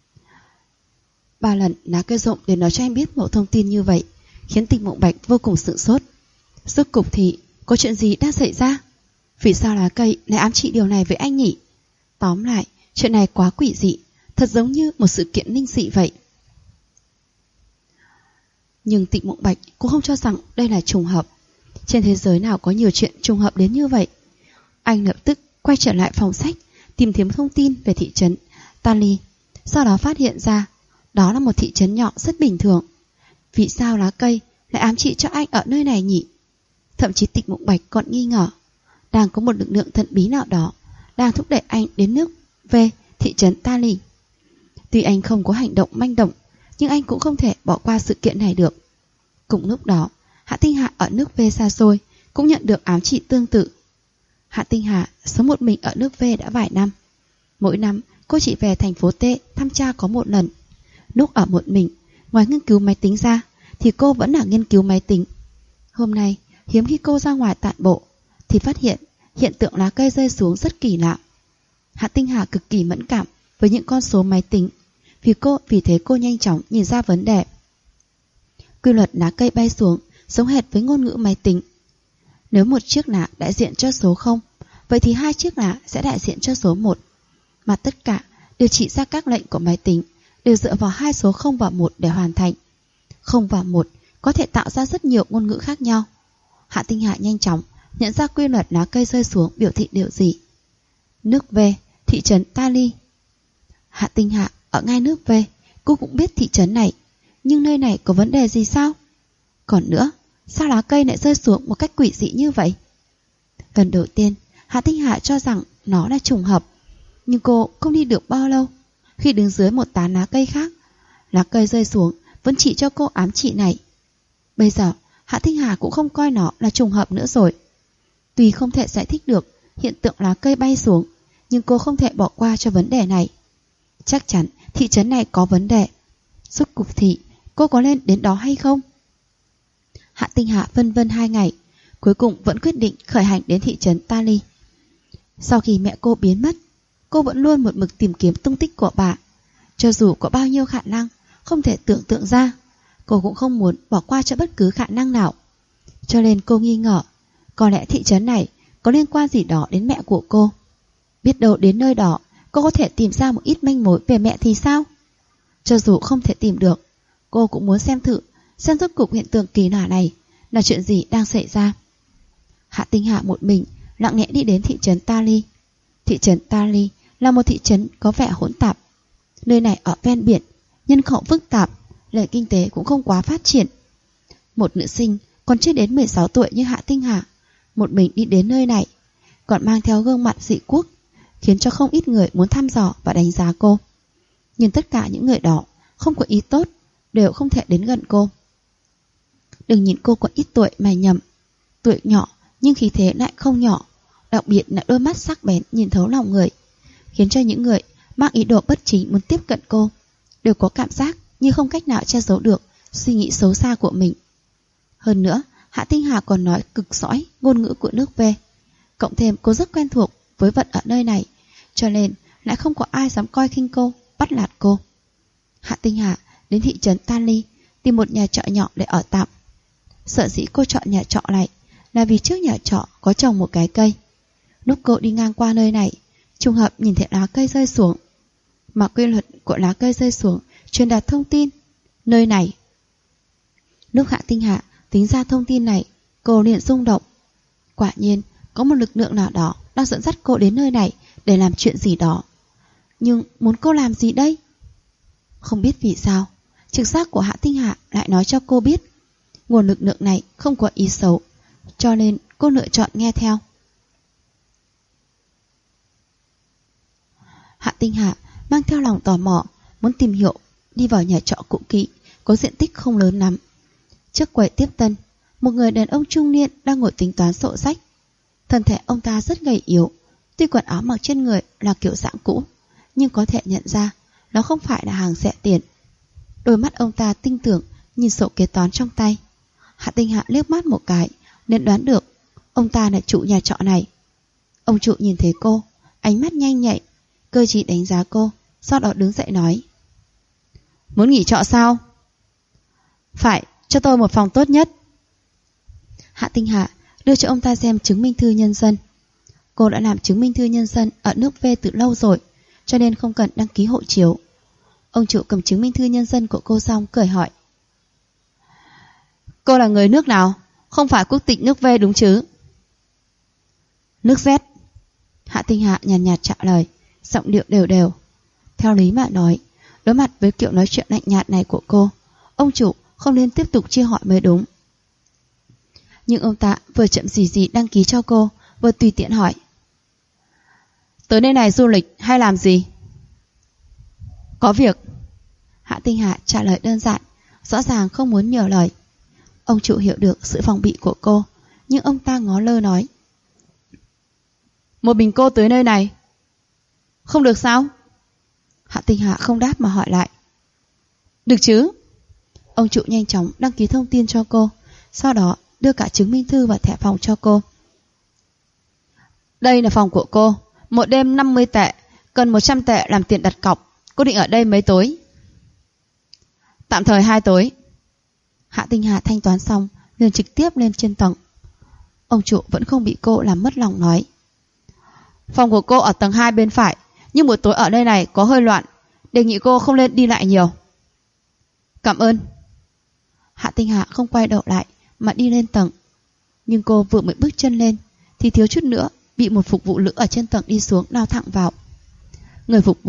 3 lần lá cây rụng để nói cho anh biết một thông tin như vậy, khiến Tịch Mục Bạch vô cùng sửng sốt. Rốt cục thì có chuyện gì đang xảy ra? Vì sao lá cây lại ám chỉ điều này với anh nhỉ? Tóm lại, chuyện này quá quỷ dị, thật giống như một sự kiện linh dị vậy. Nhưng Tịch Mục Bạch cũng không cho rằng đây là trùng hợp. Trên thế giới nào có nhiều chuyện trùng hợp đến như vậy? Anh lập tức quay trở lại phòng sách, tìm kiếm thông tin về thị trấn Tali. Sau đó phát hiện ra đó là một thị trấn nhỏ rất bình thường. Vì sao lá cây lại ám chỉ cho anh ở nơi này nhỉ? Thậm chí Tịch Mục Bạch còn nghi ngờ đang có một lực lượng thần bí nào đó đang thúc đẩy anh đến nước về thị trấn Tali. Tuy anh không có hành động manh động, nhưng anh cũng không thể bỏ qua sự kiện này được. Cùng lúc đó, Hạ Tinh Hà ở nước V xa xôi cũng nhận được ám chỉ tương tự. Hạ Tinh Hà sống một mình ở nước V đã vài năm. Mỗi năm cô chỉ về thành phố T thăm cha có một lần. Lúc ở một mình, ngoài nghiên cứu máy tính ra thì cô vẫn là nghiên cứu máy tính. Hôm nay, hiếm khi cô ra ngoài tản bộ thì phát hiện hiện tượng lá cây rơi xuống rất kỳ lạ. Hạ Tinh Hà cực kỳ mẫn cảm với những con số máy tính, vì thế cô nhanh chóng nhìn ra vấn đề. Quy luật lá cây bay xuống giống hệt với ngôn ngữ máy tính. Nếu một chiếc lá đại diện cho số 0, vậy thì 2 chiếc lá sẽ đại diện cho số 1. Mà tất cả đều chỉ ra các lệnh của máy tính đều dựa vào 2 số 0 và 1 để hoàn thành. 0 và 1 có thể tạo ra rất nhiều ngôn ngữ khác nhau. Hạ Tinh Hà nhanh chóng nhận ra quy luật lá cây rơi xuống biểu thị điều gì. Nước về, thị trấn Tali. Hạ Tinh Hà Ở ngay nước về, cô cũng biết thị trấn này, nhưng nơi này có vấn đề gì sao? Còn nữa, sao lá cây lại rơi xuống một cách quỷ dị như vậy? Lần đầu tiên, Hạ Tinh Hạ cho rằng nó là trùng hợp, nhưng cô không đi được bao lâu. Khi đứng dưới một tán lá cây khác, lá cây rơi xuống vẫn chỉ cho cô ám chỉ này. Bây giờ, Hạ Tinh Hà cũng không coi nó là trùng hợp nữa rồi. Tuy không thể giải thích được hiện tượng lá cây bay xuống, nhưng cô không thể bỏ qua cho vấn đề này. Chắc chắn thị trấn này có vấn đề. Rốt cuộc thì cô có lên đến đó hay không? Hạ Tinh Hạ vân vân 2 ngày, cuối cùng vẫn quyết định khởi hành đến thị trấn Tali. Sau khi mẹ cô biến mất, cô vẫn luôn một mực tìm kiếm tung tích của bà. Cho dù có bao nhiêu khả năng không thể tưởng tượng ra, cô cũng không muốn bỏ qua cho bất cứ khả năng nào. Cho nên cô nghi ngờ, có lẽ thị trấn này có liên quan gì đó đến mẹ của cô. Biết đâu đến nơi đó, cô có thể tìm ra một ít manh mối về mẹ thì sao? Cho dù không thể tìm được, cô cũng muốn xem rốt cuộc hiện tượng kỳ lạ này là chuyện gì đang xảy ra. Hạ Tinh Hạ một mình lặng lẽ đi đến thị trấn Tali. Thị trấn Tali là một thị trấn có vẻ hỗn tạp. Nơi này ở ven biển, nhân khẩu phức tạp, nền kinh tế cũng không quá phát triển. Một nữ sinh còn chưa đến 16 tuổi như Hạ Tinh Hạ, một mình đi đến nơi này, còn mang theo gương mặt dị quốc, khiến cho không ít người muốn thăm dò và đánh giá cô. Nhưng tất cả những người đó không có ý tốt, đều không thể đến gần cô. Đừng nhìn cô còn ít tuổi mà nhầm, tuổi nhỏ nhưng khí thế lại không nhỏ, đặc biệt là đôi mắt sắc bén nhìn thấu lòng người, khiến cho những người mang ý đồ bất chính muốn tiếp cận cô đều có cảm giác như không cách nào che giấu được suy nghĩ xấu xa của mình. Hơn nữa, Hạ Tinh Hà còn nói cực sõi ngôn ngữ của nước về, cộng thêm cô rất quen thuộc với vận ở nơi này, cho nên lại không có ai dám coi khinh cô, bắt nạt cô. Hạ Tinh Hà đến thị trấn Tali tìm một nhà trọ nhỏ để ở tạm. Sở dĩ cô chọn nhà trọ này là vì trước nhà trọ có trồng một cái cây. Lúc cô đi ngang qua nơi này, trùng hợp nhìn thấy lá cây rơi xuống, mà quy luật của lá cây rơi xuống truyền đạt thông tin nơi này. Lúc Hạ Tinh Hạ tính ra thông tin này, cô liền rung động. Quả nhiên có một lực lượng nào đó đang dẫn dắt cô đến nơi này để làm chuyện gì đó. Nhưng muốn cô làm gì đây? Không biết vì sao, trực giác của Hạ Tinh Hạ lại nói cho cô biết nguồn lực lượng này không có ý xấu, cho nên cô lựa chọn nghe theo. Hạ Tinh Hạ mang theo lòng tò mò, muốn tìm hiểu, đi vào nhà trọ cũ kỹ, có diện tích không lớn lắm. Trước quầy tiếp tân, một người đàn ông trung niên đang ngồi tính toán sổ sách. Thân thể ông ta rất gầy yếu, tuy quần áo mặc trên người là kiểu dạng cũ, nhưng có thể nhận ra nó không phải là hàng rẻ tiền. Đôi mắt ông ta tinh tưởng nhìn sổ kế toán trong tay. Hạ Tinh Hạ liếc mắt một cái nên đoán được ông ta là chủ nhà trọ này. Ông chủ nhìn thấy cô, ánh mắt nhanh nhạy, cơ trí đánh giá cô, sau đó đứng dậy nói: Muốn nghỉ trọ sao? Phải, cho tôi một phòng tốt nhất. Hạ Tinh Hạ đưa cho ông ta xem chứng minh thư nhân dân. Cô đã làm chứng minh thư nhân dân ở nước V từ lâu rồi, cho nên không cần đăng ký hộ chiếu. Ông chủ cầm chứng minh thư nhân dân của cô xong cười hỏi: Cô là người nước nào? Không phải quốc tịch nước V đúng chứ? Nước Z. Hạ Tinh Hạ nhàn nhạt trả lời, giọng điệu đều đều. Theo lý mà nói, đối mặt với kiểu nói chuyện lạnh nhạt này của cô, ông chủ không nên tiếp tục chia hỏi mới đúng. Nhưng ông ta vừa chậm gì đăng ký cho cô, vừa tùy tiện hỏi: Tới nơi này du lịch hay làm gì? Có việc. Hạ Tinh Hạ trả lời đơn giản, rõ ràng không muốn nhiều lời. Ông chủ hiểu được sự phòng bị của cô, nhưng ông ta ngó lơ nói: Một mình cô tới nơi này không được sao? Hạ Tinh Hạ không đáp mà hỏi lại: Được chứ? Ông chủ nhanh chóng đăng ký thông tin cho cô, sau đó đưa cả chứng minh thư và thẻ phòng cho cô. Đây là phòng của cô, một đêm 50 tệ, cần 100 tệ làm tiền đặt cọc. Cô định ở đây mấy tối? Tạm thời 2 tối. Hạ Tinh Hạ thanh toán xong liền trực tiếp lên trên tầng. Ông chủ vẫn không bị cô làm mất lòng, nói: Phòng của cô ở tầng 2 bên phải, nhưng buổi tối ở đây này có hơi loạn, đề nghị cô không nên đi lại nhiều. Cảm ơn. Hạ Tinh Hạ không quay đầu lại mà đi lên tầng. Nhưng cô vừa mới bước chân lên thì thiếu chút nữa bị một phục vụ nữ ở trên tầng đi xuống lao thẳng vào. Người phục vụ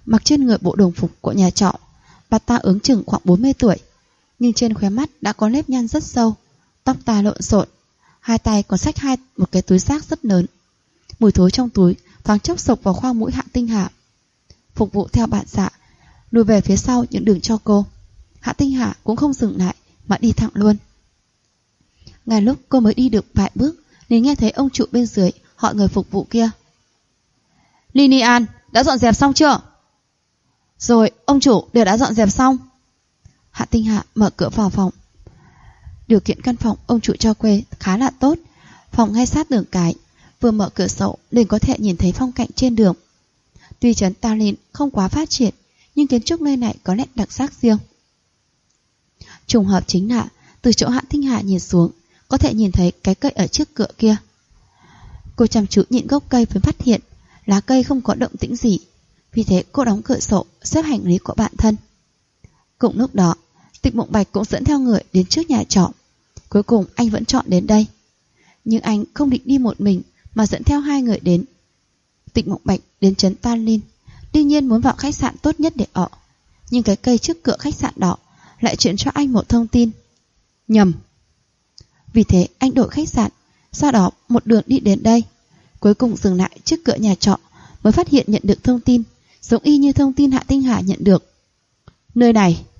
mặc trên người bộ đồng phục của nhà trọ. Bà ta ước chừng khoảng 40 tuổi, nhưng trên khóe mắt đã có nếp nhăn rất sâu, tóc tai lộn xộn, hai tay còn xách một cái túi xác rất lớn. Mùi thối trong túi thoáng chốc sộc vào khoang mũi Hạ Tinh Hà. Phục vụ theo bản dạ lùi về phía sau những đường cho cô. Hạ Tinh Hà cũng không dừng lại mà đi thẳng luôn. Ngay lúc cô mới đi được vài bước liền nghe thấy ông chủ bên dưới hỏi người phục vụ kia: Lilian, đã dọn dẹp xong chưa? Rồi, ông chủ, đều đã dọn dẹp xong. Hạ Tinh Hà mở cửa vào phòng. Điều kiện căn phòng ông chủ cho thuê khá là tốt. Phòng ngay sát đường cái, vừa mở cửa sổ liền có thể nhìn thấy phong cảnh trên đường. Tuy trấn Tallinn không quá phát triển, nhưng kiến trúc nơi này có nét đặc sắc riêng. Trùng hợp chính là từ chỗ Hạ Tinh Hà nhìn xuống, có thể nhìn thấy cái cây ở trước cửa kia. Cô chăm chú nhìn gốc cây mới phát hiện lá cây không có động tĩnh gì, vì thế cô đóng cửa sổ, xếp hành lý của bản thân. Cùng lúc đó, Tịch Mộng Bạch cũng dẫn theo người đến trước nhà trọ. Cuối cùng anh vẫn chọn đến đây, nhưng anh không định đi một mình mà dẫn theo hai người đến. Tịch Mộng Bạch đến trấn Tallinn, đương nhiên muốn vào khách sạn tốt nhất để ở, nhưng cái cây trước cửa khách sạn đó lại chuyển cho anh một thông tin nhầm. Vì thế anh đổi khách sạn, sau đó một đường đi đến đây, cuối cùng dừng lại trước cửa nhà trọ mới phát hiện nhận được thông tin giống y như thông tin Hạ Tinh Hà nhận được. Nơi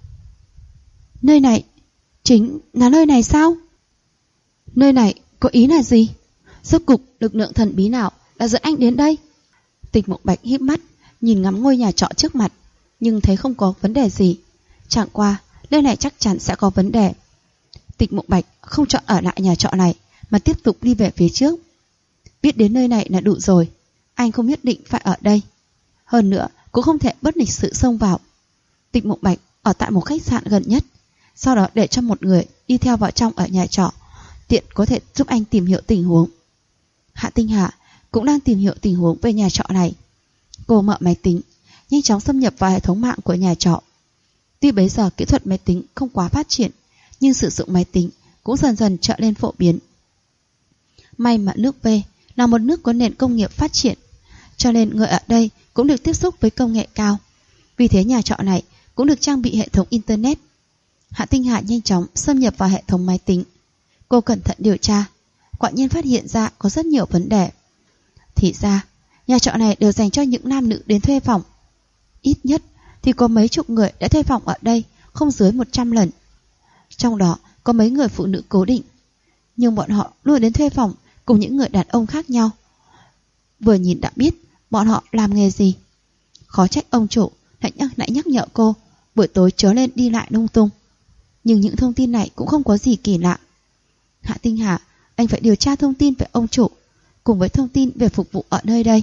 này chính là nơi này sao? Nơi này có ý là gì? Rốt cục lực lượng thần bí nào đã dẫn anh đến đây? Tịch Mộng Bạch híp mắt nhìn ngắm ngôi nhà trọ trước mặt, nhưng thấy không có vấn đề gì. Chẳng qua nơi này chắc chắn sẽ có vấn đề. Tịch Mộng Bạch không chọn ở lại nhà trọ này mà tiếp tục đi về phía trước. Biết đến nơi này là đủ rồi, anh không nhất định phải ở đây. Hơn nữa cũng không thể bất lịch sự xông vào. Tịch Mộng Bạch ở tại một khách sạn gần nhất, sau đó để cho một người đi theo vào trong ở nhà trọ, tiện có thể giúp anh tìm hiểu tình huống. Hạ Tinh Hà cũng đang tìm hiểu tình huống về nhà trọ này. Cô mở máy tính, nhanh chóng xâm nhập vào hệ thống mạng của nhà trọ. Tuy bấy giờ kỹ thuật máy tính không quá phát triển, nhưng sử dụng máy tính cũng dần dần trở nên phổ biến. May mà nước V là một nước có nền công nghiệp phát triển, cho nên người ở đây cũng được tiếp xúc với công nghệ cao. Vì thế nhà trọ này cũng được trang bị hệ thống Internet. Hạ Tinh Hà nhanh chóng xâm nhập vào hệ thống máy tính. Cô cẩn thận điều tra, quả nhiên phát hiện ra có rất nhiều vấn đề. Thì ra, nhà trọ này đều dành cho những nam nữ đến thuê phòng. Ít nhất thì có mấy chục người đã thuê phòng ở đây không dưới 100 lần. Trong đó có mấy người phụ nữ cố định, nhưng bọn họ luôn đến thuê phòng cùng những người đàn ông khác nhau. Vừa nhìn đã biết bọn họ làm nghề gì. Khó trách ông chủ lại nhắc nhở cô buổi tối chớ lên đi lại lung tung. Nhưng những thông tin này cũng không có gì kỳ lạ. Hạ Tinh Hà, anh phải điều tra thông tin về ông chủ cùng với thông tin về phục vụ ở nơi đây.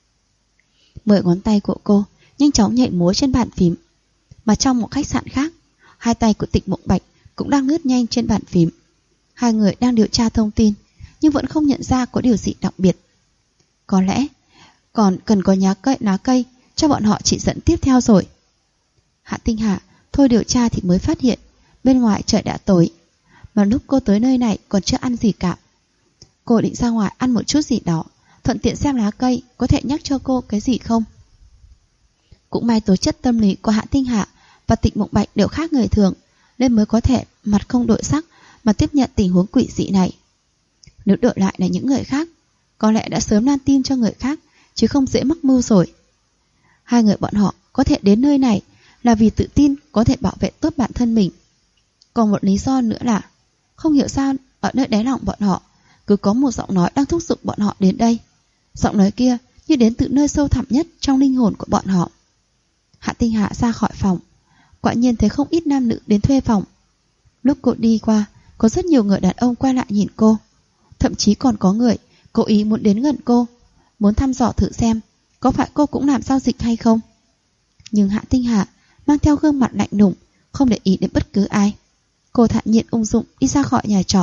10 ngón tay của cô nhanh chóng nhảy múa trên bàn phím. Mà trong một khách sạn khác, hai tay của Tịch Mộng Bạch cũng đang lướt nhanh trên bàn phím. Hai người đang điều tra thông tin, nhưng vẫn không nhận ra có điều gì đặc biệt. Có lẽ còn cần có lá cây cho bọn họ chỉ dẫn tiếp theo rồi. Hạ Tinh Hà thôi điều tra thì mới phát hiện bên ngoài trời đã tối, mà lúc cô tới nơi này còn chưa ăn gì cả. Cô định ra ngoài ăn một chút gì đó, thuận tiện xem lá cây có thể nhắc cho cô cái gì không. Cũng may tố chất tâm lý của Hạ Tinh Hà và Tịch Mộng Bạch đều khác người thường, nên mới có thể mặt không đổi sắc mà tiếp nhận tình huống quỷ dị này. Nếu đổi lại là những người khác, có lẽ đã sớm lan tin cho người khác, chứ không dễ mắc mưu rồi. Hai người bọn họ có thể đến nơi này là vì tự tin có thể bảo vệ tốt bản thân mình. Còn một lý do nữa là không hiểu sao ở nơi đáy lòng bọn họ cứ có một giọng nói đang thúc giục bọn họ đến đây. Giọng nói kia như đến từ nơi sâu thẳm nhất trong linh hồn của bọn họ. Hạ Tinh Hà ra khỏi phòng, quả nhiên thấy không ít nam nữ đến thuê phòng. Lúc cô đi qua, có rất nhiều người đàn ông quay lại nhìn cô. Thậm chí còn có người cố ý muốn đến gần cô, muốn thăm dò thử xem có phải cô cũng làm giao dịch hay không. Nhưng Hạ Tinh Hà mang theo gương mặt lạnh lùng, không để ý đến bất cứ ai. Cô thản nhiên ung dung đi ra khỏi nhà trọ.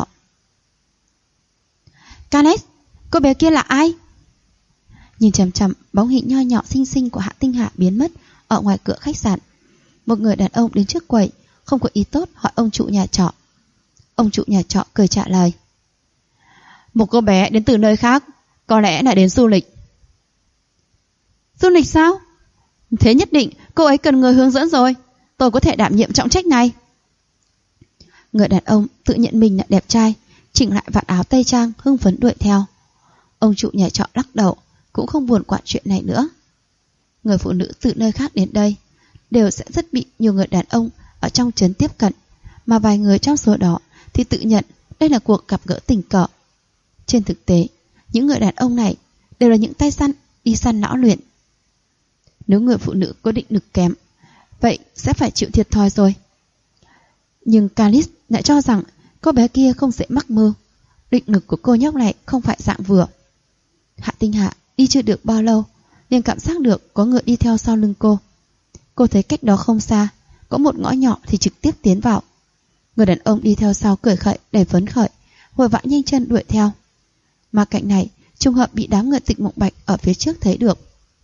Canet, cô bé kia là ai? Nhìn chằm chằm bóng hình nho nhỏ xinh xinh của Hạ Tinh Hà biến mất ở ngoài cửa khách sạn, một người đàn ông đến trước quầy, không có ý tốt hỏi ông chủ nhà trọ. Ông chủ nhà trọ cười trả lời: một cô bé đến từ nơi khác, có lẽ là đến du lịch. Du lịch sao? Thế nhất định cô ấy cần người hướng dẫn rồi. Tôi có thể đảm nhiệm trọng trách này. Người đàn ông tự nhận mình là đẹp trai, chỉnh lại vạt áo tây trang, hưng phấn đuổi theo. Ông chủ nhà trọ lắc đầu, cũng không buồn quản chuyện này nữa. Người phụ nữ từ nơi khác đến đây đều sẽ rất bị nhiều người đàn ông ở trong trấn tiếp cận, mà vài người trong số đó thì tự nhận đây là cuộc gặp gỡ tình cờ. Trên thực tế, những người đàn ông này đều là những tay săn đi săn lão luyện. Nếu người phụ nữ có định lực kém, vậy sẽ phải chịu thiệt thòi rồi. Nhưng Calis lại cho rằng cô bé kia không dễ mắc mưu. Định lực của cô nhóc này không phải dạng vừa. Hạ Tinh Hạ đi chưa được bao lâu liền cảm giác được có người đi theo sau lưng cô. Cô thấy cách đó không xa có một ngõ nhỏ thì trực tiếp tiến vào. Người đàn ông đi theo sau cười khẩy đầy phấn khởi, vội vã nhanh chân đuổi theo. Mà cạnh này trùng hợp bị đám người Tịch Mộng Bạch ở phía trước thấy được.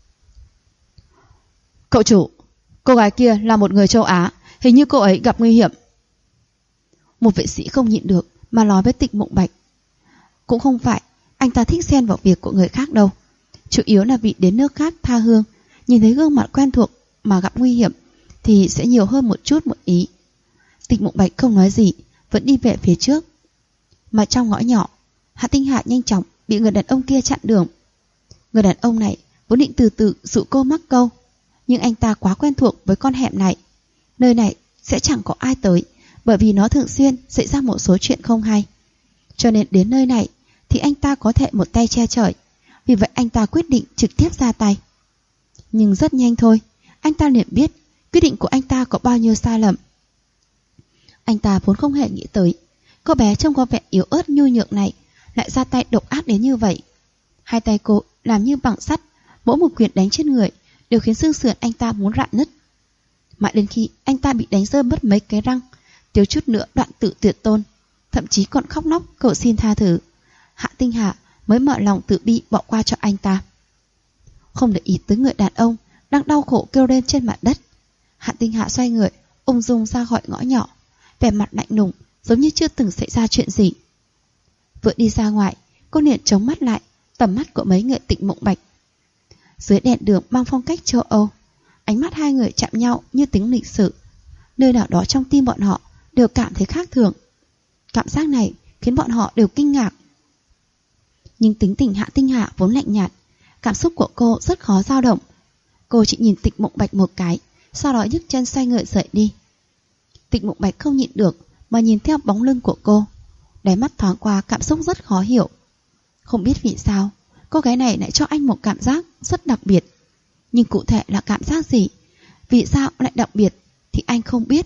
Cậu chủ, cô gái kia là một người châu Á, hình như cô ấy gặp nguy hiểm. Một vệ sĩ không nhịn được mà nói với Tịch Mộng Bạch. Cũng không phải anh ta thích xen vào việc của người khác đâu, chủ yếu là vì đến nước khác tha hương, nhìn thấy gương mặt quen thuộc mà gặp nguy hiểm thì sẽ nhiều hơn một chút một ý. Tịch Mộng Bạch không nói gì, vẫn đi về phía trước. Mà trong ngõ nhỏ, Hạ Tinh Hạ nhanh chóng bị người đàn ông kia chặn đường. Người đàn ông này vốn định từ từ dụ cô mắc câu, nhưng anh ta quá quen thuộc với con hẻm này. Nơi này sẽ chẳng có ai tới, bởi vì nó thường xuyên xảy ra một số chuyện không hay. Cho nên đến nơi này thì anh ta có thể một tay che trời. Vì vậy anh ta quyết định trực tiếp ra tay. Nhưng rất nhanh thôi, anh ta liền biết quyết định của anh ta có bao nhiêu sai lầm. Anh ta vốn không hề nghĩ tới cô bé trông có vẻ yếu ớt nhu nhược này lại ra tay độc ác đến như vậy. Hai tay cô làm như bằng sắt, mỗi một quyền đánh trên người đều khiến xương sườn anh ta muốn rạn nứt. Mãi đến khi anh ta bị đánh rơi mất mấy cái răng, thiếu chút nữa đoạn tử tuyệt tôn, thậm chí còn khóc lóc cầu xin tha thứ, Hạ Tinh Hạ mới mở lòng từ bi bỏ qua cho anh ta. Không để ý tới người đàn ông đang đau khổ kêu lên trên mặt đất, Hạ Tinh Hạ xoay người ung dung ra khỏi ngõ nhỏ, vẻ mặt lạnh lùng giống như chưa từng xảy ra chuyện gì. Vừa đi ra ngoài, cô liền chống mắt lại tầm mắt của mấy người Tịch Mộng Bạch. Dưới đèn đường mang phong cách châu Âu, ánh mắt hai người chạm nhau như tính lịch sử. Nơi nào đó trong tim bọn họ đều cảm thấy khác thường. Cảm giác này khiến bọn họ đều kinh ngạc. Nhưng tính tình Hạ Tinh Hạ vốn lạnh nhạt, cảm xúc của cô rất khó dao động. Cô chỉ nhìn Tịch Mộng Bạch một cái, sau đó nhấc chân xoay người rời đi. Tịch Mộng Bạch không nhịn được mà nhìn theo bóng lưng của cô, đáy mắt thoáng qua cảm xúc rất khó hiểu. Không biết vì sao cô gái này lại cho anh một cảm giác rất đặc biệt. Nhưng cụ thể là cảm giác gì, vì sao lại đặc biệt thì anh không biết.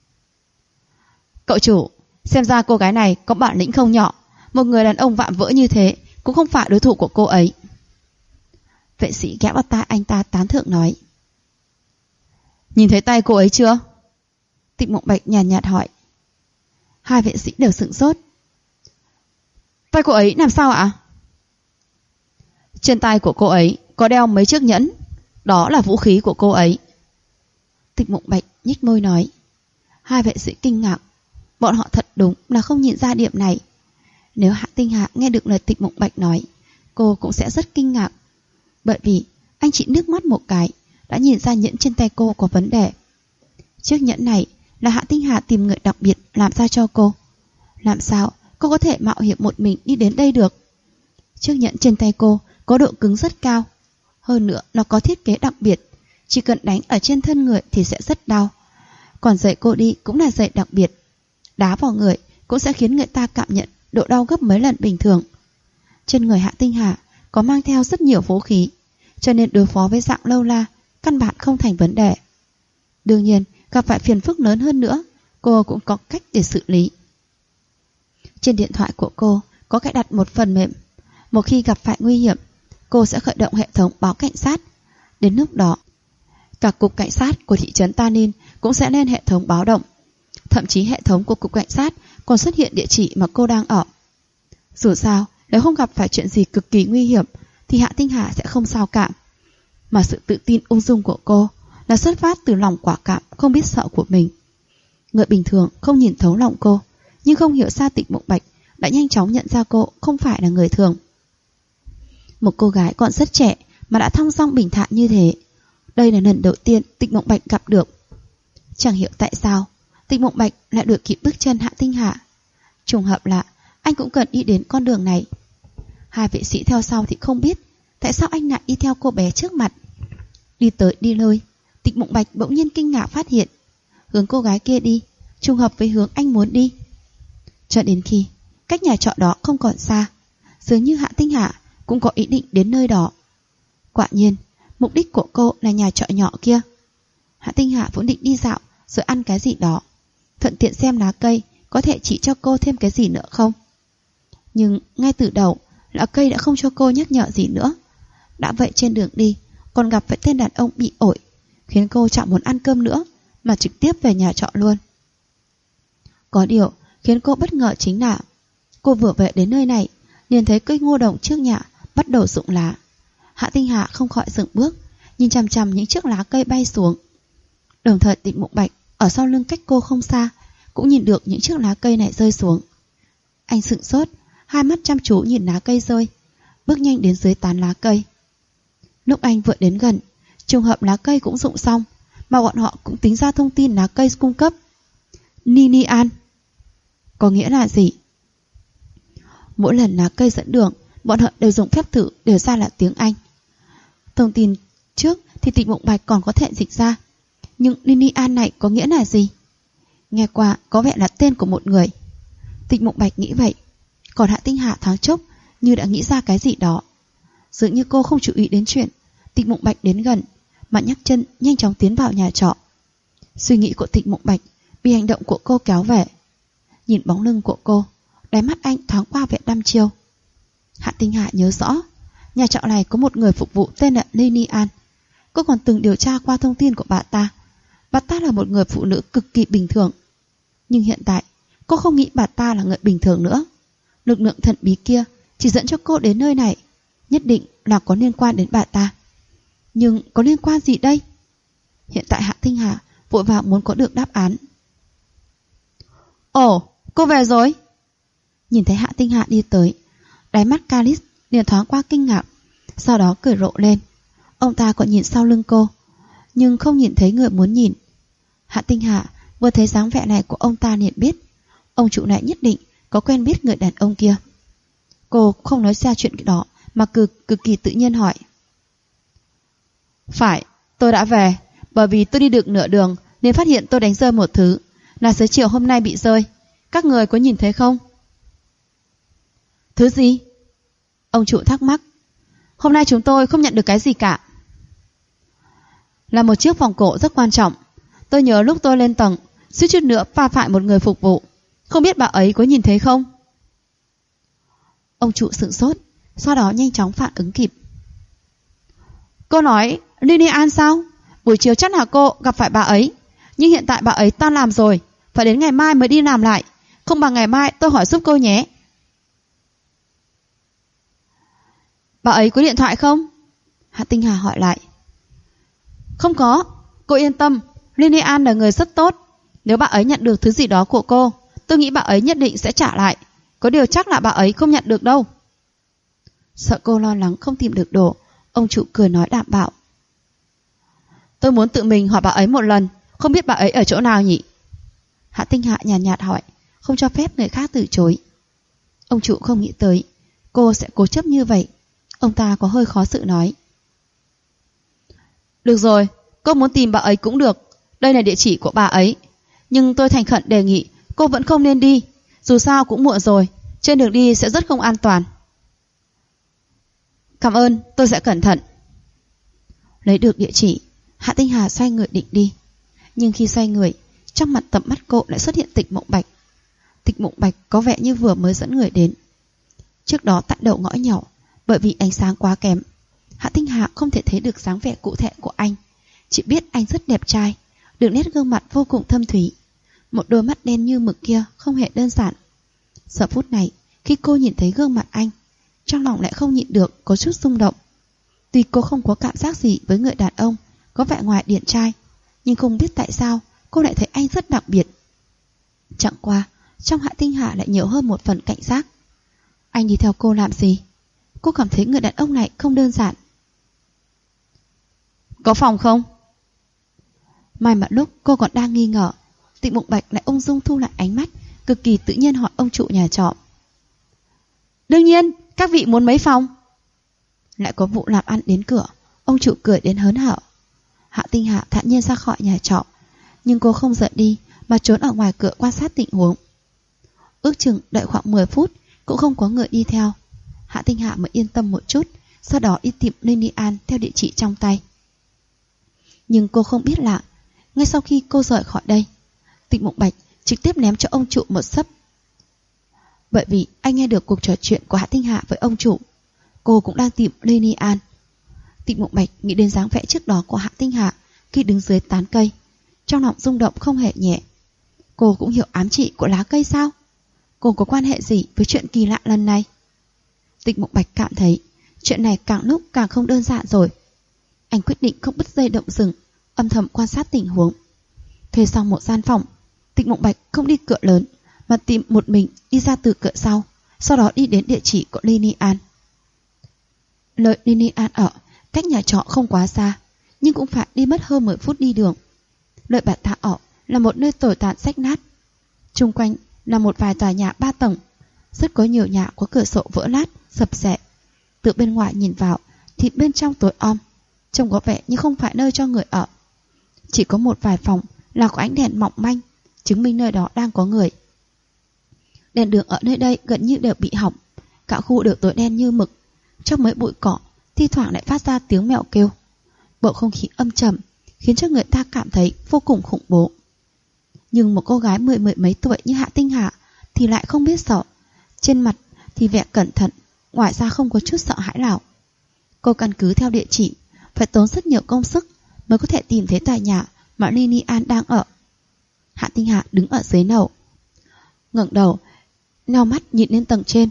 Cậu chủ, xem ra cô gái này có bản lĩnh không nhỏ. Một người đàn ông vạm vỡ như thế cũng không phải đối thủ của cô ấy. Vệ sĩ ghé vào tai anh ta tán thưởng nói. Nhìn thấy tay cô ấy chưa? Tịch Mộng Bạch nhàn nhạt hỏi. Hai vệ sĩ đều sửng sốt. Tay cô ấy làm sao ạ? Trên tay của cô ấy có đeo mấy chiếc nhẫn, đó là vũ khí của cô ấy. Tịch Mộng Bạch nhếch môi nói. Hai vệ sĩ kinh ngạc, bọn họ thật đúng là không nhìn ra điểm này. Nếu Hạ Tinh Hạ nghe được lời Tịch Mộng Bạch nói, cô cũng sẽ rất kinh ngạc, bởi vì anh chỉ nước mắt một cái đã nhìn ra nhẫn trên tay cô có vấn đề. Chiếc nhẫn này là Hạ Tinh Hạ tìm người đặc biệt làm ra cho cô. Làm sao cô có thể mạo hiểm một mình đi đến đây được? Chiếc nhẫn trên tay cô có độ cứng rất cao, hơn nữa nó có thiết kế đặc biệt, chỉ cần đánh ở trên thân người thì sẽ rất đau. Còn giày cô đi cũng là giày đặc biệt, đá vào người cũng sẽ khiến người ta cảm nhận độ đau gấp mấy lần bình thường. Trên người Hạ Tinh Hà có mang theo rất nhiều vũ khí, cho nên đối phó với dạng lâu la căn bản không thành vấn đề. Đương nhiên, gặp phải phiền phức lớn hơn nữa, cô cũng có cách để xử lý. Trên điện thoại của cô có cài đặt một phần mềm. Một khi gặp phải nguy hiểm, cô sẽ khởi động hệ thống báo cảnh sát. Đến lúc đó, cả cục cảnh sát của thị trấn Tanin cũng sẽ lên hệ thống báo động. Thậm chí hệ thống của cục cảnh sát còn xuất hiện địa chỉ mà cô đang ở. Dù sao, nếu không gặp phải chuyện gì cực kỳ nguy hiểm thì Hạ Tinh Hà sẽ không sao cả. Mà sự tự tin ung dung của cô là xuất phát từ lòng quả cảm không biết sợ của mình. Người bình thường không nhìn thấu lòng cô, nhưng không hiểu sao Tịch Mộng Bạch đã nhanh chóng nhận ra cô không phải là người thường. Một cô gái còn rất trẻ mà đã thong dong bình thản như thế, Đây là lần đầu tiên Tịch Mộng Bạch gặp được. Chẳng hiểu tại sao Tịch Mộng Bạch lại đuổi kịp bước chân Hạ Tinh Hạ. Trùng hợp là anh cũng cần đi đến con đường này. Hai vệ sĩ theo sau thì không biết tại sao anh lại đi theo cô bé trước mặt. Đi tới đi lui, Tịch Mộng Bạch bỗng nhiên kinh ngạc phát hiện hướng cô gái kia đi trùng hợp với hướng anh muốn đi. Cho đến khi cách nhà trọ đó không còn xa, dường như Hạ Tinh Hạ cũng có ý định đến nơi đó. Quả nhiên, mục đích của cô là nhà trọ nhỏ kia. Hạ Tinh Hạ vốn định đi dạo rồi ăn cái gì đó, thuận tiện xem lá cây có thể chỉ cho cô thêm cái gì nữa không. Nhưng ngay từ đầu, lá cây đã không cho cô nhắc nhở gì nữa. Đã vậy trên đường đi còn gặp phải tên đàn ông bị ổi, khiến cô chẳng muốn ăn cơm nữa mà trực tiếp về nhà trọ luôn. Có điều khiến cô bất ngờ chính là cô vừa về đến nơi này liền thấy cây ngô đồng trước nhà bắt đầu rụng lá. Hạ Tinh Hạ không khỏi dừng bước, nhìn chằm chằm những chiếc lá cây bay xuống. Đồng thời Tịch Mộng Bạch ở sau lưng cách cô không xa cũng nhìn được những chiếc lá cây này rơi xuống. Anh sững sốt, hai mắt chăm chú nhìn lá cây rơi, bước nhanh đến dưới tán lá cây. Lúc anh vừa đến gần, trùng hợp lá cây cũng rụng xong, mà bọn họ cũng tính ra thông tin lá cây cung cấp. Ninian có nghĩa là gì? Mỗi lần lá cây dẫn đường, bọn họ đều dùng phép thử đều ra là tiếng Anh. Thông tin trước thì Tịch Mộng Bạch còn có thể dịch ra, nhưng Ninian này có nghĩa là gì? Nghe qua có vẻ là tên của một người. Tịch Mộng Bạch nghĩ vậy, còn Hạ Tinh Hạ thoáng chốc như đã nghĩ ra cái gì đó. Dường như cô không chú ý đến chuyện Tịch Mộng Bạch đến gần, mà nhấc chân nhanh chóng tiến vào nhà trọ. Suy nghĩ của Tịch Mộng Bạch bị hành động của cô kéo về. Nhìn bóng lưng của cô, đáy mắt anh thoáng qua vẻ đăm chiêu. Hạ Tinh Hạ nhớ rõ, nhà trọ này có một người phục vụ tên là Ninian. Cô còn từng điều tra qua thông tin của bà ta. Bà ta là một người phụ nữ cực kỳ bình thường. Nhưng hiện tại, cô không nghĩ bà ta là người bình thường nữa. Lực lượng thần bí kia chỉ dẫn cho cô đến nơi này, nhất định là có liên quan đến bà ta. Nhưng có liên quan gì đây? Hiện tại Hạ Tinh Hạ vội vàng muốn có được đáp án. Ồ, cô về rồi. Nhìn thấy Hạ Tinh Hạ đi tới, đáy mắt Calis liền thoáng qua kinh ngạc, sau đó cười rộ lên. Ông ta còn nhìn sau lưng cô, nhưng không nhìn thấy người muốn nhìn. Hạ Tinh Hạ vừa thấy dáng vẻ này của ông ta liền biết ông chủ này nhất định có quen biết người đàn ông kia. Cô không nói ra chuyện đó mà cực kỳ tự nhiên hỏi. Phải, tôi đã về, bởi vì tôi đi được nửa đường nên phát hiện tôi đánh rơi một thứ, là sớm chiều hôm nay bị rơi. Các người có nhìn thấy không? Thứ gì? Ông chủ thắc mắc. Hôm nay chúng tôi không nhận được cái gì cả. Là một chiếc vòng cổ rất quan trọng. Tôi nhớ lúc tôi lên tầng suýt chút nữa va phải một người phục vụ. Không biết bà ấy có nhìn thấy không? Ông chủ sửng sốt, sau đó nhanh chóng phản ứng kịp. Cô nói Lilian sao? Buổi chiều chắc là cô gặp phải bà ấy, nhưng hiện tại bà ấy tan làm rồi, phải đến ngày mai mới đi làm lại. Không bằng ngày mai tôi hỏi giúp cô nhé. Bà ấy có điện thoại không? Hạ Tinh Hà hỏi lại. Không có, cô yên tâm, Lilian là người rất tốt. Nếu bà ấy nhận được thứ gì đó của cô, tôi nghĩ bà ấy nhất định sẽ trả lại. Có điều chắc là bà ấy không nhận được đâu. Sợ cô lo lắng không tìm được đồ, ông chủ cười nói đảm bảo. Tôi muốn tự mình hỏi bà ấy một lần, không biết bà ấy ở chỗ nào nhỉ? Hạ Tinh Hạ nhàn nhạt hỏi, không cho phép người khác từ chối. Ông chủ không nghĩ tới cô sẽ cố chấp như vậy. Ông ta có hơi khó xử nói. Được rồi, cô muốn tìm bà ấy cũng được. Đây là địa chỉ của bà ấy. Nhưng tôi thành khẩn đề nghị cô vẫn không nên đi. Dù sao cũng muộn rồi, trên đường đi sẽ rất không an toàn. Cảm ơn, tôi sẽ cẩn thận. Lấy được địa chỉ, Hạ Tinh Hà xoay người định đi. Nhưng khi xoay người, trong mặt tầm mắt cô lại xuất hiện Tịch Mộng Bạch. Tịch Mộng Bạch có vẻ như vừa mới dẫn người đến. Trước đó tại đầu ngõ nhỏ, bởi vì ánh sáng quá kém, Hạ Tinh Hà không thể thấy được dáng vẻ cụ thể của anh. Chỉ biết anh rất đẹp trai, đường nét gương mặt vô cùng thâm thúy. Một đôi mắt đen như mực kia không hề đơn giản. Giờ phút này, khi cô nhìn thấy gương mặt anh, trong lòng lại không nhịn được có chút rung động. Tuy cô không có cảm giác gì với người đàn ông có vẻ ngoài điển trai, nhưng không biết tại sao cô lại thấy anh rất đặc biệt. Chẳng qua, trong Hạ Tinh Hà lại nhiều hơn một phần cảnh giác. Anh đi theo cô làm gì? Cô cảm thấy người đàn ông này không đơn giản. có phòng không? May mà lúc cô còn đang nghi ngờ, Tịnh Mộng Bạch lại ung dung thu lại ánh mắt, cực kỳ tự nhiên hỏi ông chủ nhà trọ. Đương nhiên, các vị muốn mấy phòng? Lại có vụ làm ăn đến cửa, ông chủ cười đến hớn hở. Hạ Tinh Hạ thản nhiên ra khỏi nhà trọ, nhưng cô không rời đi mà trốn ở ngoài cửa quan sát tình huống. Ước chừng đợi khoảng 10 phút cũng không có người đi theo. Hạ Tinh Hạ mới yên tâm một chút, sau đó đi tìm Lilian theo địa chỉ trong tay. Nhưng cô không biết là ngay sau khi cô rời khỏi đây, Tịnh Mộng Bạch trực tiếp ném cho ông chủ một sấp. Bởi vì anh nghe được cuộc trò chuyện của Hạ Tinh Hạ với ông chủ, cô cũng đang tìm Lilian. Tịnh Mộng Bạch nghĩ đến dáng vẻ trước đó của Hạ Tinh Hạ khi đứng dưới tán cây, trong lòng rung động không hề nhẹ. Cô cũng hiểu ám chỉ của lá cây sao? Cô có quan hệ gì với chuyện kỳ lạ lần này? Tịnh Mộng Bạch cảm thấy chuyện này càng lúc càng không đơn giản rồi. Anh quyết định không bứt dây động rừng, âm thầm quan sát tình huống. Thuê xong một gian phòng, Tịnh Mộng Bạch không đi cửa lớn mà tìm một mình đi ra từ cửa sau đó đi đến địa chỉ của Lilian. Nơi Lilian ở cách nhà trọ không quá xa, nhưng cũng phải đi mất hơn 10 phút đi đường. Nơi bà ta ở là một nơi tồi tàn rách nát. Chung quanh là một vài tòa nhà 3 tầng, rất có nhiều nhà có cửa sổ vỡ nát, sập xệ. Từ bên ngoài nhìn vào thì bên trong tối om, trông có vẻ như không phải nơi cho người ở. Chỉ có một vài phòng là có ánh đèn mỏng manh, chứng minh nơi đó đang có người. Đèn đường ở nơi đây gần như đều bị hỏng, cả khu đều tối đen như mực. Trong mấy bụi cỏ thi thoảng lại phát ra tiếng mèo kêu. Bầu không khí âm trầm khiến cho người ta cảm thấy vô cùng khủng bố. Nhưng một cô gái mười mấy tuổi như Hạ Tinh Hạ thì lại không biết sợ. Trên mặt thì vẻ cẩn thận, ngoài ra không có chút sợ hãi nào. Cô căn cứ theo địa chỉ, phải tốn rất nhiều công sức mới có thể tìm thấy tòa nhà mà Lilian đang ở. Hạ Tinh Hạ đứng ở dưới lầu, ngẩng đầu, nheo mắt nhìn lên tầng trên.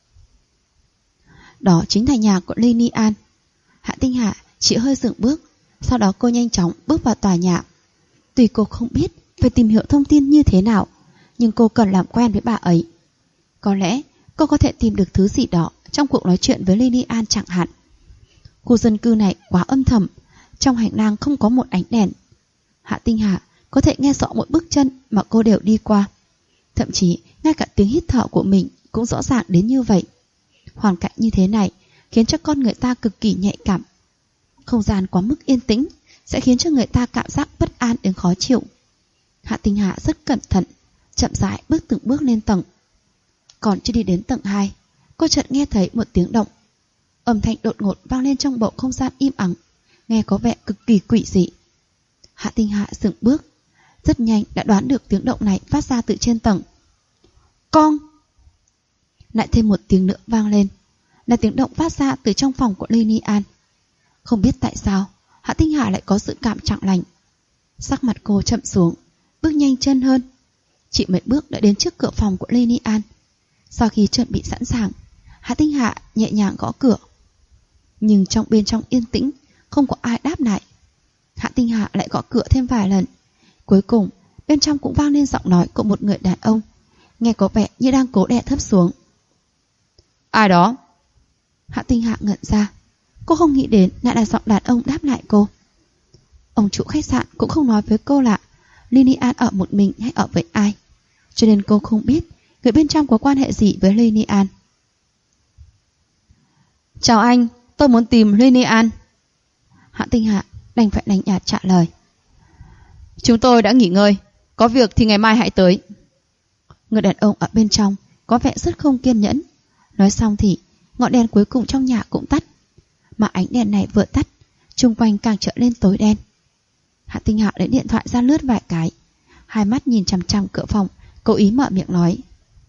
Đó chính là nhà của Lilian. Hạ Tinh Hạ chỉ hơi dừng bước, sau đó cô nhanh chóng bước vào tòa nhà. Tuy cô không biết phải tìm hiểu thông tin như thế nào, nhưng cô cần làm quen với bà ấy. Có lẽ cô có thể tìm được thứ gì đó trong cuộc nói chuyện với Lilian chẳng hạn. Khu dân cư này quá âm thầm, trong hành lang không có một ánh đèn. Hạ Tinh Hạ có thể nghe rõ mỗi bước chân mà cô đều đi qua. Thậm chí ngay cả tiếng hít thở của mình cũng rõ ràng đến như vậy. Hoàn cảnh như thế này khiến cho con người ta cực kỳ nhạy cảm. Không gian quá mức yên tĩnh sẽ khiến cho người ta cảm giác bất an đến khó chịu. Hạ Tinh Hạ rất cẩn thận, chậm rãi bước từng bước lên tầng. Còn chưa đi đến tầng 2, cô chợt nghe thấy một tiếng động. Âm thanh đột ngột vang lên trong bầu không gian im ắng, nghe có vẻ cực kỳ quỷ dị. Hạ Tinh Hạ dừng bước, rất nhanh đã đoán được tiếng động này phát ra từ trên tầng. Con! Lại thêm một tiếng nữa vang lên, là tiếng động phát ra từ trong phòng của Lilian. Không biết tại sao Hạ Tinh Hạ lại có sự cảm chẳng lành. Sắc mặt cô chậm xuống, bước nhanh chân hơn. Chỉ mấy bước đã đến trước cửa phòng của Lilian. Sau khi chuẩn bị sẵn sàng, Hạ Tinh Hạ nhẹ nhàng gõ cửa. Nhưng bên trong yên tĩnh, không có ai đáp lại. Hạ Tinh Hạ lại gõ cửa thêm vài lần. Cuối cùng bên trong cũng vang lên giọng nói của một người đàn ông, nghe có vẻ như đang cố đè thấp xuống. Ai đó? Hạ Tinh Hạ ngẩn ra. Cô không nghĩ đến lại là giọng đàn ông đáp lại cô. Ông chủ khách sạn cũng không nói với cô là Lilian ở một mình hay ở với ai, cho nên cô không biết người bên trong có quan hệ gì với Lilian. Chào anh, tôi muốn tìm Lilian. Hạ Tinh Hạ đành phải lạnh nhạt trả lời. Chúng tôi đã nghỉ ngơi, có việc thì ngày mai hãy tới. Người đàn ông ở bên trong có vẻ rất không kiên nhẫn. Nói xong thì ngọn đèn cuối cùng trong nhà cũng tắt. Mà ánh đèn này vừa tắt, chung quanh càng trở lên tối đen. Hạ Tinh Hạ lấy điện thoại ra lướt vài cái, hai mắt nhìn chằm chằm cửa phòng, cố ý mở miệng nói.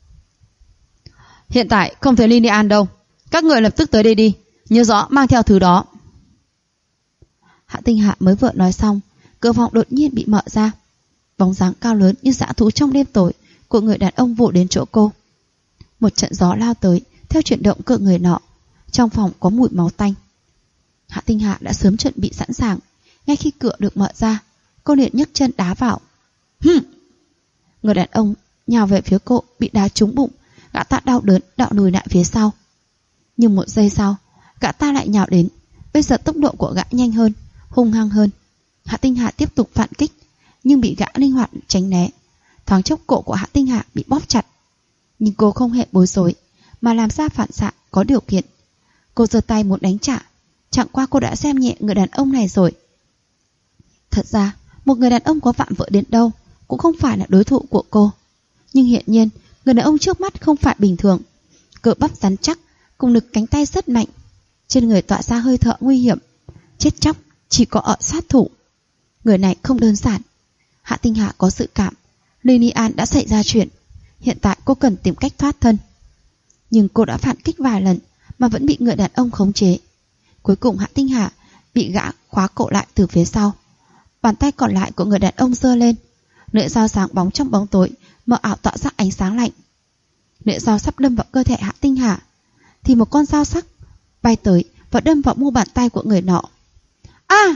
Hiện tại không thấy Lilian đâu, các người lập tức tới đây đi, nhớ rõ mang theo thứ đó. Hạ Tinh Hạ mới vừa nói xong, cửa phòng đột nhiên bị mở ra. Bóng dáng cao lớn như dã thú trong đêm tối của người đàn ông vụt đến chỗ cô. Một trận gió lao tới theo chuyển động cửa người nọ. Trong phòng có mùi máu tanh. Hạ Tinh Hạ đã sớm chuẩn bị sẵn sàng. Ngay khi cửa được mở ra, cô liền nhấc chân đá vào. Người đàn ông nhào về phía cô, bị đá trúng bụng. Gã ta đau đớn đạo lùi lại phía sau. Nhưng một giây sau, gã ta lại nhào đến. Bây giờ tốc độ của gã nhanh hơn, hung hăng hơn. Hạ Tinh Hạ tiếp tục phản kích, nhưng bị gã linh hoạt tránh né. Thoáng chốc cổ của Hạ Tinh Hạ bị bóp chặt, nhưng cô không hề bối rối, mà làm ra phản xạ có điều kiện. Cô giơ tay muốn đánh trả, chẳng qua cô đã xem nhẹ người đàn ông này rồi. Thật ra, một người đàn ông có vạm vỡ đến đâu cũng không phải là đối thủ của cô. Nhưng hiện nhiên, người đàn ông trước mắt không phải bình thường. Cơ bắp rắn chắc, cùng lực cánh tay rất mạnh, trên người tỏa ra hơi thở nguy hiểm. Chết chóc chỉ có ở sát thủ. Người này không đơn giản. Hạ Tinh Hạ có dự cảm Lilian đã xảy ra chuyện. Hiện tại cô cần tìm cách thoát thân. Nhưng cô đã phản kích vài lần mà vẫn bị người đàn ông khống chế. Cuối cùng Hạ Tinh Hạ bị gã khóa cổ lại từ phía sau. Bàn tay còn lại của người đàn ông giơ lên, lưỡi dao sáng bóng trong bóng tối mờ ảo tỏa ra ánh sáng lạnh. Lưỡi dao sắp đâm vào cơ thể Hạ Tinh Hạ thì một con dao sắc bay tới và đâm vào mu bàn tay của người nọ. A!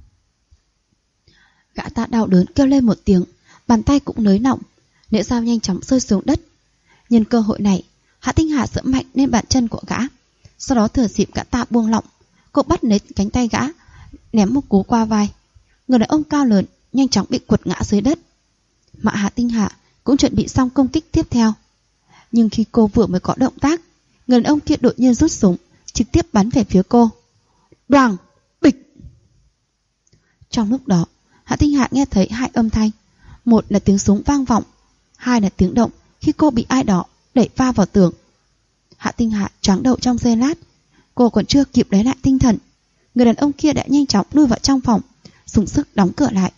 Gã ta đau đớn kêu lên một tiếng, bàn tay cũng nới lỏng, lưỡi dao nhanh chóng rơi xuống đất. Nhân cơ hội này, Hạ Tinh Hạ giẫm mạnh lên bàn chân của gã, sau đó thừa dịp gã ta buông lỏng, cô bắt lấy cánh tay gã, ném một cú qua vai. Người đàn ông cao lớn nhanh chóng bị quật ngã dưới đất. Mà Hạ Tinh Hạ cũng chuẩn bị xong công kích tiếp theo. Nhưng khi cô vừa mới có động tác, người đàn ông kia đột nhiên rút súng, trực tiếp bắn về phía cô. Đoàng! Bịch! Trong lúc đó, Hạ Tinh Hạ nghe thấy hai âm thanh. Một là tiếng súng vang vọng, hai là tiếng động khi cô bị ai đó đẩy va vào tường. Hạ Tinh Hạ choáng đầu trong giây lát. Cô còn chưa kịp lấy lại tinh thần, người đàn ông kia đã nhanh chóng lui vào trong phòng, dùng sức đóng cửa lại.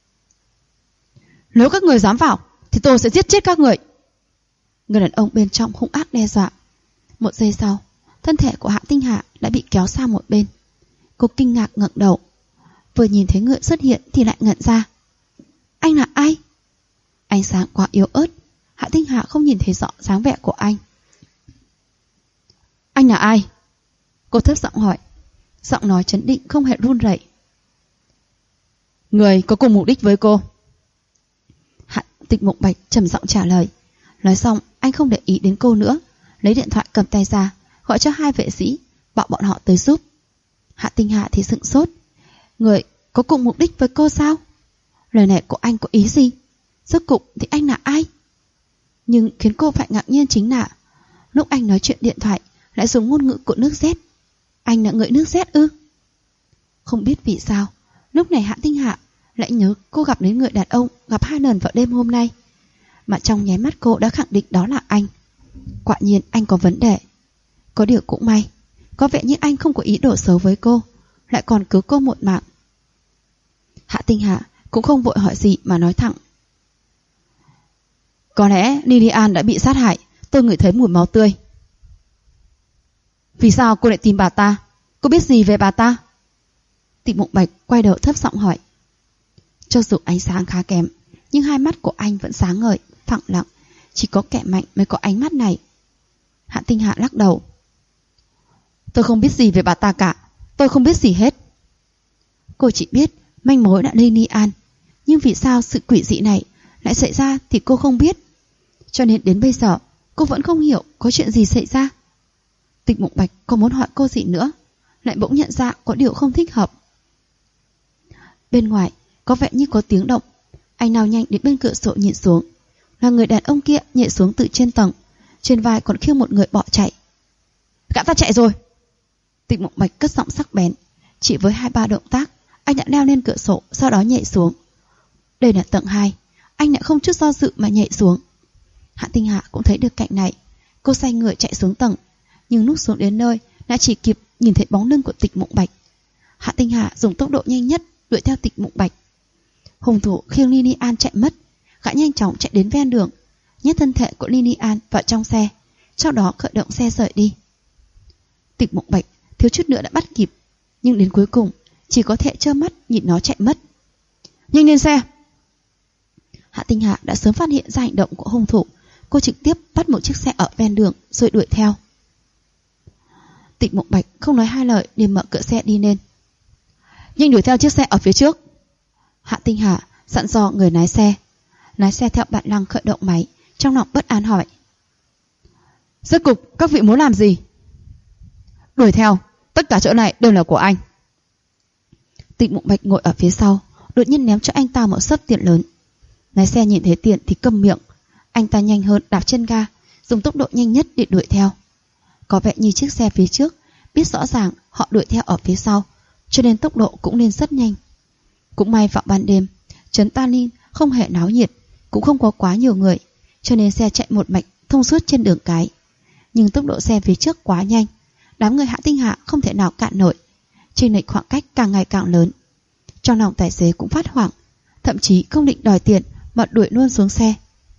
Nếu các người dám vào thì tôi sẽ giết chết các người. Người đàn ông bên trong hung ác đe dọa. Một giây sau, thân thể của Hạ Tinh Hạ đã bị kéo sang một bên. Cô kinh ngạc ngẩng đầu, vừa nhìn thấy người xuất hiện thì lại ngẩn ra. Anh là ai? Ánh sáng quá yếu ớt, Hạ Tinh Hạ không nhìn thấy rõ dáng vẻ của anh. Anh là ai? Cô thấp giọng hỏi, giọng nói trấn định không hề run rẩy. Người có cùng mục đích với cô. Hạ Tịch Mộng Bạch trầm giọng trả lời. Nói xong anh không để ý đến cô nữa, lấy điện thoại cầm tay ra, gọi cho hai vệ sĩ bảo bọn họ tới giúp. Hạ Tinh Hạ thì sững sốt. Người có cùng mục đích với cô sao? Lời này của anh có ý gì? Rốt cục thì anh là ai? Nhưng khiến cô phải ngạc nhiên chính là lúc anh nói chuyện điện thoại lại dùng ngôn ngữ của nước Z. Anh là người nước Z ư? Không biết vì sao lúc này Hạ Tinh Hạ lại nhớ cô gặp đến người đàn ông gặp 2 lần vào đêm hôm nay, mà trong nháy mắt cô đã khẳng định đó là anh. Quả nhiên anh có vấn đề. Có điều cũng may, có vẻ như anh không có ý đồ xấu với cô, lại còn cứu cô một mạng. Hạ Tinh Hạ cũng không vội hỏi gì mà nói thẳng. Có lẽ Lilian đã bị sát hại, tôi ngửi thấy mùi máu tươi. Vì sao cô lại tìm bà ta? Cô biết gì về bà ta? Tịch Mộng Bạch quay đầu thấp giọng hỏi. Cho dù ánh sáng khá kém, nhưng hai mắt của anh vẫn sáng ngời, phẳng lặng. Chỉ có kẻ mạnh mới có ánh mắt này. Hạ Tinh Hạ lắc đầu. Tôi không biết gì về bà ta cả. Tôi không biết gì hết. Cô chỉ biết manh mối đã Lilian, nhưng vì sao sự quỷ dị này lại xảy ra thì cô không biết. Cho nên đến bây giờ cô vẫn không hiểu có chuyện gì xảy ra. Tịch Mộng Bạch không muốn hỏi cô gì nữa, lại bỗng nhận ra có điều không thích hợp. Bên ngoài có vẻ như có tiếng động. Anh nào nhanh đến bên cửa sổ nhìn xuống. Là người đàn ông kia nhảy xuống từ trên tầng, trên vai còn khiêng một người bỏ chạy. Gã ta chạy rồi. Tịch Mộng Bạch cất giọng sắc bén. Chỉ với 2-3 động tác, anh đã leo lên cửa sổ, sau đó nhảy xuống. Đây là tầng 2, anh lại không chút do dự mà nhảy xuống. Hạ Tinh Hạ cũng thấy được cảnh này. Cô xoay người chạy xuống tầng, nhưng lúc xuống đến nơi đã chỉ kịp nhìn thấy bóng lưng của Tịch Mộng Bạch. Hạ Tinh Hạ dùng tốc độ nhanh nhất đuổi theo Tịch Mộng Bạch. Hung thủ khiêng Lilian chạy mất. Gã nhanh chóng chạy đến ven đường, nhét thân thể của Lilian vào trong xe, sau đó khởi động xe rời đi. Tịch Mộng Bạch thiếu chút nữa đã bắt kịp, nhưng đến cuối cùng chỉ có thể trơ mắt nhìn nó chạy mất. Nhanh lên xe! Hạ Tinh Hạ đã sớm phát hiện ra hành động của hung thủ. Cô trực tiếp bắt một chiếc xe ở ven đường rồi đuổi theo. Tịch Mộng Bạch không nói hai lời liền mở cửa xe đi lên. Nhanh đuổi theo chiếc xe ở phía trước. Hạ Tinh Hạ dặn dò người lái xe. Lái xe theo bản năng khởi động máy, trong lòng bất an hỏi. Rốt cục các vị muốn làm gì? Đuổi theo, tất cả chỗ này đều là của anh. Tịch Mộng Bạch ngồi ở phía sau, đột nhiên ném cho anh ta một xấp tiền lớn. Lái xe nhìn thấy tiền thì câm miệng. Anh ta nhanh hơn đạp chân ga, dùng tốc độ nhanh nhất để đuổi theo. Có vẻ như chiếc xe phía trước biết rõ ràng họ đuổi theo ở phía sau, cho nên tốc độ cũng lên rất nhanh. Cũng may vào ban đêm, trấn Tanin không hề náo nhiệt, cũng không có quá nhiều người, cho nên xe chạy một mạch thông suốt trên đường cái. Nhưng tốc độ xe phía trước quá nhanh, đám người Hạ Tinh Hạ không thể nào cản nổi. Chênh lệch khoảng cách càng ngày càng lớn. Trong lòng tài xế cũng phát hoảng, thậm chí không định đòi tiền mà đuổi luôn xuống xe.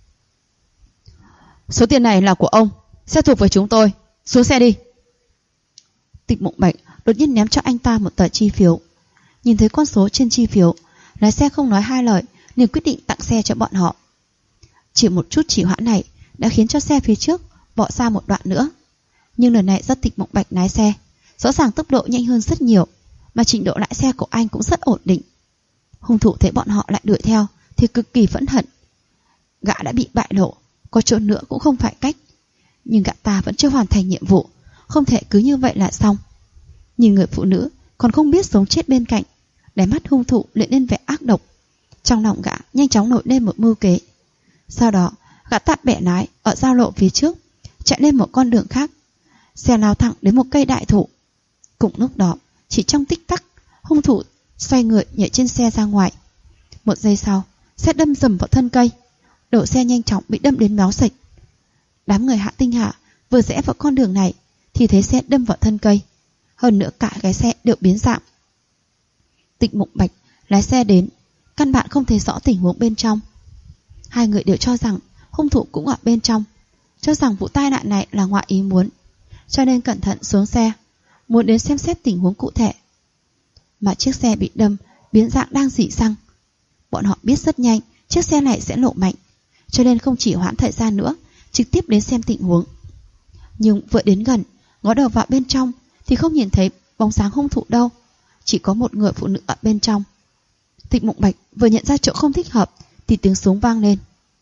Số tiền này là của ông, xe thuộc về chúng tôi, xuống xe đi. Tịch Mộng Bạch đột nhiên ném cho anh ta một tờ chi phiếu. Nhìn thấy con số trên chi phiếu, lái xe không nói hai lời liền quyết định tặng xe cho bọn họ. Chỉ một chút trì hoãn này đã khiến cho xe phía trước bỏ xa một đoạn nữa. Nhưng lần này do Tịch Mộng Bạch lái xe, rõ ràng tốc độ nhanh hơn rất nhiều, mà trình độ lái xe của anh cũng rất ổn định. Hung thủ thấy bọn họ lại đuổi theo thì cực kỳ phẫn hận. Gã đã bị bại lộ, có trốn nữa cũng không phải cách. Nhưng gã ta vẫn chưa hoàn thành nhiệm vụ, không thể cứ như vậy là xong. Nhìn người phụ nữ còn không biết sống chết bên cạnh, đáy mắt hung thủ lại lên vẻ ác độc. Trong lòng gã nhanh chóng nổi lên một mưu kế. Sau đó gã tạt bẻ lái ở giao lộ phía trước, chạy lên một con đường khác. Xe lao thẳng đến một cây đại thụ. Cùng lúc đó, chỉ trong tích tắc, hung thủ xoay người nhảy trên xe ra ngoài. Một giây sau, xe đâm dầm vào thân cây. Đổ xe nhanh chóng bị đâm đến méo sạch. Đám người Hạ Tinh Hạ vừa rẽ vào con đường này thì thấy xe đâm vào thân cây. Hơn nữa cả cái xe đều biến dạng. Tịch Mộng Bạch lái xe đến, căn bản không thấy rõ tình huống bên trong. Hai người đều cho rằng hung thủ cũng ở bên trong, cho rằng vụ tai nạn này là ngoại ý muốn, cho nên cẩn thận xuống xe, muốn đến xem xét tình huống cụ thể. Mà chiếc xe bị đâm biến dạng đang rỉ xăng. Bọn họ biết rất nhanh chiếc xe này sẽ nổ mạnh, cho nên không chỉ hoãn thời gian nữa, trực tiếp đến xem tình huống. Nhưng vừa đến gần, ngó đầu vào bên trong thì không nhìn thấy bóng dáng hung thủ đâu, chỉ có một người phụ nữ ở bên trong. Tịch Mộng Bạch vừa nhận ra chỗ không thích hợp thì tiếng súng vang lên.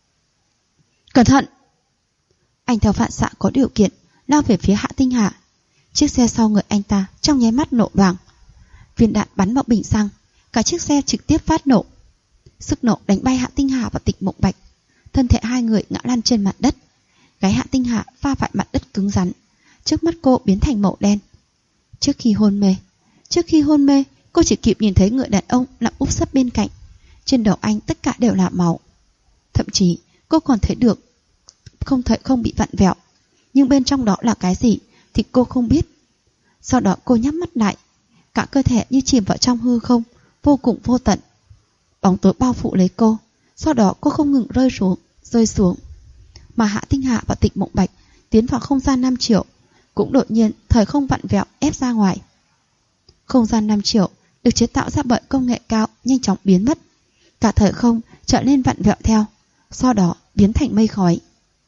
Cẩn thận! Anh theo phản xạ có điều kiện lao về phía Hạ Tinh Hạ. Chiếc xe sau người anh ta trong nháy mắt nổ loảng. Viên đạn bắn vào bình xăng, cả chiếc xe trực tiếp phát nổ. Sức nổ đánh bay Hạ Tinh Hạ và Tịch Mộng Bạch. Thân thể hai người ngã lăn trên mặt đất. Gáy Hạ Tinh Hạ va phải mặt đất cứng rắn, trước mắt cô biến thành màu đen. Trước khi hôn mê, cô chỉ kịp nhìn thấy người đàn ông nằm úp sấp bên cạnh. Trên đầu anh tất cả đều là máu. Thậm chí cô còn thấy được không bị vặn vẹo, nhưng bên trong đó là cái gì thì cô không biết. Sau đó cô nhắm mắt lại, cả cơ thể như chìm vào trong hư không, vô cùng vô tận. Bóng tối bao phủ lấy cô, sau đó cô không ngừng rơi xuống. Mà Hạ Tinh Hạ và Tịch Mộng Bạch tiến vào không gian 5 triệu, cũng đột nhiên thời không vặn vẹo ép ra ngoài. Không gian 5 triệu được chế tạo ra bởi công nghệ cao nhanh chóng biến mất, cả thời không trở nên vặn vẹo theo, sau đó biến thành mây khói.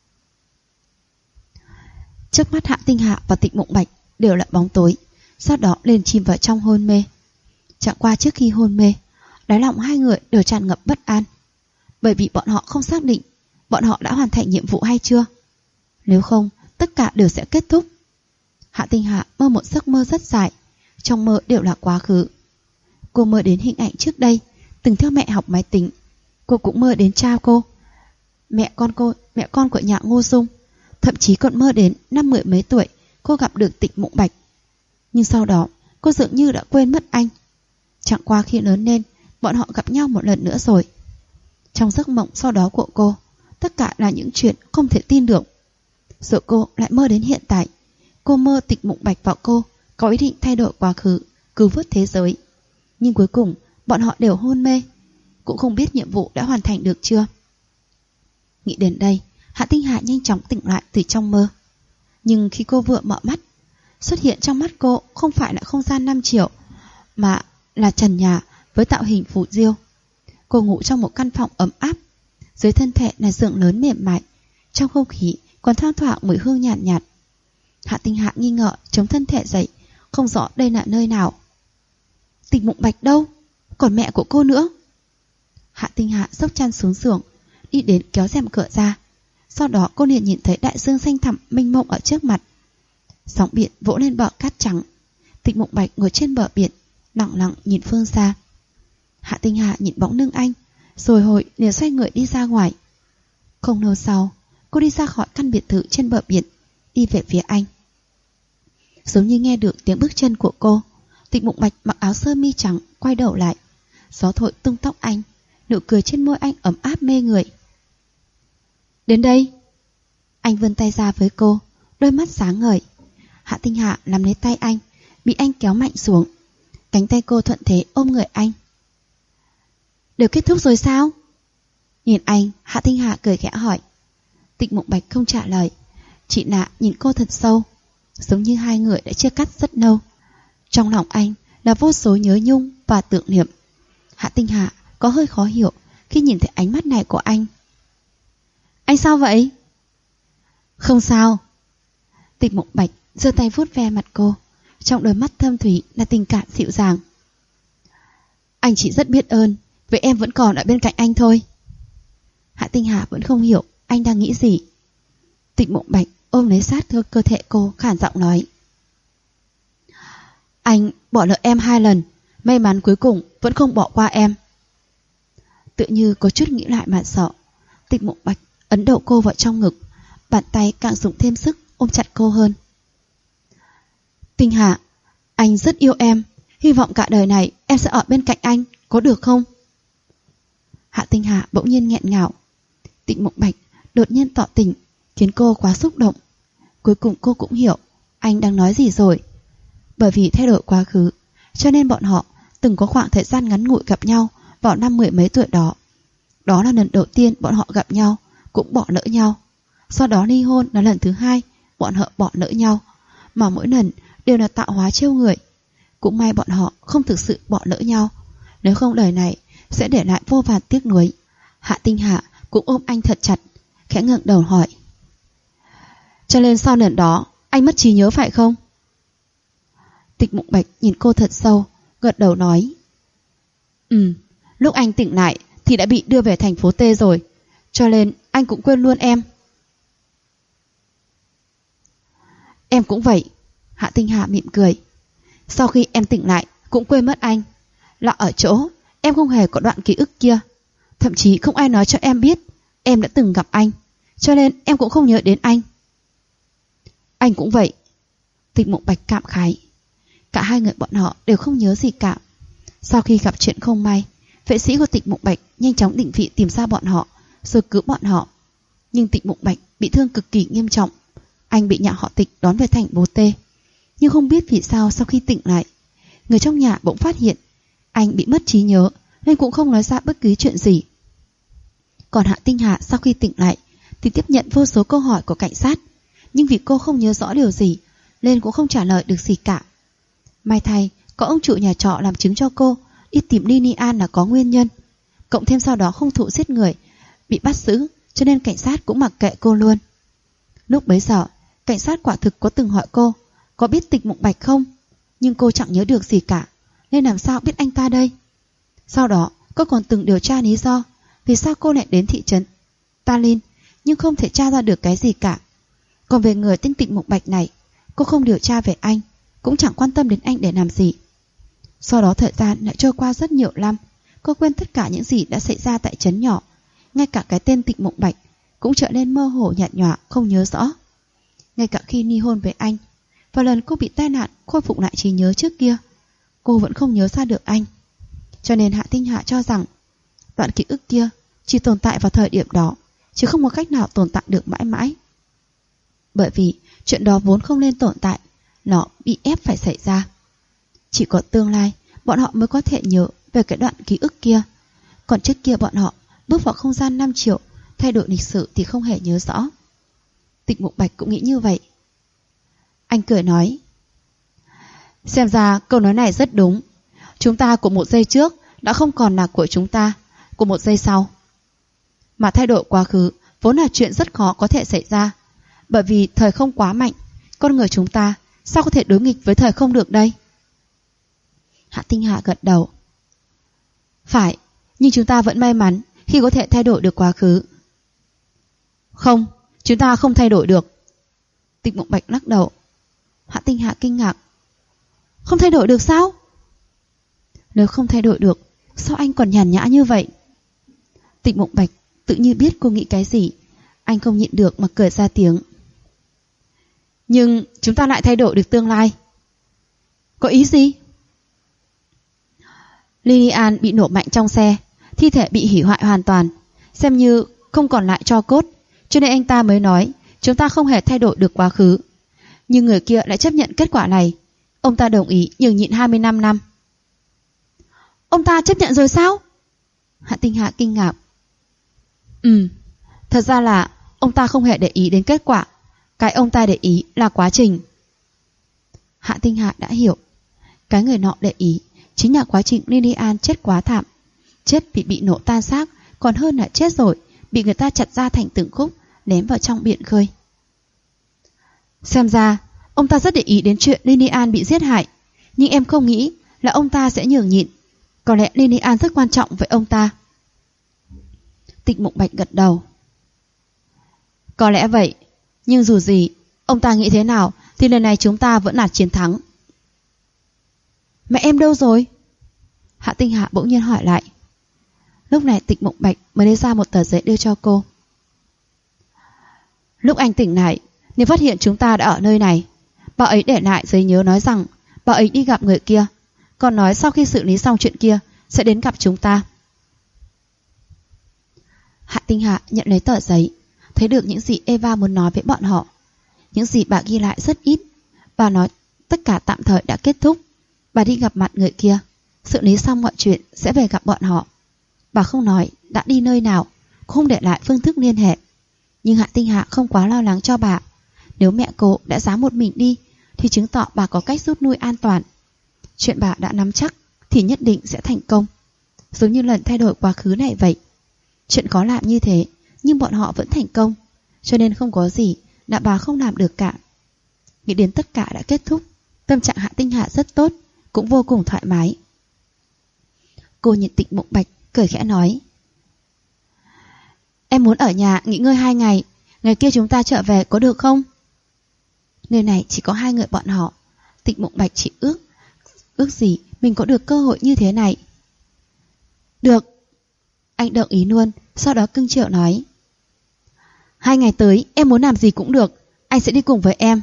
Trước mắt Hạ Tinh Hạ và Tịch Mộng Bạch đều là bóng tối, sau đó liền chìm vào trong hôn mê. Chẳng qua trước khi hôn mê, đáy lòng hai người đều tràn ngập bất an, bởi vì bọn họ không xác định bọn họ đã hoàn thành nhiệm vụ hay chưa. Nếu không, tất cả đều sẽ kết thúc. Hạ Tinh Hạ mơ một giấc mơ rất dài, trong mơ đều là quá khứ. Cô mơ đến hình ảnh trước đây từng theo mẹ học máy tính. Cô cũng mơ đến cha cô, mẹ con của nhà Ngô Dung. Thậm chí còn mơ đến năm 10 mấy tuổi cô gặp được Tịch Mộng Bạch. Nhưng sau đó cô dường như đã quên mất anh. Chẳng qua khi lớn lên, bọn họ gặp nhau một lần nữa rồi. Trong giấc mộng sau đó của cô, tất cả là những chuyện không thể tin được. Rồi cô lại mơ đến hiện tại. Cô mơ Tịch Mộng Bạch và cô có ý định thay đổi quá khứ, cứu vớt thế giới. Nhưng cuối cùng bọn họ đều hôn mê, cũng không biết nhiệm vụ đã hoàn thành được chưa. Nghĩ đến đây, Hạ Tinh Hạ nhanh chóng tỉnh lại từ trong mơ. Nhưng khi cô vừa mở mắt, xuất hiện trong mắt cô không phải là không gian 5 triệu, mà là trần nhà với tạo hình phù diêu. Cô ngủ trong một căn phòng ấm áp, dưới thân thể là giường lớn mềm mại, trong không khí còn thoang thoảng mùi hương nhàn nhạt. Hạ Tinh Hạ nghi ngờ chống thân thể dậy, không rõ đây là nơi nào. Tịch Mộng Bạch đâu? Còn mẹ của cô nữa? Hạ Tinh Hạ xốc chăn xuống giường, đi đến kéo rèm cửa ra. Sau đó cô liền nhìn thấy đại dương xanh thẳm mênh mông ở trước mặt. Sóng biển vỗ lên bờ cát trắng. Tịch Mộng Bạch ngồi trên bờ biển, lặng lặng nhìn phương xa. Hạ Tinh Hà nhìn bóng lưng anh, rồi hồi liền xoay người đi ra ngoài. Không lâu sau, cô đi ra khỏi căn biệt thự trên bờ biển, đi về phía anh. Giống như nghe được tiếng bước chân của cô, Tịch Mộng Bạch mặc áo sơ mi trắng quay đầu lại. Gió thổi tung tóc anh, nụ cười trên môi anh ấm áp mê người. Đến đây. Anh vươn tay ra với cô, đôi mắt sáng ngời. Hạ Tinh Hà nắm lấy tay anh, bị anh kéo mạnh xuống. Cánh tay cô thuận thế ôm người anh. Đều kết thúc rồi sao? Nhìn anh, Hạ Tinh Hà cười khẽ hỏi. Tịch Mộng Bạch không trả lời, chị Nạ nhìn cô thật sâu, giống như hai người đã chia cắt rất lâu. Trong lòng anh là vô số nhớ nhung và tưởng niệm. Hạ Tinh Hà có hơi khó hiểu khi nhìn thấy ánh mắt này của anh. Anh sao vậy? Không sao. Tịch Mộng Bạch giơ tay vuốt ve mặt cô, trong đôi mắt thâm thúy là tình cảm dịu dàng. Anh chỉ rất biết ơn vì em vẫn còn ở bên cạnh anh thôi. Hạ Tinh Hà vẫn không hiểu anh đang nghĩ gì. Tịch Mộng Bạch ôm lấy sát cơ thể cô, khản giọng nói. Anh bỏ lỡ em 2 lần, may mắn cuối cùng vẫn không bỏ qua em. Tự như có chút nghĩ lại mà sợ, Tịch Mộng Bạch ấn đầu cô vào trong ngực, bàn tay càng dùng thêm sức ôm chặt cô hơn. Tinh Hà, anh rất yêu em, hy vọng cả đời này em sẽ ở bên cạnh anh, có được không? Hạ Tinh Hà bỗng nhiên nghẹn ngào. Tịch Mộng Bạch đột nhiên tỏ tình, khiến cô quá xúc động. Cuối cùng cô cũng hiểu anh đang nói gì rồi. Bởi vì thay đổi quá khứ, cho nên bọn họ từng có khoảng thời gian ngắn ngủi gặp nhau vào năm 10 mấy tuổi đó. Đó là lần đầu tiên bọn họ gặp nhau, cũng bỏ lỡ nhau. Sau đó ly hôn là lần thứ 2 bọn họ bỏ lỡ nhau, mà mỗi lần đều là tạo hóa trêu người. Cũng may bọn họ không thực sự bỏ lỡ nhau, nếu không đời này sẽ để lại vô vàn tiếc nuối. Hạ Tinh Hà cũng ôm anh thật chặt, khẽ ngẩng đầu hỏi. Cho nên sau lần đó anh mất trí nhớ phải không? Tịch Mộng Bạch nhìn cô thật sâu, gật đầu nói. Lúc anh tỉnh lại thì đã bị đưa về thành phố T rồi, cho nên anh cũng quên luôn em. Em cũng vậy. Hạ Tinh Hà mỉm cười. Sau khi em tỉnh lại cũng quên mất anh, là ở chỗ em không hề có đoạn ký ức kia. Thậm chí không ai nói cho em biết em đã từng gặp anh, cho nên em cũng không nhớ đến anh. Anh cũng vậy. Tịch Mộng Bạch cảm khái. Cả hai người bọn họ đều không nhớ gì cả. Sau khi gặp chuyện không may, vệ sĩ của Tịch Mộng Bạch nhanh chóng định vị tìm ra bọn họ, rồi cứu bọn họ. Nhưng Tịch Mộng Bạch bị thương cực kỳ nghiêm trọng. Anh bị nhà họ Tịch đón về thành phố T. Nhưng không biết vì sao sau khi tỉnh lại, người trong nhà bỗng phát hiện anh bị mất trí nhớ, nên cũng không nói ra bất cứ chuyện gì. Còn Hạ Tinh Hà sau khi tỉnh lại thì tiếp nhận vô số câu hỏi của cảnh sát, nhưng vì cô không nhớ rõ điều gì nên cũng không trả lời được gì cả. May thay có ông chủ nhà trọ làm chứng cho cô đi tìm Linian là có nguyên nhân, cộng thêm sau đó hung thủ giết người bị bắt giữ, cho nên cảnh sát cũng mặc kệ cô luôn. Lúc bấy giờ cảnh sát quả thực có từng hỏi cô có biết Tịch Mộng Bạch không, nhưng cô chẳng nhớ được gì cả, nên làm sao biết anh ta đây. Sau đó cô còn từng điều tra lý do vì sao cô lại đến thị trấn Tallinn, nhưng không thể tra ra được cái gì cả. Còn về người tên Tịch Mộng Bạch này, cô không điều tra về anh, cũng chẳng quan tâm đến anh để làm gì. Sau đó thời gian lại trôi qua rất nhiều năm, cô quên tất cả những gì đã xảy ra tại trấn nhỏ, ngay cả cái tên Tịch Mộng Bạch cũng trở nên mơ hồ nhạt nhòa, không nhớ rõ. Ngay cả khi ly hôn với anh, và lần cô bị tai nạn khôi phục lại trí nhớ trước kia, cô vẫn không nhớ ra được anh. Cho nên Hạ Tinh Hà cho rằng đoạn ký ức kia chỉ tồn tại vào thời điểm đó, chứ không có cách nào tồn tại được mãi mãi. Bởi vì chuyện đó vốn không nên tồn tại, nó bị ép phải xảy ra. Chỉ có tương lai bọn họ mới có thể nhớ về cái đoạn ký ức kia. Còn trước kia bọn họ bước vào không gian 5 triệu, thay đổi lịch sử thì không hề nhớ rõ. Tịch Mộng Bạch cũng nghĩ như vậy. Anh cười nói. Xem ra câu nói này rất đúng. Chúng ta của 1 giây trước đã không còn là của chúng ta của 1 giây sau. Mà thay đổi quá khứ vốn là chuyện rất khó có thể xảy ra, bởi vì thời không quá mạnh. Con người chúng ta sao có thể đối nghịch với thời không được đây? Hạ Tinh Hà gật đầu. Phải, nhưng chúng ta vẫn may mắn khi có thể thay đổi được quá khứ. Không, chúng ta không thay đổi được. Tịch Mộng Bạch lắc đầu. Hạ Tinh Hà kinh ngạc. Không thay đổi được sao? Nếu không thay đổi được, sao anh còn nhàn nhã như vậy? Tịch Mộng Bạch tự như biết cô nghĩ cái gì. Anh không nhịn được mà cười ra tiếng. Nhưng chúng ta lại thay đổi được tương lai. Có ý gì? Lilian bị nổ mạnh trong xe, thi thể bị hủy hoại hoàn toàn, xem như không còn lại tro cốt, cho nên anh ta mới nói chúng ta không hề thay đổi được quá khứ. Nhưng người kia lại chấp nhận kết quả này. Ông ta đồng ý nhường nhịn 25 năm. Ông ta chấp nhận rồi sao? Hạ Tinh Hạ kinh ngạc. Thật ra là ông ta không hề để ý đến kết quả. Cái ông ta để ý là quá trình. Hạ Tinh Hạ đã hiểu. Cái người nọ để ý chính là quá trình Lilian chết quá thảm. Chết vì bị nổ tan xác, còn hơn là chết rồi bị người ta chặt ra thành từng khúc, ném vào trong biển khơi. Xem ra ông ta rất để ý đến chuyện Lilian bị giết hại. Nhưng em không nghĩ là ông ta sẽ nhường nhịn. Có lẽ Lilian rất quan trọng với ông ta. Tịch Mộng Bạch gật đầu. Có lẽ vậy. Nhưng dù gì ông ta nghĩ thế nào thì lần này chúng ta vẫn là chiến thắng. Mẹ em đâu rồi? Hạ Tinh Hạ bỗng nhiên hỏi lại. Lúc này Tịch Mộng Bạch mới lấy ra một tờ giấy đưa cho cô. Lúc anh tỉnh lại, nếu phát hiện chúng ta đã ở nơi này, bà ấy để lại giấy nhớ nói rằng bà ấy đi gặp người kia, còn nói sau khi xử lý xong chuyện kia sẽ đến gặp chúng ta. Hạ Tinh Hạ nhận lấy tờ giấy, thấy được những gì Eva muốn nói với bọn họ. Những gì bà ghi lại rất ít. Bà nói tất cả tạm thời đã kết thúc. Bà đi gặp mặt người kia, xử lý xong mọi chuyện sẽ về gặp bọn họ. Bà không nói đã đi nơi nào, không để lại phương thức liên hệ. Nhưng Hạ Tinh Hạ không quá lo lắng cho bà. Nếu mẹ cô đã dám một mình đi thì chứng tỏ bà có cách rút lui an toàn. Chuyện bà đã nắm chắc thì nhất định sẽ thành công. Giống như lần thay đổi quá khứ này vậy. Chuyện khó làm như thế nhưng bọn họ vẫn thành công, cho nên không có gì là bà không làm được cả. Nghĩ đến tất cả đã kết thúc, tâm trạng Hạ Tinh Hạ rất tốt, cũng vô cùng thoải mái. Cô nhìn Tịch Mộng Bạch cười khẽ nói. Em muốn ở nhà nghỉ ngơi 2 ngày, ngày kia chúng ta trở về có được không? Nơi này chỉ có 2 người bọn họ. Tịch Mộng Bạch chỉ ước gì mình có được cơ hội như thế này. Được. Anh đồng ý luôn, sau đó cưng chiều nói. 2 ngày tới em muốn làm gì cũng được, anh sẽ đi cùng với em.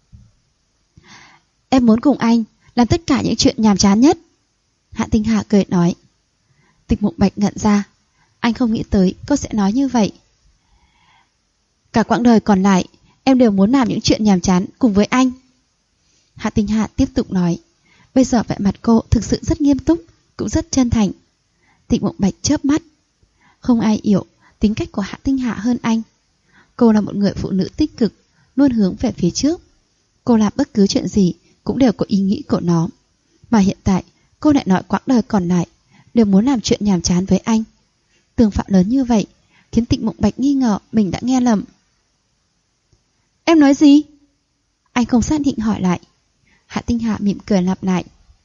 Em muốn cùng anh làm tất cả những chuyện nhàm chán nhất. Hạ Tinh Hạ cười nói. Tịch Mộng Bạch ngẩn ra. Anh không nghĩ tới cô sẽ nói như vậy. Cả quãng đời còn lại em đều muốn làm những chuyện nhàm chán cùng với anh. Hạ Tinh Hạ tiếp tục nói. Bây giờ vẻ mặt cô thực sự rất nghiêm túc, cũng rất chân thành. Tịch Mộng Bạch chớp mắt. Không ai hiểu tính cách của Hạ Tinh Hạ hơn anh. Cô là một người phụ nữ tích cực, luôn hướng về phía trước. Cô làm bất cứ chuyện gì cũng đều có ý nghĩ của nó. Mà hiện tại cô lại nói quãng đời còn lại đều muốn làm chuyện nhàm chán với anh. Tương phản lớn như vậy khiến Tịch Mộng Bạch nghi ngờ mình đã nghe lầm. Em nói gì? Anh không xác định hỏi lại. Hạ Tinh Hạ mỉm cười lặp lại.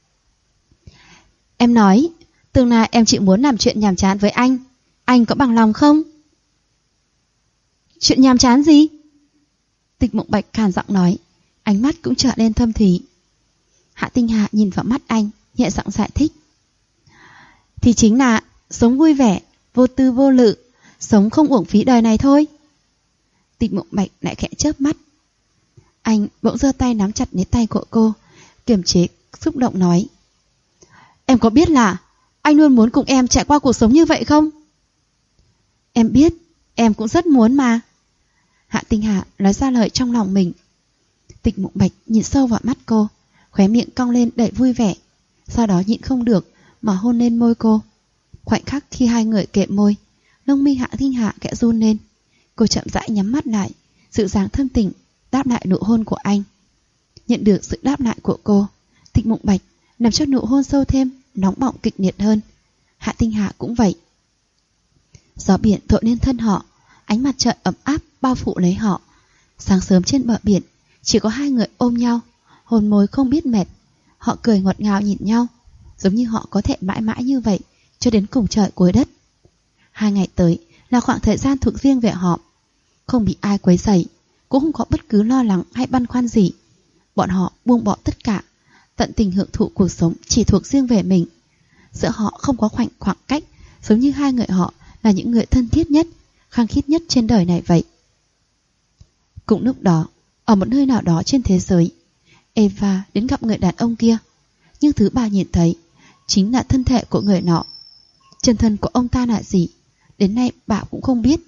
Em nói tương lai em chỉ muốn làm chuyện nhàm chán với anh có bằng lòng không? Chuyện nhàm chán gì? Tịch Mộng Bạch khàn giọng nói, ánh mắt cũng trở lên thâm thúy. Hạ Tinh Hạ nhìn vào mắt anh, nhẹ giọng giải thích. Thì chính là sống vui vẻ, vô tư vô lự, sống không uổng phí đời này thôi. Tịch Mộng Bạch lại khẽ chớp mắt. Anh bỗng giơ tay nắm chặt lấy tay của cô, kiềm chế xúc động nói. Em có biết là anh luôn muốn cùng em trải qua cuộc sống như vậy không? Em biết, em cũng rất muốn mà. Hạ Tinh Hạ nói ra lời trong lòng mình. Tịch Mộng Bạch nhìn sâu vào mắt cô, khóe miệng cong lên đầy vui vẻ. Sau đó nhịn không được mà hôn lên môi cô. Khoảnh khắc khi hai người kẹp môi, lông mi Hạ Tinh Hạ khẽ run lên. Cô chậm rãi nhắm mắt lại, dịu dàng thâm tình đáp lại nụ hôn của anh. Nhận được sự đáp lại của cô, Tịch Mộng Bạch làm cho nụ hôn sâu thêm, nóng bỏng kịch liệt hơn. Hạ Tinh Hạ cũng vậy. Gió biển thổi lên thân họ, ánh mặt trời ấm áp bao phủ lấy họ. Sáng sớm trên bờ biển, chỉ có hai người ôm nhau, hôn môi không biết mệt. Họ cười ngọt ngào nhìn nhau, giống như họ có thể mãi mãi như vậy cho đến cùng trời cuối đất. 2 ngày tới là khoảng thời gian thuộc riêng về họ, không bị ai quấy rầy, cũng không có bất cứ lo lắng hay băn khoăn gì. Bọn họ buông bỏ tất cả, tận tình hưởng thụ cuộc sống chỉ thuộc riêng về mình. Giữa họ không có khoảng cách, giống như hai người họ là những người thân thiết nhất, khăng khít nhất trên đời này vậy. Cũng lúc đó, ở một nơi nào đó trên thế giới, Eva đến gặp người đàn ông kia. Nhưng thứ bà nhìn thấy chính là thân thể của người nọ. Chân thân của ông ta là gì, đến nay bà cũng không biết.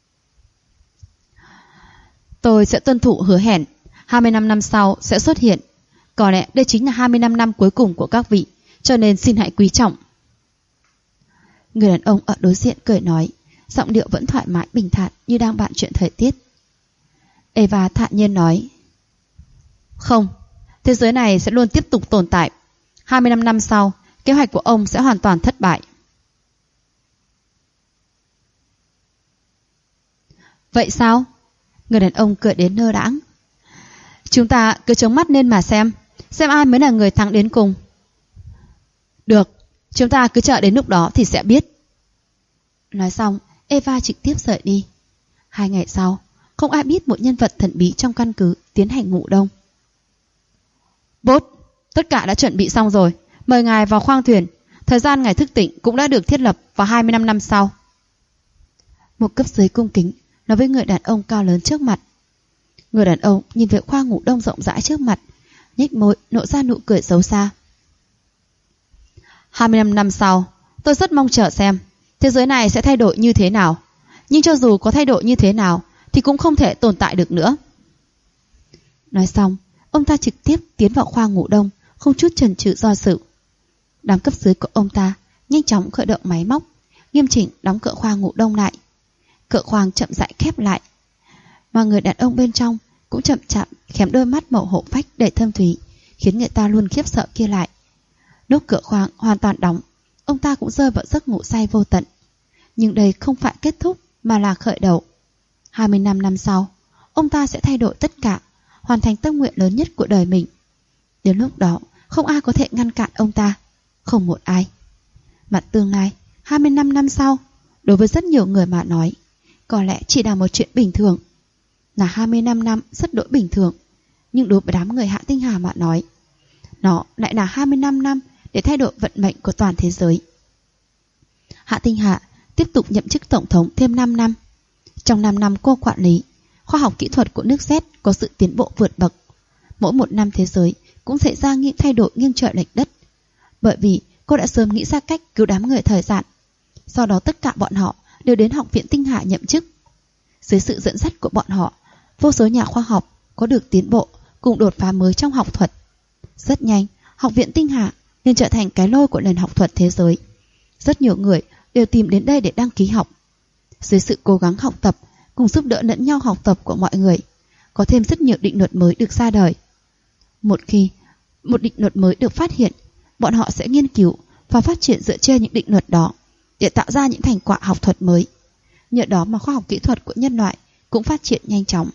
Tôi sẽ tuân thủ hứa hẹn, 25 năm sau sẽ xuất hiện. Có lẽ đây chính là 25 năm cuối cùng của các vị, cho nên xin hãy quý trọng. Người đàn ông ở đối diện cười nói, giọng điệu vẫn thoải mái bình thản như đang bàn chuyện thời tiết. Eva thản nhiên nói, không, thế giới này sẽ luôn tiếp tục tồn tại. 25 năm sau, kế hoạch của ông sẽ hoàn toàn thất bại. Vậy sao? Người đàn ông cười đến lơ đãng. Chúng ta cứ chống mắt lên mà xem ai mới là người thắng đến cùng. Được, chúng ta cứ chờ đến lúc đó thì sẽ biết. Nói xong, Eva trực tiếp rời đi. 2 ngày sau, không ai biết một nhân vật thần bí trong căn cứ tiến hành ngủ đông. Bốt, tất cả đã chuẩn bị xong rồi. Mời ngài vào khoang thuyền. Thời gian ngài thức tỉnh cũng đã được thiết lập vào 25 năm sau. Một cấp dưới cung kính nói với người đàn ông cao lớn trước mặt. Người đàn ông nhìn về khoang ngủ đông rộng rãi trước mặt, nhếch môi nộ ra nụ cười xấu xa. 25 năm sau, tôi rất mong chờ xem thế giới này sẽ thay đổi như thế nào. Nhưng cho dù có thay đổi như thế nào thì cũng không thể tồn tại được nữa. Nói xong, ông ta trực tiếp tiến vào khoang ngủ đông, không chút chần chừ do dự. Đám cấp dưới của ông ta nhanh chóng khởi động máy móc, nghiêm chỉnh đóng cửa khoang ngủ đông lại. Cửa khoang chậm rãi khép lại, mà người đàn ông bên trong cũng chậm chạp khém đôi mắt màu hổ phách đầy thâm thúy, khiến người ta luôn khiếp sợ kia lại. Lúc cửa khoang hoàn toàn đóng, ông ta cũng rơi vào giấc ngủ say vô tận. Nhưng đây không phải kết thúc mà là khởi đầu. 25 năm sau, ông ta sẽ thay đổi tất cả, hoàn thành tâm nguyện lớn nhất của đời mình. Đến lúc đó, không ai có thể ngăn cản ông ta, không một ai. Mà tương lai, 25 năm sau, đối với rất nhiều người mà nói, có lẽ chỉ là một chuyện bình thường. Là 25 năm rất đỗi bình thường, nhưng đối với đám người Hạ Tinh Hà mà nói, nó lại là 25 năm để thay đổi vận mệnh của toàn thế giới. Hạ Tinh Hà tiếp tục nhậm chức tổng thống thêm 5 năm. Trong 5 năm cô quản lý, khoa học kỹ thuật của nước Z có sự tiến bộ vượt bậc. Mỗi một năm thế giới cũng xảy ra những thay đổi nghiêng trời lệch đất. Bởi vì cô đã sớm nghĩ ra cách cứu đám người thời gian. Do đó tất cả bọn họ đều đến Học viện Tinh Hà nhậm chức. Dưới sự dẫn dắt của bọn họ, vô số nhà khoa học có được tiến bộ cùng đột phá mới trong học thuật. Rất nhanh, Học viện Tinh Hà nên trở thành cái nôi của nền học thuật thế giới. Rất nhiều người đều tìm đến đây để đăng ký học. Dưới sự cố gắng học tập cùng giúp đỡ lẫn nhau học tập của mọi người, có thêm rất nhiều định luật mới được ra đời. Một khi một định luật mới được phát hiện, bọn họ sẽ nghiên cứu và phát triển dựa trên những định luật đó để tạo ra những thành quả học thuật mới. Nhờ đó mà khoa học kỹ thuật của nhân loại cũng phát triển nhanh chóng.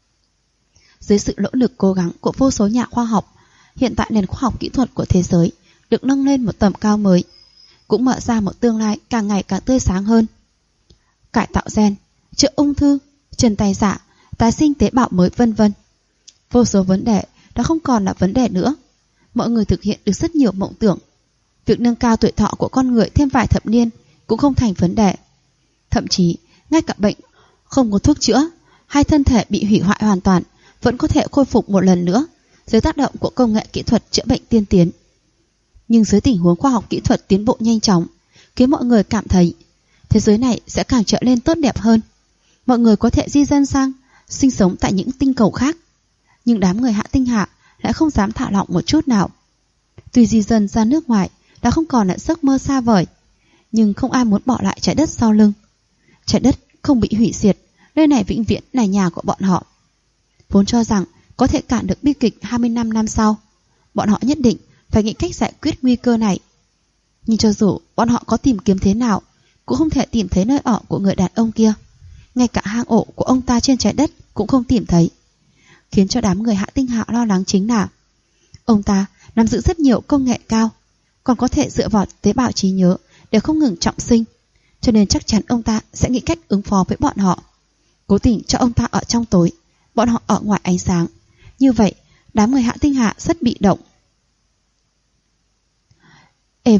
Dưới sự nỗ lực cố gắng của vô số nhà khoa học, hiện tại nền khoa học kỹ thuật của thế giới được nâng lên một tầm cao mới, cũng mở ra một tương lai càng ngày càng tươi sáng hơn. Cải tạo gen, chữa ung thư, chân tay giả, tái sinh tế bào mới vân vân. Vô số vấn đề đã không còn là vấn đề nữa. Mọi người thực hiện được rất nhiều mộng tưởng. Việc nâng cao tuổi thọ của con người thêm vài thập niên cũng không thành vấn đề. Thậm chí, ngay cả bệnh không có thuốc chữa hay thân thể bị hủy hoại hoàn toàn vẫn có thể khôi phục một lần nữa dưới tác động của công nghệ kỹ thuật chữa bệnh tiên tiến. Nhưng dưới tình huống khoa học kỹ thuật tiến bộ nhanh chóng, khiến mọi người cảm thấy thế giới này sẽ càng trở nên tốt đẹp hơn. Mọi người có thể di dân sang sinh sống tại những tinh cầu khác. Nhưng đám người Hạ Tinh Hà lại không dám thả lỏng một chút nào. Tuy di dân ra nước ngoài đã không còn là giấc mơ xa vời, nhưng không ai muốn bỏ lại trái đất sau lưng. Trái đất không bị hủy diệt, nơi này vĩnh viễn là nhà của bọn họ. Vốn cho rằng có thể cản được bi kịch 25 năm sau, bọn họ nhất định phải nghĩ cách giải quyết nguy cơ này. Nhưng cho dù bọn họ có tìm kiếm thế nào, cũng không thể tìm thấy nơi ở của người đàn ông kia. Ngay cả hang ổ của ông ta trên trái đất cũng không tìm thấy. Khiến cho đám người Hạ Tinh Hà lo lắng chính là ông ta nắm giữ rất nhiều công nghệ cao, còn có thể dựa vào tế bào trí nhớ để không ngừng trọng sinh. Cho nên chắc chắn ông ta sẽ nghĩ cách ứng phó với bọn họ, cố tình cho ông ta ở trong tối, bọn họ ở ngoài ánh sáng. Như vậy, đám người Hạ Tinh Hà rất bị động. Eva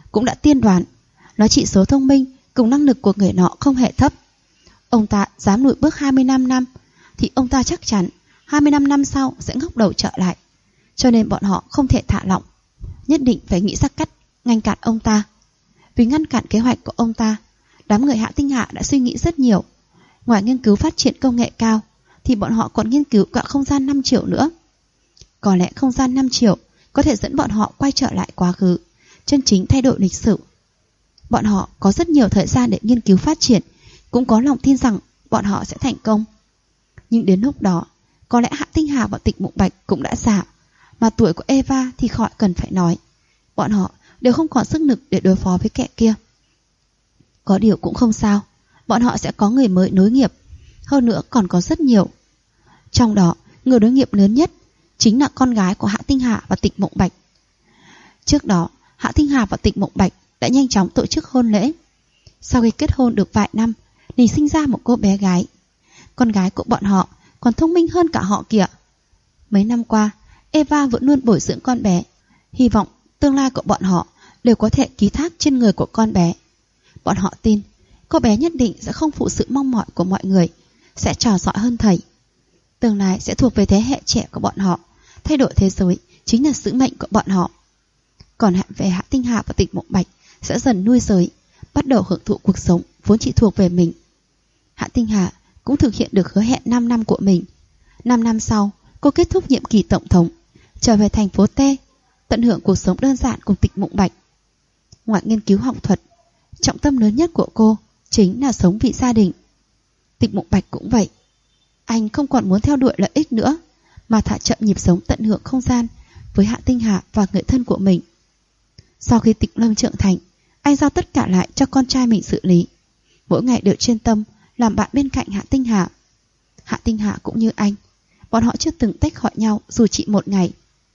cũng đã tiên đoán, nói chỉ số thông minh cùng năng lực của người nọ không hề thấp. Ông ta dám lùi bước 25 năm, thì ông ta chắc chắn 25 năm sau sẽ ngóc đầu trở lại. Cho nên bọn họ không thể thả lỏng, nhất định phải nghĩ ra cách ngăn cản ông ta. Vì ngăn cản kế hoạch của ông ta, đám người Hạ Tinh Hạ đã suy nghĩ rất nhiều. Ngoài nghiên cứu phát triển công nghệ cao, thì bọn họ còn nghiên cứu cả không gian 5 triệu nữa. Có lẽ không gian 5 triệu có thể dẫn bọn họ quay trở lại quá khứ, chân chính thay đổi lịch sử. Bọn họ có rất nhiều thời gian để nghiên cứu phát triển, cũng có lòng tin rằng bọn họ sẽ thành công. Nhưng đến lúc đó, có lẽ Hạ Tinh Hà và Tịch Mộng Bạch cũng đã già, mà tuổi của Eva thì khỏi cần phải nói. Bọn họ đều không còn sức lực để đối phó với kẻ kia. Có điều cũng không sao, bọn họ sẽ có người mới nối nghiệp, hơn nữa còn có rất nhiều. Trong đó, người nối nghiệp lớn nhất chính là con gái của Hạ Tinh Hà và Tịch Mộng Bạch. Trước đó, Hạ Tinh Hà và Tịch Mộng Bạch đã nhanh chóng tổ chức hôn lễ. Sau khi kết hôn được vài năm, thì sinh ra một cô bé gái. Con gái của bọn họ còn thông minh hơn cả họ kìa. Mấy năm qua, Eva vẫn luôn bồi dưỡng con bé, hy vọng tương lai của bọn họ đều có thể ký thác trên người của con bé. Bọn họ tin cô bé nhất định sẽ không phụ sự mong mỏi của mọi người, sẽ trò giỏi hơn thầy. Tương lai sẽ thuộc về thế hệ trẻ của bọn họ, thay đổi thế giới chính là sứ mệnh của bọn họ. Còn về Hạ Tinh Hà và Tịch Mộng Bạch sẽ dần nuôi giới, bắt đầu hưởng thụ cuộc sống vốn chỉ thuộc về mình. Hạ Tinh Hà cũng thực hiện được hứa hẹn 5 năm của mình. 5 năm sau, cô kết thúc nhiệm kỳ tổng thống, trở về thành phố T, tận hưởng cuộc sống đơn giản cùng Tịch Mộng Bạch. Ngoài nghiên cứu học thuật, trọng tâm lớn nhất của cô chính là sống vì gia đình. Tịch Mộng Bạch cũng vậy. Anh không còn muốn theo đuổi lợi ích nữa, mà thả chậm nhịp sống tận hưởng không gian với Hạ Tinh Hà và người thân của mình. Sau khi Tịch Lâm trưởng thành, anh giao tất cả lại cho con trai mình xử lý. Mỗi ngày đều chuyên tâm làm bạn bên cạnh Hạ Tinh Hà. Hạ Tinh Hà cũng như anh, bọn họ chưa từng tách khỏi nhau dù chỉ một ngày.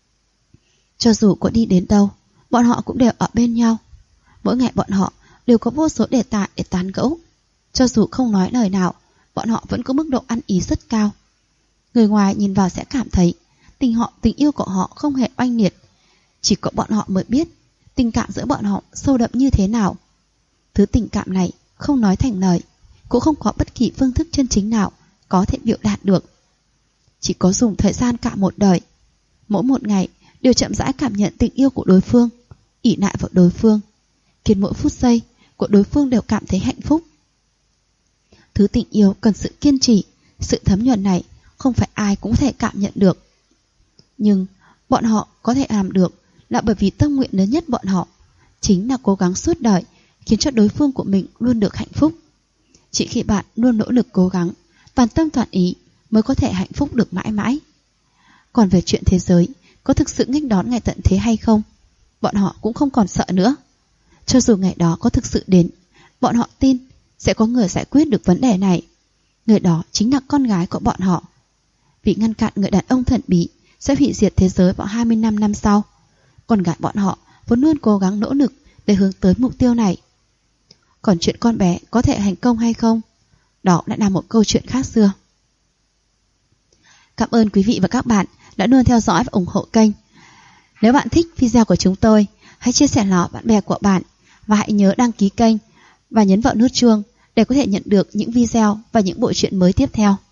Cho dù có đi đến đâu, bọn họ cũng đều ở bên nhau. Mỗi ngày bọn họ đều có vô số đề tài để tán gẫu. Cho dù không nói lời nào, bọn họ vẫn có mức độ ăn ý rất cao. Người ngoài nhìn vào sẽ cảm thấy tình yêu của họ không hề oanh liệt. Chỉ có bọn họ mới biết tình cảm giữa bọn họ sâu đậm như thế nào. Thứ tình cảm này không nói thành lời, cũng không có bất kỳ phương thức chân chính nào có thể biểu đạt được. Chỉ có dùng thời gian cả một đời, mỗi một ngày đều chậm rãi cảm nhận tình yêu của đối phương, ỷ lại vào đối phương, khiến mỗi phút giây của đối phương đều cảm thấy hạnh phúc. Thứ tình yêu cần sự kiên trì, sự thấm nhuần này không phải ai cũng có thể cảm nhận được. Nhưng bọn họ có thể làm được là bởi vì tâm nguyện lớn nhất bọn họ chính là cố gắng suốt đời khiến cho đối phương của mình luôn được hạnh phúc. Chỉ khi bạn luôn nỗ lực cố gắng, toàn tâm toàn ý mới có thể hạnh phúc được mãi mãi. Còn về chuyện thế giới có thực sự nghênh đón ngày tận thế hay không, bọn họ cũng không còn sợ nữa. Cho dù ngày đó có thực sự đến, bọn họ tin sẽ có người giải quyết được vấn đề này. Người đó chính là con gái của bọn họ. Vì ngăn cản người đàn ông thần bí sẽ hủy diệt thế giới vào 25 năm sau, con gái bọn họ vẫn luôn cố gắng nỗ lực để hướng tới mục tiêu này. Còn chuyện con bé có thể thành công hay không, đó lại là một câu chuyện khác xưa. Cảm ơn quý vị và các bạn đã luôn theo dõi và ủng hộ kênh. Nếu bạn thích video của chúng tôi, hãy chia sẻ nó bạn bè của bạn và hãy nhớ đăng ký kênh và nhấn vào nút chuông để có thể nhận được những video và những bộ truyện mới tiếp theo.